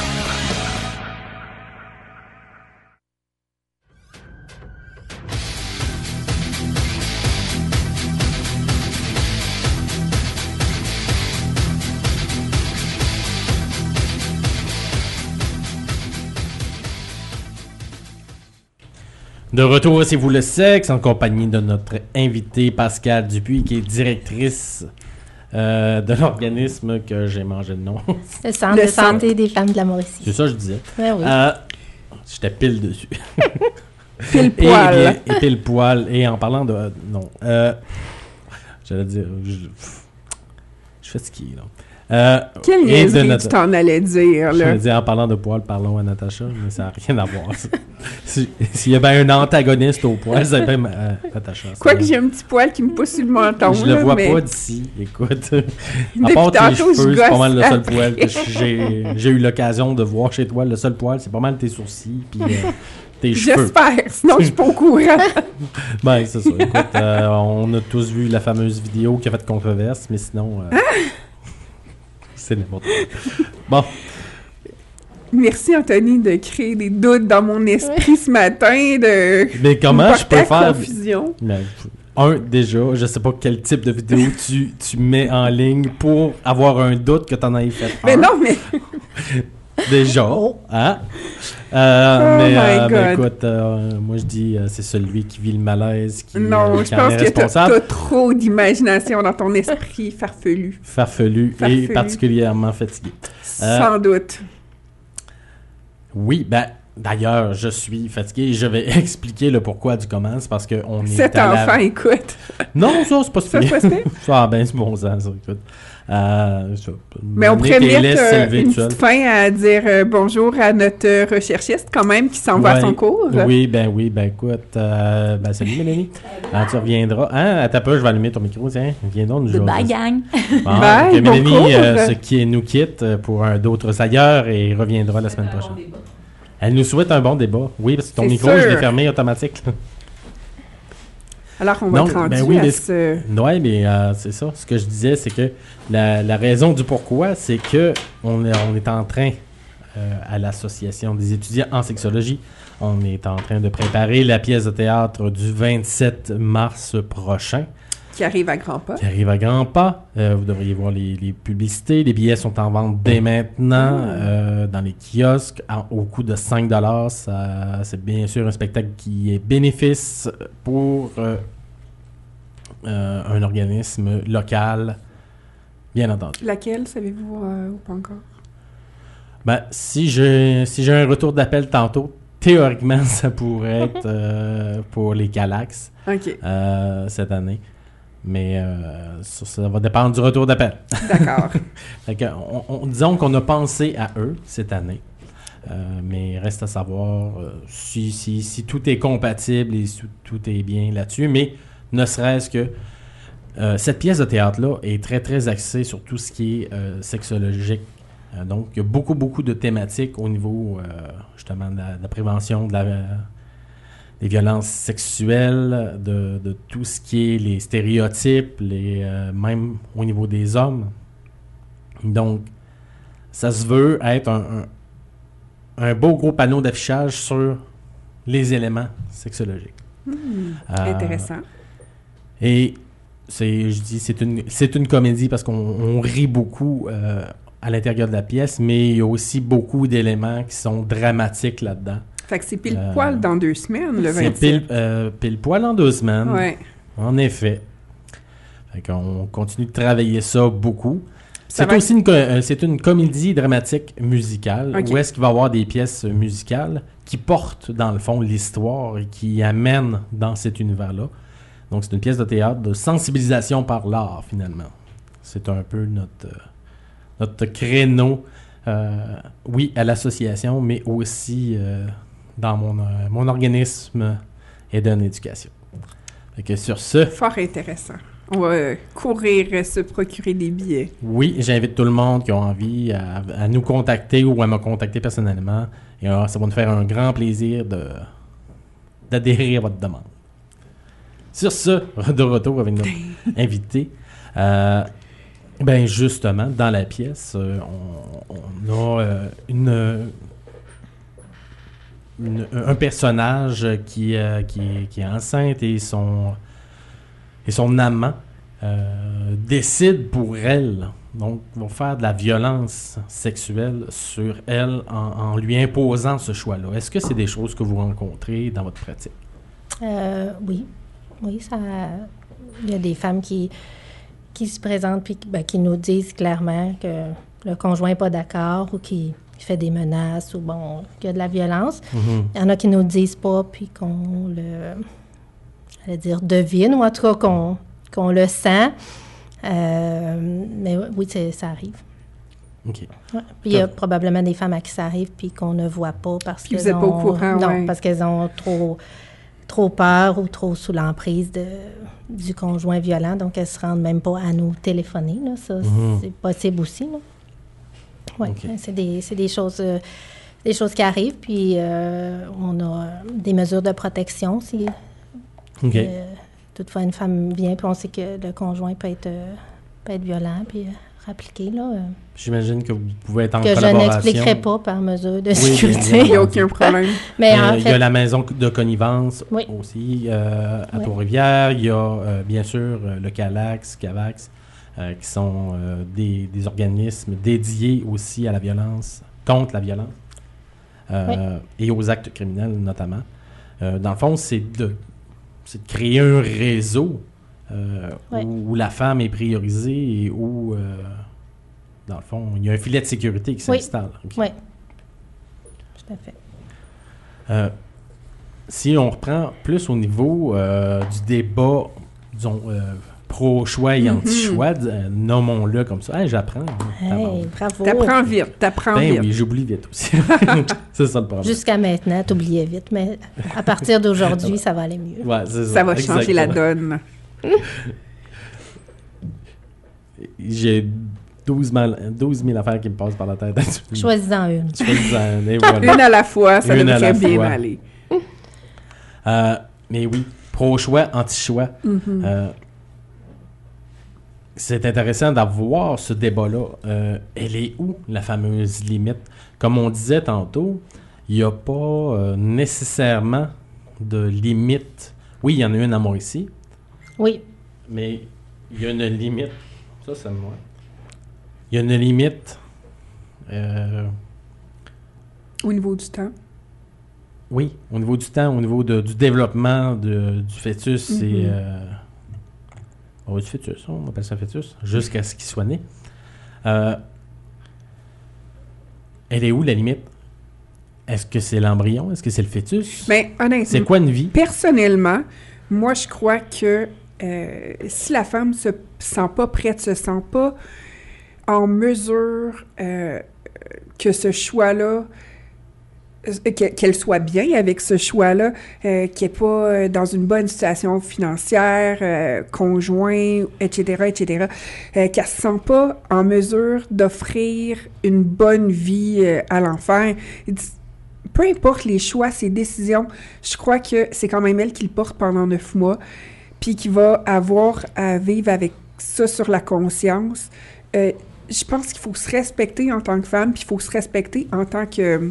A: De retour, c'est vous le sexe, en compagnie de notre invitée Pascale Dupuis, qui est directrice euh, de l'organisme que j'ai mangé le nom.
F: Le Centre de santé des femmes de la Mauricie.
A: C'est ça que je disais.
F: Ouais, oui.
A: Euh, j'étais pile dessus.
C: Pile poil.
A: Et, et, bien, et pile poil. Et en parlant de... Euh, non. Euh, j'allais dire... Je, je fais ski, là. Euh,
C: Quelle niaiserie notre... tu t'en allais dire, là?
A: Je vais dire, en parlant de poil, parlons à Natacha, mais ça n'a rien à voir. si, S'il y avait un antagoniste au poil, c'est bien euh, Natacha.
C: Quoique j'ai un petit poil qui me pousse sur le menton.
A: Je
C: là,
A: le vois
C: mais...
A: pas d'ici, écoute. À part tes cheveux, c'est pas mal le seul poil que j'ai, j'ai eu l'occasion de voir chez toi. Le seul poil, c'est pas mal tes sourcils, puis euh, tes cheveux.
C: J'espère, sinon je suis pas au courant.
A: Ben, c'est ça. Écoute, euh, on a tous vu la fameuse vidéo qui a fait controverse, mais sinon... Euh, c'est n'importe quoi. Bon.
C: Merci, Anthony, de créer des doutes dans mon esprit oui. ce matin. De
A: Mais comment je peux faire...
C: confusion.
A: Mais, un, déjà, je sais pas quel type de vidéo tu, tu mets en ligne pour avoir un doute que tu en aies fait.
C: Mais un. non, mais...
A: Déjà, hein? Euh,
C: oh
A: mais,
C: my
A: euh,
C: God.
A: mais écoute, euh, moi je dis, euh, c'est celui qui vit le malaise qui,
C: non,
A: euh,
C: je pense que t'as, t'as trop d'imagination dans ton esprit farfelu.
A: Farfelu, farfelu. Et particulièrement fatigué.
C: Sans euh, doute.
A: Oui, ben, d'ailleurs, je suis fatigué et je vais expliquer le pourquoi du comment. C'est parce qu'on est.
C: Cet enfant, la... écoute.
A: Non, ça, c'est pas
C: ça. C'est pas ça.
A: Ah, ben, c'est bon sens, ça, écoute. Euh, ça,
C: mais on pourrait mettre euh, une petite fin à dire euh, bonjour à notre recherchiste quand même qui s'en ouais, va à son cours.
A: Oui, ben oui, ben écoute, euh, ben salut Mélanie. Ah, tu reviendras. Hein, à ta peu, je vais allumer ton micro, tiens. Viens donc nous jouer.
B: Bye, gang.
A: Bon,
C: bye,
A: okay,
C: bon
A: Mélanie euh, ce qui nous quitte pour un, d'autres ailleurs et reviendra la semaine prochaine. Bon Elle nous souhaite un bon débat. Oui, parce que ton C'est micro, sûr. je l'ai fermé automatique.
C: Alors, on va
A: Donc,
C: être rendu
A: ben oui,
C: à
A: mais,
C: ce...
A: Oui, mais euh, c'est ça. Ce que je disais, c'est que la, la raison du pourquoi, c'est que on est, on est en train, euh, à l'Association des étudiants en sexologie, on est en train de préparer la pièce de théâtre du vingt-sept mars prochain.
C: Qui arrive à grands pas.
A: Qui arrive à grands pas. Euh, vous devriez voir les, les publicités. Les billets sont en vente dès maintenant mmh. euh, dans les kiosques à, au coût de cinq dollars. Ça, c'est bien sûr un spectacle qui est bénéfice pour euh, euh, un organisme local, bien entendu.
C: Laquelle, savez-vous euh, ou pas encore?
A: Ben, si j'ai, si j'ai un retour d'appel tantôt, théoriquement, ça pourrait être euh, pour les Calax
C: okay.
A: euh, cette année. Mais euh, ça, ça va dépendre du retour d'appel.
C: D'accord.
A: Fait que, on, on, disons qu'on a pensé à eux cette année. Euh, mais reste à savoir euh, si, si, si tout est compatible et si tout est bien là-dessus. Mais ne serait-ce que euh, cette pièce de théâtre-là est très, très axée sur tout ce qui est euh, sexologique. Euh, donc, il y a beaucoup, beaucoup de thématiques au niveau, euh, justement, de la, de la prévention de la... Euh, des violences sexuelles, de, de tout ce qui est les stéréotypes, les, euh, même au niveau des hommes. Donc, ça se veut être un, un, un beau gros panneau d'affichage sur les éléments sexologiques.
C: Mmh,
A: euh,
C: intéressant.
A: Et c'est, je dis, c'est une, c'est une comédie parce qu'on on rit beaucoup euh, à l'intérieur de la pièce, mais il y a aussi beaucoup d'éléments qui sont dramatiques là-dedans.
C: Fait que c'est pile poil euh, dans deux semaines, le vingt-sept.
A: C'est pile, euh, pile poil dans deux semaines.
C: Ouais.
A: En effet. Fait qu'on continue de travailler ça beaucoup. C'est aussi une, co- euh, c'est une comédie dramatique musicale
C: Ok.
A: où est-ce qu'il va y avoir des pièces musicales qui portent, dans le fond, l'histoire et qui amènent dans cet univers-là. Donc, c'est une pièce de théâtre de sensibilisation par l'art, finalement. C'est un peu notre, euh, notre créneau, euh, oui, à l'association, mais aussi euh, dans mon, euh, mon organisme Eden Éducation. Fait que sur ce...
C: Fort intéressant. On va euh, courir euh, se procurer des billets.
A: Oui, j'invite tout le monde qui a envie à, à nous contacter ou à me contacter personnellement. Et alors, ça va nous faire un grand plaisir de, d'adhérer à votre demande. Sur ce, de retour avec notre invité. Euh, ben justement, dans la pièce, euh, on, on a euh, une, une- un personnage qui, euh, qui, est- qui est enceinte et son, et son amant euh, décide pour elle, donc vont faire de la violence sexuelle sur elle en, en lui imposant ce choix-là. Est-ce que c'est des choses que vous rencontrez dans votre pratique?
F: Euh, oui. Oui, ça. Il y a des femmes qui, qui se présentent puis ben, qui nous disent clairement que le conjoint n'est pas d'accord ou qui fait des menaces ou bon, qu'il y a de la violence.
A: Mhm.
F: Il y en a qui nous disent pas puis qu'on le. J'allais dire devine ou en tout cas qu'on, qu'on le sent. Euh, mais oui, c'est, ça arrive.
A: OK.
F: Ouais. Puis il y a probablement des femmes à qui ça arrive puis qu'on ne voit pas parce
C: Puis vous
F: qu'elles
C: êtes pas au
F: ont-
C: courant,
F: non,
C: ouais.
F: parce qu'elles ont trop trop peur ou trop sous l'emprise de, du conjoint violent, donc elles se rendent même pas à nous téléphoner. Là. Ça,
A: Mhm.
F: c'est possible aussi. Oui,
A: OK.
F: c'est des, c'est des choses, euh, des choses qui arrivent, puis euh, on a euh, des mesures de protection si
A: OK.
F: euh, toutefois une femme vient, puis on sait que le conjoint peut être, euh, peut être violent, puis euh, rappliqué, là. euh,
A: J'imagine que vous pouvez être en
F: que je
A: collaboration.
F: n'expliquerai pas par mesure de
A: Oui,
F: sécurité.
A: bien
C: Il n'y a aucun problème.
F: Mais
A: Euh,
F: en
A: il y a
F: fait-
A: la maison de connivence
F: Oui.
A: aussi euh, à
F: Oui.
A: Trois-Rivières. Il y a euh, bien sûr euh, le Calax, Cavax, euh, qui sont euh, des, des organismes dédiés aussi à la violence, contre la violence euh, et aux actes criminels notamment. Euh, dans le fond, c'est de, c'est de créer un réseau euh,
F: Oui.
A: où, où la femme est priorisée et où, euh, dans le fond, il y a un filet de sécurité qui
F: Oui.
A: s'installe. OK.
F: Oui. Tout à fait.
A: Euh, si on reprend plus au niveau euh, du débat, disons, euh, pro-choix et
C: Mhm.
A: anti-choix, d- euh, nommons-le comme ça. Hey, j'apprends. hein.
F: Hey,
A: Tabarnak.
F: bravo.
C: T'apprends vite, t'apprends
A: Ben
C: vite.
A: oui, j'oublie vite aussi. c'est ça le problème.
F: Jusqu'à maintenant, t'oubliais vite, mais à partir d'aujourd'hui, ça va aller mieux.
A: Ouais, c'est ça.
C: Ça va changer la
A: Exactement.
C: donne.
A: J'ai douze mille affaires qui me passent par la tête.
F: Choisis-en une.
A: Choisis-en une. Et voilà.
C: Une à la fois, ça
A: Une à
C: devrait
A: la
C: bien
A: fois.
C: aller.
A: Euh, mais oui, pro-choix, anti-choix.
C: Mhm.
A: Euh, c'est intéressant d'avoir ce débat-là. Euh, elle est où, la fameuse limite? Comme on disait tantôt, il n'y a pas euh, nécessairement de limite. Oui, il y en a une à Mauricie,
F: Oui.
A: mais il y a une limite. Ça, c'est moi. Il y a une limite. euh,
C: Au niveau du temps.
A: Oui, au niveau du temps, au niveau de- du développement de- du fœtus
C: Mhm.
A: et... euh, oh, du fœtus, on appelle ça fœtus, jusqu'à ce qu'il soit né. Euh, elle est où la limite? Est-ce que c'est l'embryon? Est-ce que c'est le fœtus?
C: Mais honnêtement,
A: C'est quoi une vie?
C: Personnellement, moi, je crois que euh, si la femme se sent pas prête, se sent pas en mesure euh, que ce choix-là, euh, que- qu'elle soit bien avec ce choix-là, euh, qu'elle n'est pas euh, dans une bonne situation financière, euh, conjoint, et cetera, et cetera, euh, qu'elle se sent pas en mesure d'offrir une bonne vie euh, à l'enfant. Peu importe les choix, ses décisions, je crois que c'est quand même elle qui le porte pendant neuf mois, puis qui va avoir à vivre avec ça sur la conscience. Euh, je pense qu'il faut se respecter en tant que femme, puis il faut se respecter en tant que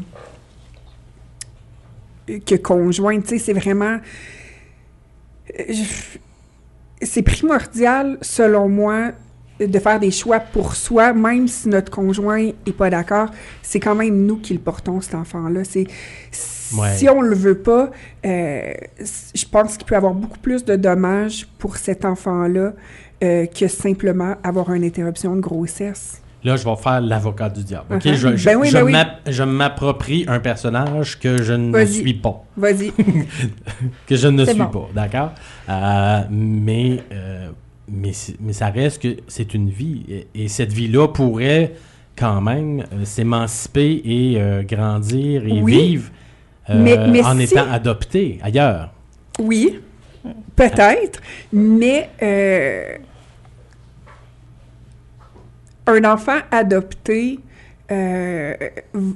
C: que conjointe. Tu sais, c'est vraiment... euh, je- C'est primordial, selon moi, de faire des choix pour soi, même si notre conjoint n'est pas d'accord. C'est quand même nous qui le portons, cet enfant-là. C'est,
A: Ouais.
C: Si on le veut pas, euh, je pense qu'il peut y avoir beaucoup plus de dommages pour cet enfant-là euh, que simplement avoir une interruption de grossesse.
A: Là, je vais faire l'avocat du diable. OK?
C: Uh-huh.
A: Je, je,
C: Ben oui,
A: je,
C: ben oui.
A: m'app- je m'approprie un personnage que je ne
C: Vas-y.
A: suis pas.
C: Vas-y.
A: que je ne
C: C'est
A: suis
C: bon.
A: pas, d'accord? Euh, mais, euh, mais, c'est- mais ça reste que c'est une vie. Et, et cette vie-là pourrait quand même euh, s'émanciper et euh, grandir et
C: Oui.
A: vivre euh,
C: Mais- mais
A: en
C: si-
A: étant adoptée ailleurs.
C: Oui, peut-être, mais euh, un enfant adopté, euh, v-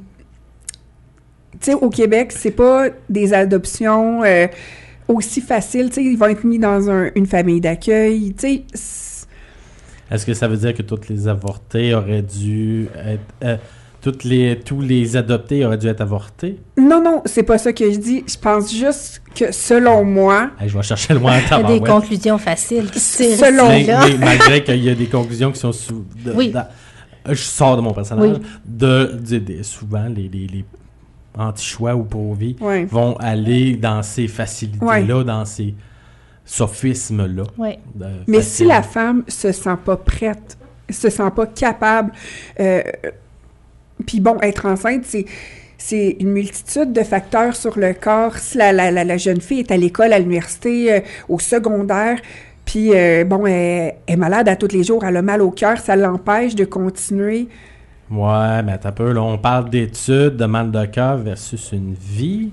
C: tu sais, au Québec, c'est pas des adoptions euh, aussi faciles. Tu sais, ils vont être mis dans un- une famille d'accueil. Tu sais, c-
A: Est-ce que ça veut dire que toutes les avortés auraient dû être... euh, toutes les, tous les adoptés auraient dû être avortés?
C: non, non, c'est pas ça que je dis. Je pense juste que, selon moi,
A: Hey, je vais chercher le moins en
F: Il y a des
A: tabarouette.
F: conclusions faciles qui se tirent
C: Selon-
F: ici,
A: Mais-
F: là.
A: mais malgré qu'il y a des conclusions qui sont sous... de-
F: Oui.
A: dans- je sors de mon personnage.
F: Oui.
A: De, de- de- souvent, les, les, les anti-choix ou pro-vie
C: Ouais.
A: vont aller dans ces facilités-là,
C: Ouais.
A: dans ces sophismes-là.
F: Ouais.
A: de
C: mais
A: facile.
C: si la femme se sent pas prête, se sent pas capable, euh, puis bon, être enceinte, c'est c'est une multitude de facteurs sur le corps. Si la, la, la, la jeune fille est à l'école, à l'université, euh, au secondaire, puis euh, bon, elle est malade à tous les jours, elle a mal au cœur, ça l'empêche de continuer.
A: Ouais, mais attends un peu. Là, on parle d'études, de mal de cœur versus une vie.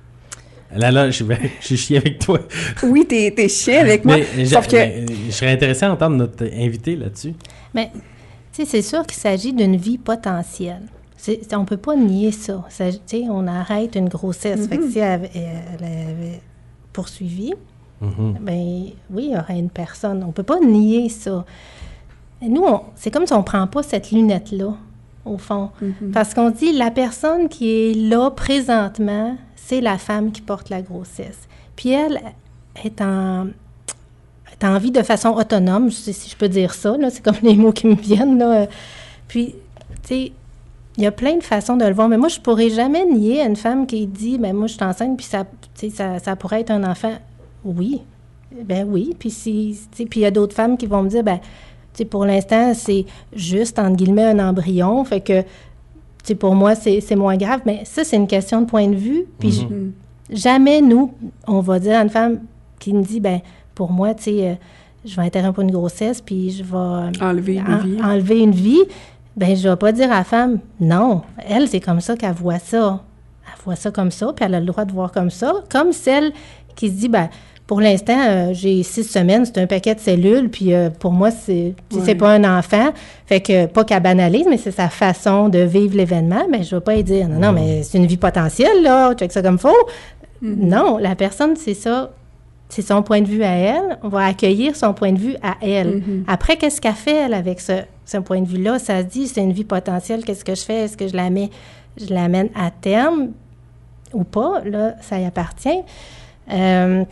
A: Là, là, je vais, je suis chié avec toi.
C: Oui, t'es, t'es chien avec moi,
A: Mais
C: sauf
A: je,
C: que...
A: mais je serais intéressé à entendre notre invité là-dessus.
F: Mais, tu sais, c'est sûr qu'il s'agit d'une vie potentielle. C'est, c'est- on ne peut pas nier ça. Ça, tu sais, on arrête une grossesse. Fait que
C: Mhm.
F: si elle, avait- elle avait poursuivi,
A: Mhm.
F: ben oui, il y aurait une personne. On ne peut pas nier ça. Et nous, on- c'est comme si on ne prend pas cette lunette-là, au fond.
C: Mhm.
F: Parce qu'on dit, la personne qui est là présentement, c'est la femme qui porte la grossesse. Puis elle est en, est en vie de façon autonome, je sais si je peux dire ça, là, c'est comme les mots qui me viennent. Là. Puis, tu sais, il y a plein de façons de le voir, mais moi, je ne pourrais jamais nier à une femme qui dit, ben moi, je suis enceinte, puis ça, tu sais, ça, ça pourrait être un enfant. Oui, ben oui. Puis si, tu sais, puis il y a d'autres femmes qui vont me dire, ben, tu sais, pour l'instant, c'est juste, entre guillemets, un embryon, fait que, tu sais, pour moi, c'est, c'est moins grave. Mais ça, c'est une question de point de vue. Puis
C: Mhm.
F: je- jamais, nous, on va dire à une femme qui me dit, ben pour moi, tu sais, euh, je vais interrompre une grossesse, puis je vais euh,
C: Enlever une
F: en-
C: vie.
F: enlever une vie, ben je vais pas dire à la femme, non, elle, c'est comme ça qu'elle voit ça. Elle voit ça comme ça, puis elle a le droit de voir comme ça. Comme celle qui se dit, ben pour l'instant, euh, j'ai six semaines, c'est un paquet de cellules, puis euh, pour moi, c'est tu sais,
C: Ouais.
F: c'est pas un enfant. Fait que, pas qu'elle banalise, mais c'est sa façon de vivre l'événement. Ben, je vais pas lui dire, non, non, mais c'est une vie potentielle, là, check ça comme faux. Non, la personne, c'est ça, c'est son point de vue à elle. On va accueillir son point de vue à elle.
C: Mhm.
F: Après, qu'est-ce qu'elle fait, elle, avec ce, ce point de vue-là? Ça se dit, c'est une vie potentielle, qu'est-ce que je fais? Est-ce que je la mets, je l'amène à terme ou pas? Là, ça y appartient. Euh,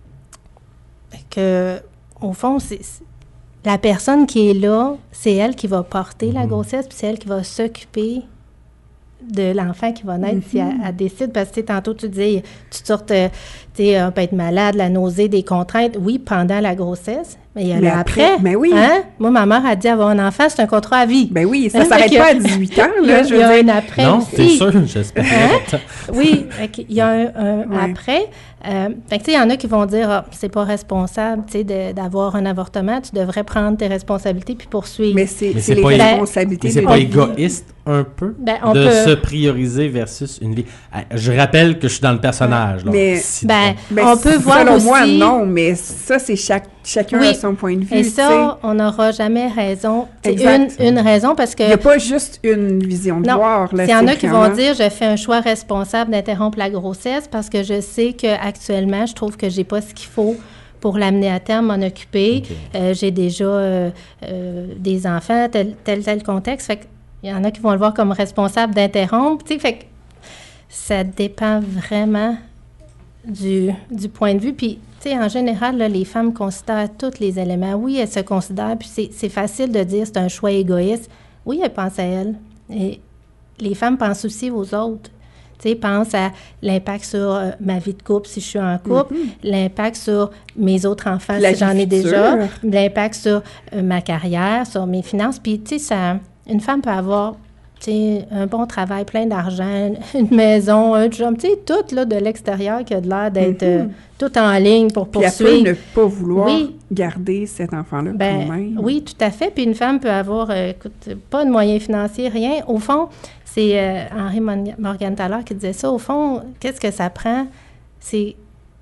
F: que, au fond, c'est, c'est- la personne qui est là, c'est elle qui va porter la grossesse, puis c'est elle qui va s'occuper de l'enfant qui va naître si elle,
C: Mhm.
F: elle décide. Parce que tu sais, tantôt, tu dis, toutes sortes, euh, tu sais, on peut être malade, la nausée, des contraintes, oui, pendant la grossesse, mais il y a
C: Mais
F: le
C: après,
F: après.
C: mais oui.
F: Hein? Moi, ma mère a dit avoir un enfant, c'est un contrat à vie.
C: Ben oui, ça
F: Hein?
C: s'arrête
F: Fait que-
C: pas à dix-huit ans,
F: Il y a,
C: là, je
F: il y a
C: veux
F: un
C: dire.
F: après
A: Non,
F: aussi.
A: c'est sûr, j'espère.
F: Hein? Oui, fait qu'il y a un, un
C: Ouais.
F: après. Euh, fait que, tu sais, il y en a qui vont dire, ah, c'est pas responsable, tu sais, de- d'avoir un avortement, tu devrais prendre tes responsabilités puis poursuivre.
C: Mais c'est,
A: Mais
C: c'est
A: c'est
C: les
A: pas-
C: responsabilités
A: Mais c'est
C: de
A: pas
C: la vie.
A: égoïste un peu
F: Ben, on
A: de
F: peut-
A: se prioriser versus une vie. Ah, Je rappelle que je suis dans le personnage. Là.
C: Mais-
A: Si-
F: Ben,
C: Ben,
F: on peut voir
C: selon
F: aussi...
C: moi, non, mais ça, c'est chaque, chacun
F: Oui.
C: a son point de vue.
F: Et
C: tu sais.
F: ça, on n'aura jamais raison. C'est
C: Exact.
F: une, une raison parce que...
C: Il n'y a pas juste une vision de
F: Non,
C: voir. Là,
F: il y en
C: c'est
F: a qui
C: clairement-
F: vont dire, je fais un choix responsable d'interrompre la grossesse parce que je sais qu'actuellement, je trouve que j'ai pas ce qu'il faut pour l'amener à terme, m'en occuper. Euh, j'ai déjà euh, euh, des enfants, tel, tel, tel contexte. Fait qu'il y en a qui vont le voir comme responsable d'interrompre. Tu sais, fait que ça dépend vraiment du, du point de vue. Puis, tu sais, en général, là, les femmes considèrent tous les éléments. Oui, elles se considèrent, puis c'est, c'est facile de dire c'est un choix égoïste. Oui, elles pensent à elles. Et les femmes pensent aussi aux autres. Tu sais, pensent à l'impact sur euh, ma vie de couple si je suis en couple, l'impact sur mes autres enfants
C: La
F: si j'en
C: vie
F: ai déjà,
C: future.
F: l'impact sur euh, ma carrière, sur mes finances. Puis, tu sais, ça, une femme peut avoir, tu sais, un bon travail, plein d'argent, une maison, un job, tu sais, tout là, de l'extérieur qui a de l'air d'être
C: Mm-hmm.
F: euh, tout en ligne pour
C: Puis elle
F: poursuivre.
C: peut ne pas vouloir
F: Oui.
C: garder cet enfant-là
F: Ben,
C: quand même.
F: oui, tout à fait. Puis une femme peut avoir, euh, écoute, pas de moyens financiers, rien. Au fond, c'est euh, Henri Mon- Morgenthaler qui disait ça. Au fond, qu'est-ce que ça prend? C'est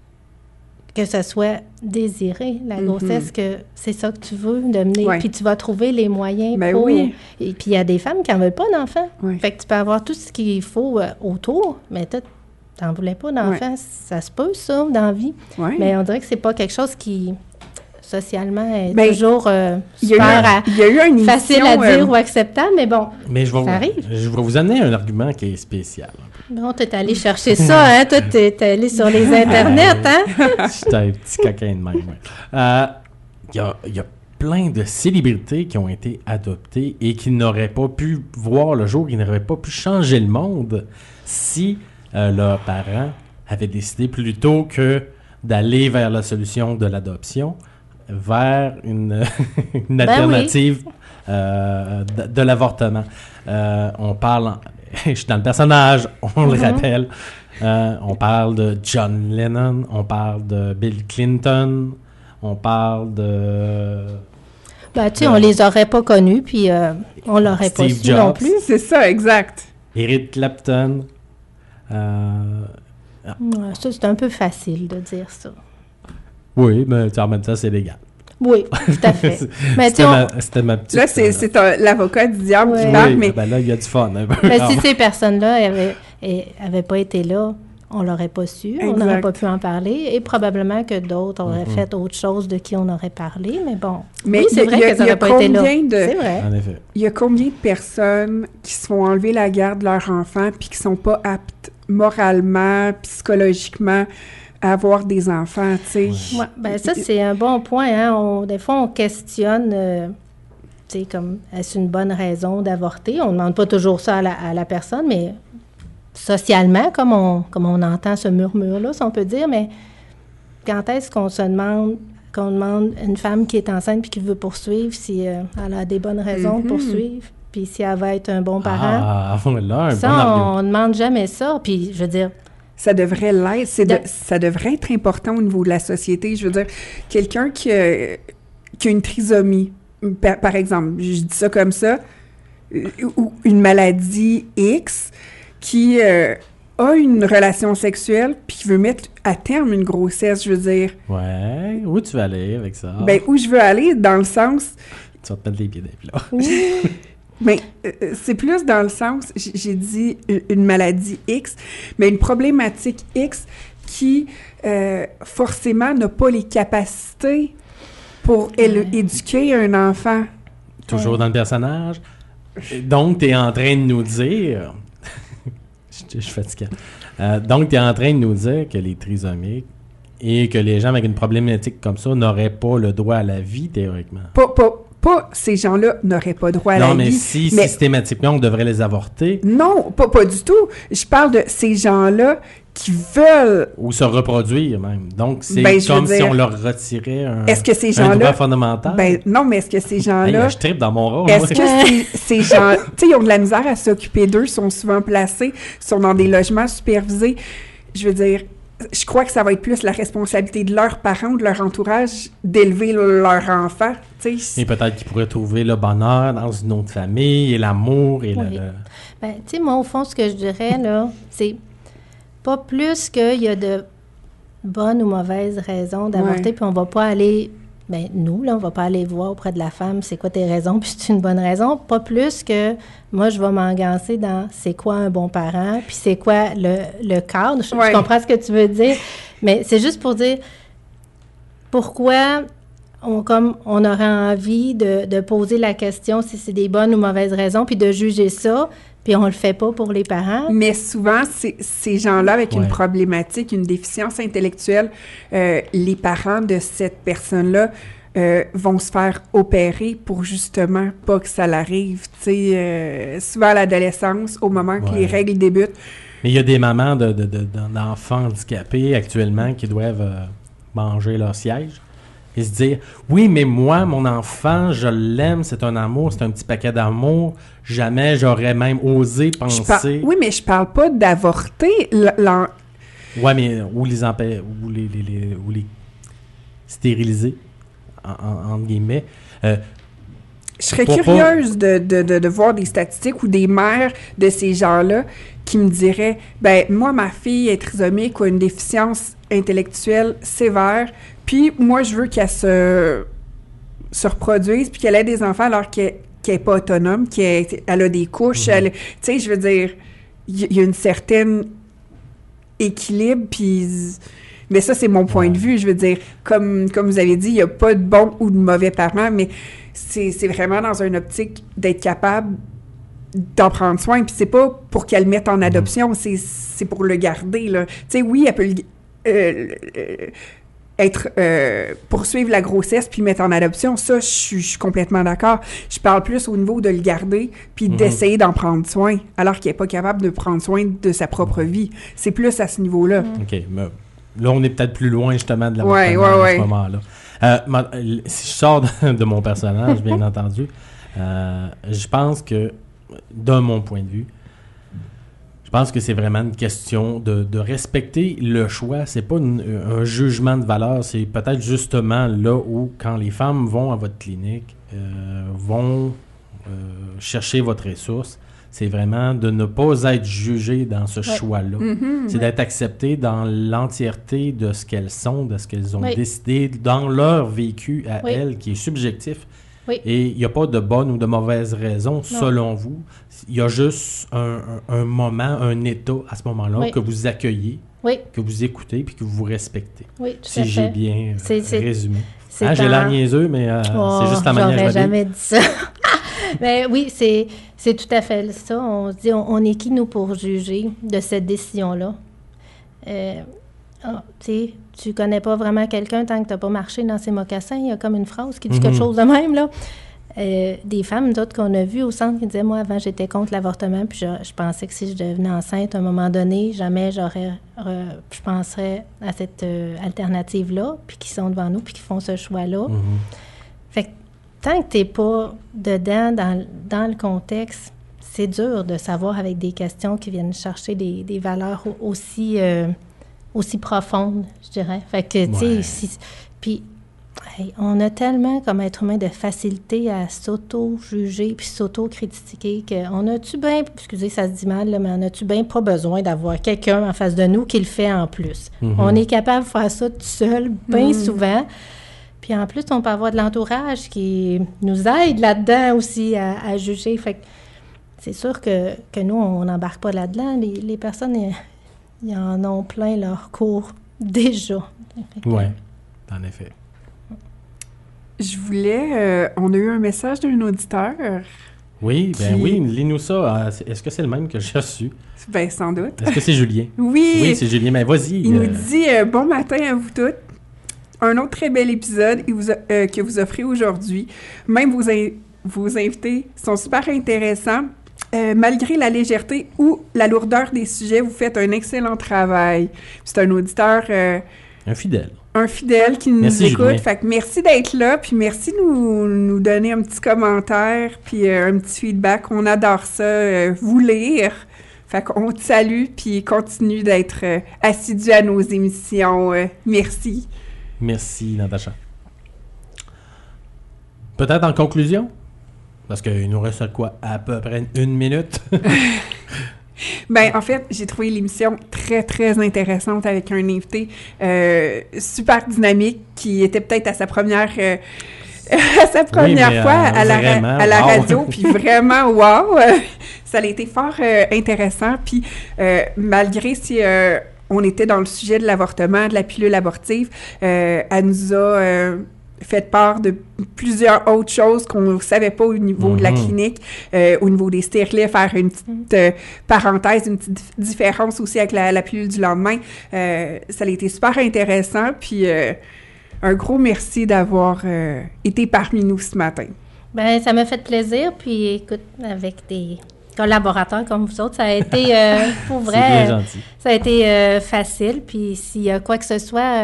F: que ce soit désiré, la
C: Mhm.
F: grossesse, que c'est ça que tu veux, de mener.
C: Ouais.
F: Puis tu vas trouver les moyens
C: Ben
F: pour...
C: oui.
F: Et puis il y a des femmes qui n'en veulent pas d'enfants.
C: Ouais.
F: Fait que tu peux avoir tout ce qu'il faut euh, autour, mais tu n'en voulais pas d'enfants.
C: Ouais.
F: Ça se peut, ça, dans la vie.
C: Ouais.
F: Mais on dirait que c'est pas quelque chose qui, socialement, est
C: Ben,
F: toujours euh,
C: il y a eu
F: super
C: un-
F: à-
C: il y a eu une
F: facile à
C: émission,
F: dire
C: euh,
F: ou acceptable, mais bon,
A: Mais je vais,
F: ça arrive.
A: je vais vous amener un argument qui est spécial.
F: Bon, tu es allé chercher ça, hein? Toi, tu es allé sur les internets, hein?
A: J'étais un petit coquin de même. ouais. Euh, Il y, a, il y a plein de célébrités qui ont été adoptées et qui n'auraient pas pu voir le jour, qui n'auraient pas pu changer le monde si euh, leurs parents avaient décidé plutôt que d'aller vers la solution de l'adoption, vers une, une
F: Ben
A: alternative euh, de, de l'avortement. Euh, on parle, en- je suis dans le personnage, on le
F: Mhm.
A: rappelle, euh, on parle de John Lennon, on parle de Bill Clinton, on parle de...
F: Ben, tu sais, on les aurait pas connus, puis euh, on l'aurait pas
A: Steve
F: su non
A: Jobs.
F: plus.
C: C'est ça, exact.
A: Eric Clapton. Euh,
F: Ouais, ça, c'est un peu facile de dire ça.
A: oui, mais tu sais, en même temps, c'est légal.
F: Oui, tout à fait. Mais tu
A: C'était
F: sais, on-
A: ma, c'était ma petite...
C: Là, c'est, c'est un- l'avocat du diable qui
F: Ouais.
C: parle,
A: Oui,
C: mais
A: ben là, il y a du fun. un peu.
F: Mais
A: Ah
F: si
A: ouais.
F: ces personnes-là n'avaient pas été là, on l'aurait pas su, on n'aurait
C: Exact.
F: pas pu en parler, et probablement que d'autres auraient
A: Mhm.
F: fait autre chose de qui on aurait parlé, mais bon.
C: Mais
F: oui, c'est
C: il y a-
F: vrai
C: il y a-
F: qu'elles
C: il y a
F: n'auraient pas été là.
C: combien de-
F: C'est vrai.
A: En effet.
C: il y a combien de personnes qui se font enlever la garde de leur enfant puis qui sont pas aptes moralement, psychologiquement à avoir des enfants, tu sais?
F: Ouais, ben ça, c'est un bon point. Hein. On- des fois, on questionne, euh, tu sais, comme, est-ce une bonne raison d'avorter? On ne demande pas toujours ça à la, à la personne, mais socialement, comme on, comme on entend ce murmure-là, si on peut dire, mais quand est-ce qu'on se demande, qu'on demande à une femme qui est enceinte puis qui veut poursuivre, si euh, elle a des bonnes raisons
C: Mhm.
F: de poursuivre, puis si elle va être un bon parent?
A: Ah, voilà, un
F: ça,
A: bon argument.
F: on ne demande jamais ça. Puis, je veux dire,
C: Ça devrait l'être. C'est de-
F: De-
C: ça devrait être important au niveau de la société. Je veux dire, quelqu'un qui a, qui a une trisomie, par, par exemple, je dis ça comme ça, euh, ou une maladie X, qui euh, a une relation sexuelle puis qui veut mettre à terme une grossesse, je veux dire.
A: Ouais, où tu vas aller avec ça?
C: Ben, où je veux aller, dans le sens...
A: Tu vas te mettre les pieds dans les plats.
C: Mais euh, c'est plus dans le sens, j- j'ai dit u- une maladie X, mais une problématique X qui euh, forcément n'a pas les capacités pour éle- éduquer un enfant.
A: Toujours dans le personnage. Donc, tu es en train de nous dire... je, je suis fatigué. Euh, donc, tu es en train de nous dire que les trisomiques et que les gens avec une problématique comme ça n'auraient pas le droit à la vie, théoriquement.
C: Pas, pas, pas ces gens-là n'auraient pas droit à
A: non,
C: la
A: mais
C: vie.
A: si
C: mais
A: systématiquement on devrait les avorter
C: non, pas, pas du tout. Je parle de ces gens-là qui veulent...
A: ou se reproduire même. Donc, c'est
C: Ben, je veux
A: comme si
C: dire,
A: on leur retirait un,
C: Est-ce que ces
A: un
C: gens-là...
A: droit fondamental.
C: Ben, non, mais est-ce que ces
A: Hey,
C: gens-là...
A: je tripe dans mon rôle.
C: Est-ce
A: moi.
C: que ces, ces gens, tu sais, ils ont de la misère à s'occuper d'eux, sont souvent placés, sont dans des logements supervisés. Je veux dire, je crois que ça va être plus la responsabilité de leurs parents ou de leur entourage d'élever leur enfant, tu sais.
A: Et peut-être qu'ils pourraient trouver le bonheur dans une autre famille et l'amour et le-
F: Oui.
A: le...
F: ben, tu sais, moi, au fond, ce que je dirais, là, c'est pas plus qu'il y a de bonnes ou mauvaises raisons d'avorter,
C: Ouais.
F: puis on va pas aller, ben, nous, là, on va pas aller voir auprès de la femme, c'est quoi tes raisons, puis c'est une bonne raison. Pas plus que moi, je vais m'engancer dans c'est quoi un bon parent, puis c'est quoi le, le cadre. Je, je
C: Ouais.
F: comprends ce que tu veux dire, mais c'est juste pour dire pourquoi on, comme on aurait envie de, de poser la question si c'est des bonnes ou mauvaises raisons, puis de juger ça, puis on le fait pas pour les parents.
C: Mais souvent, c'est- ces gens-là avec une
A: Ouais.
C: problématique, une déficience intellectuelle, euh, les parents de cette personne-là euh, vont se faire opérer pour justement pas que ça l'arrive. Tu sais, euh, souvent à l'adolescence, au moment que
A: Ouais.
C: les règles débutent.
A: Mais il y a des mamans de, de- de- d'enfants handicapés actuellement qui doivent euh, manger leur siège et se dire « Oui, mais moi, mon enfant, je l'aime, c'est un amour, c'est un petit paquet d'amour. Jamais j'aurais même osé penser... »
C: Par... Oui, mais je parle pas d'avorter. L'en...
A: Oui, mais ou les, empê... ou les, les, les, ou les stériliser, en, en, entre guillemets. Euh,
C: je serais curieuse pas... de, de, de, de voir des statistiques ou des mères de ces gens-là qui me diraient « Ben, moi, ma fille est trisomique ou a une déficience intellectuelle sévère, puis moi, je veux qu'elle se, se reproduise, puis qu'elle ait des enfants alors qu'elle n'est pas autonome, qu'elle elle a des couches. Mm-hmm. Tu sais, je veux dire, il y, y a une certaine équilibre, puis... Mais ça, c'est mon point ouais. de vue. Je veux dire, comme, comme vous avez dit, il n'y a pas de bons ou de mauvais parents, mais c'est, c'est vraiment dans une optique d'être capable d'en prendre soin. Puis c'est pas pour qu'elle le mette en adoption, mmh. c'est, c'est pour le garder, là. Tu sais, oui, elle peut le, euh, euh, être... Euh, poursuivre la grossesse puis le mettre en adoption. Ça, je suis complètement d'accord. Je parle plus au niveau de le garder puis mmh. d'essayer d'en prendre soin, alors qu'il n'est pas capable de prendre soin de sa propre vie. C'est plus à ce niveau-là.
A: Mmh. OK, mais... Là, on est peut-être plus loin, justement, de la
C: ouais, ouais,
A: à
C: ouais.
A: ce moment-là. Euh, ma, si je sors de, de mon personnage, bien entendu, euh, je pense que, de mon point de vue, je pense que c'est vraiment une question de, de respecter le choix. C'est pas une, un jugement de valeur. C'est peut-être justement là où, quand les femmes vont à votre clinique, euh, vont euh, chercher votre ressource, c'est vraiment de ne pas être jugé dans ce ouais. choix-là. Mm-hmm, c'est ouais. d'être accepté dans l'entièreté de ce qu'elles sont, de ce qu'elles ont oui. décidé, dans leur vécu à oui. elles, qui est subjectif. Oui. Et il n'y a pas de bonne ou de mauvaise raison, non. selon vous. Il y a juste un, un, un moment, un état à ce moment-là oui. que vous accueillez, oui. que vous écoutez puis que vous respectez.
F: Oui, tout
A: si
F: à
A: j'ai
F: fait.
A: bien
F: c'est, c'est,
A: résumé.
F: C'est
A: hein,
F: dans...
A: J'ai l'air niaiseux, mais euh,
F: oh,
A: c'est juste la manière
F: j'aurais
A: de
F: jamais dit ça. Mais oui, c'est, c'est tout à fait ça. On se dit, on, on est qui, nous, pour juger de cette décision-là? Euh, oh, tu sais, tu connais pas vraiment quelqu'un tant que tu n'as pas marché dans ses mocassins. Il y a comme une phrase qui dit mm-hmm. quelque chose de même, là. Euh, des femmes, d'autres qu'on a vues au centre, qui disaient, moi, avant, j'étais contre l'avortement, puis je, je pensais que si je devenais enceinte à un moment donné, jamais j'aurais, euh, je penserais à cette euh, alternative-là, puis qui sont devant nous, puis qui font ce choix-là. Mm-hmm. Fait que tant que tu n'es pas dedans, dans, dans le contexte, c'est dur de savoir avec des questions qui viennent chercher des, des valeurs aussi, euh, aussi profondes, je dirais. Fait que, tu sais, ouais. si, puis... Hey, on a tellement, comme être humain, de facilité à s'auto-juger puis s'auto-critiquer qu'on a-tu bien, excusez, ça se dit mal, là, mais on a-tu bien pas besoin d'avoir quelqu'un en face de nous qui le fait en plus. Mm-hmm. On est capable de faire ça tout seul, bien mm. souvent. Puis en plus, on peut avoir de l'entourage qui nous aide là-dedans aussi à, à juger. Fait que c'est sûr que, que nous, on n'embarque pas là-dedans. Les, les personnes, ils en ont plein leur cours déjà.
A: Oui, en effet.
C: Je voulais... Euh, on a eu un message d'un auditeur.
A: Oui,
C: qui...
A: ben oui, lis-nous ça. Est-ce que c'est le même que j'ai reçu?
C: Ben, sans doute.
A: Est-ce que c'est Julien?
C: Oui.
A: Oui, c'est Julien, mais vas-y.
C: Il
A: euh...
C: nous dit euh, « Bon matin à vous toutes. Un autre très bel épisode vous a, euh, que vous offrez aujourd'hui. Même vos, in- vos invités sont super intéressants. Euh, malgré la légèreté ou la lourdeur des sujets, vous faites un excellent travail. » C'est un auditeur... Euh,
A: un fidèle.
C: Un fidèle qui nous
A: merci,
C: écoute.
A: Julien.
C: Fait que merci d'être là, puis merci de nous, nous donner un petit commentaire, puis euh, un petit feedback. On adore ça, euh, vous lire. Fait qu'on te salue, puis continue d'être euh, assidu à nos émissions. Euh, merci.
A: Merci, Natacha. Peut-être en conclusion? Parce qu'il nous reste quoi? À peu près une minute?
C: Ben, en fait, j'ai trouvé l'émission très, très intéressante avec un invité euh, super dynamique qui était peut-être à sa première, euh, à sa première oui, fois euh, à la, vraiment, à la wow. radio, puis vraiment, wow! Ça a été fort euh, intéressant, puis euh, malgré si euh, on était dans le sujet de l'avortement, de la pilule abortive, euh, elle nous a... Euh, fait part de plusieurs autres choses qu'on ne savait pas au niveau mm-hmm. de la clinique, euh, au niveau des stérilets, faire une petite euh, parenthèse, une petite différence aussi avec la, la pilule du lendemain. Euh, ça a été super intéressant, puis euh, un gros merci d'avoir euh, été parmi nous ce matin.
F: Bien, ça m'a fait plaisir, puis écoute, avec des collaborateurs comme vous autres, ça a été, euh, pour vrai,
A: c'est bien gentil.
F: Ça a été euh, facile, puis s'il y a quoi que ce soit... Euh,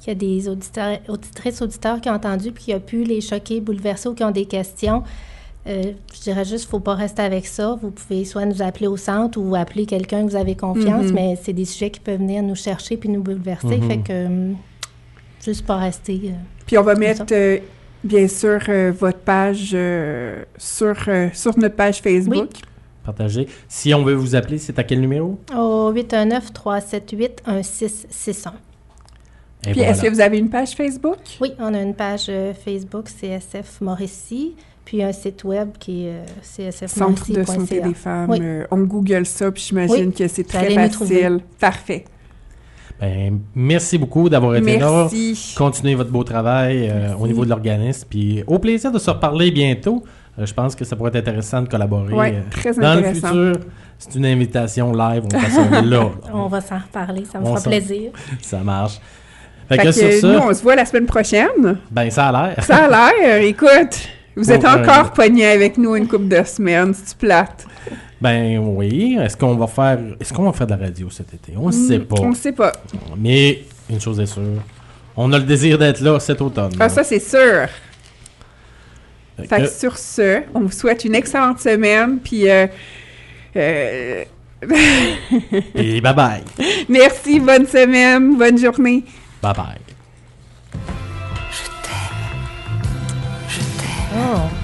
F: qu'il y a des auditeurs, auditrices, auditeurs qui ont entendu puis qui a pu les choquer, bouleverser ou qui ont des questions, euh, je dirais juste qu'il ne faut pas rester avec ça. Vous pouvez soit nous appeler au centre ou appeler quelqu'un que vous avez confiance,
C: Mm-hmm.
F: mais c'est des sujets qui peuvent venir nous chercher puis nous bouleverser.
A: Mm-hmm.
F: Fait que euh, juste pas rester... Euh,
C: Puis on va mettre, euh, bien sûr, euh, votre page euh, sur, euh, sur notre page Facebook.
F: Oui.
A: Partagez. Si on veut vous appeler, c'est à quel numéro?
F: Au huit un neuf, trois sept huit, un six six un.
A: Et
C: Puis
A: voilà.
C: est-ce que vous avez une page Facebook?
F: Oui, on a une page euh, Facebook C S F Mauricie, puis un site web qui est euh, c s f
C: Centre
F: mauricie point c a.
C: de santé des femmes.
F: Oui.
C: Euh, on google ça, puis j'imagine
F: Oui,
C: que c'est
F: vous
C: très
F: allez nous trouver.
C: facile. Parfait.
A: Ben, merci beaucoup d'avoir été là.
C: Merci.
A: Continuez votre beau travail euh, au niveau de l'organisme. Puis au plaisir de se reparler bientôt. Euh, je pense que ça pourrait être intéressant de collaborer.
C: Ouais,
A: euh,
C: très
A: dans
C: intéressant.
A: le futur, c'est une invitation live. On fait ça là. là.
F: On va s'en reparler, ça me
A: On
F: fera
A: s'en-
F: plaisir.
A: Ça marche. Fait,
C: Fait
A: que,
C: que
A: sur ça,
C: nous, on se voit la semaine prochaine.
A: ben ça a l'air.
C: Ça a l'air. Écoute, vous
A: Pour,
C: êtes encore
A: euh,
C: pognés avec nous une couple de semaines. C'est plate.
A: Ben oui. Est-ce qu'on va faire est-ce qu'on va faire de la radio cet été? On ne sait pas.
C: On ne sait pas.
A: Mais une chose est sûre, on a le désir d'être là cet automne.
C: Ah, ça, c'est sûr.
A: Fait
C: Fait que
A: que-
C: sur ce, on vous souhaite une excellente semaine. Puis, euh, euh,
A: Et bye bye.
C: merci, bonne semaine, bonne journée.
A: Bye bye.
F: Oh.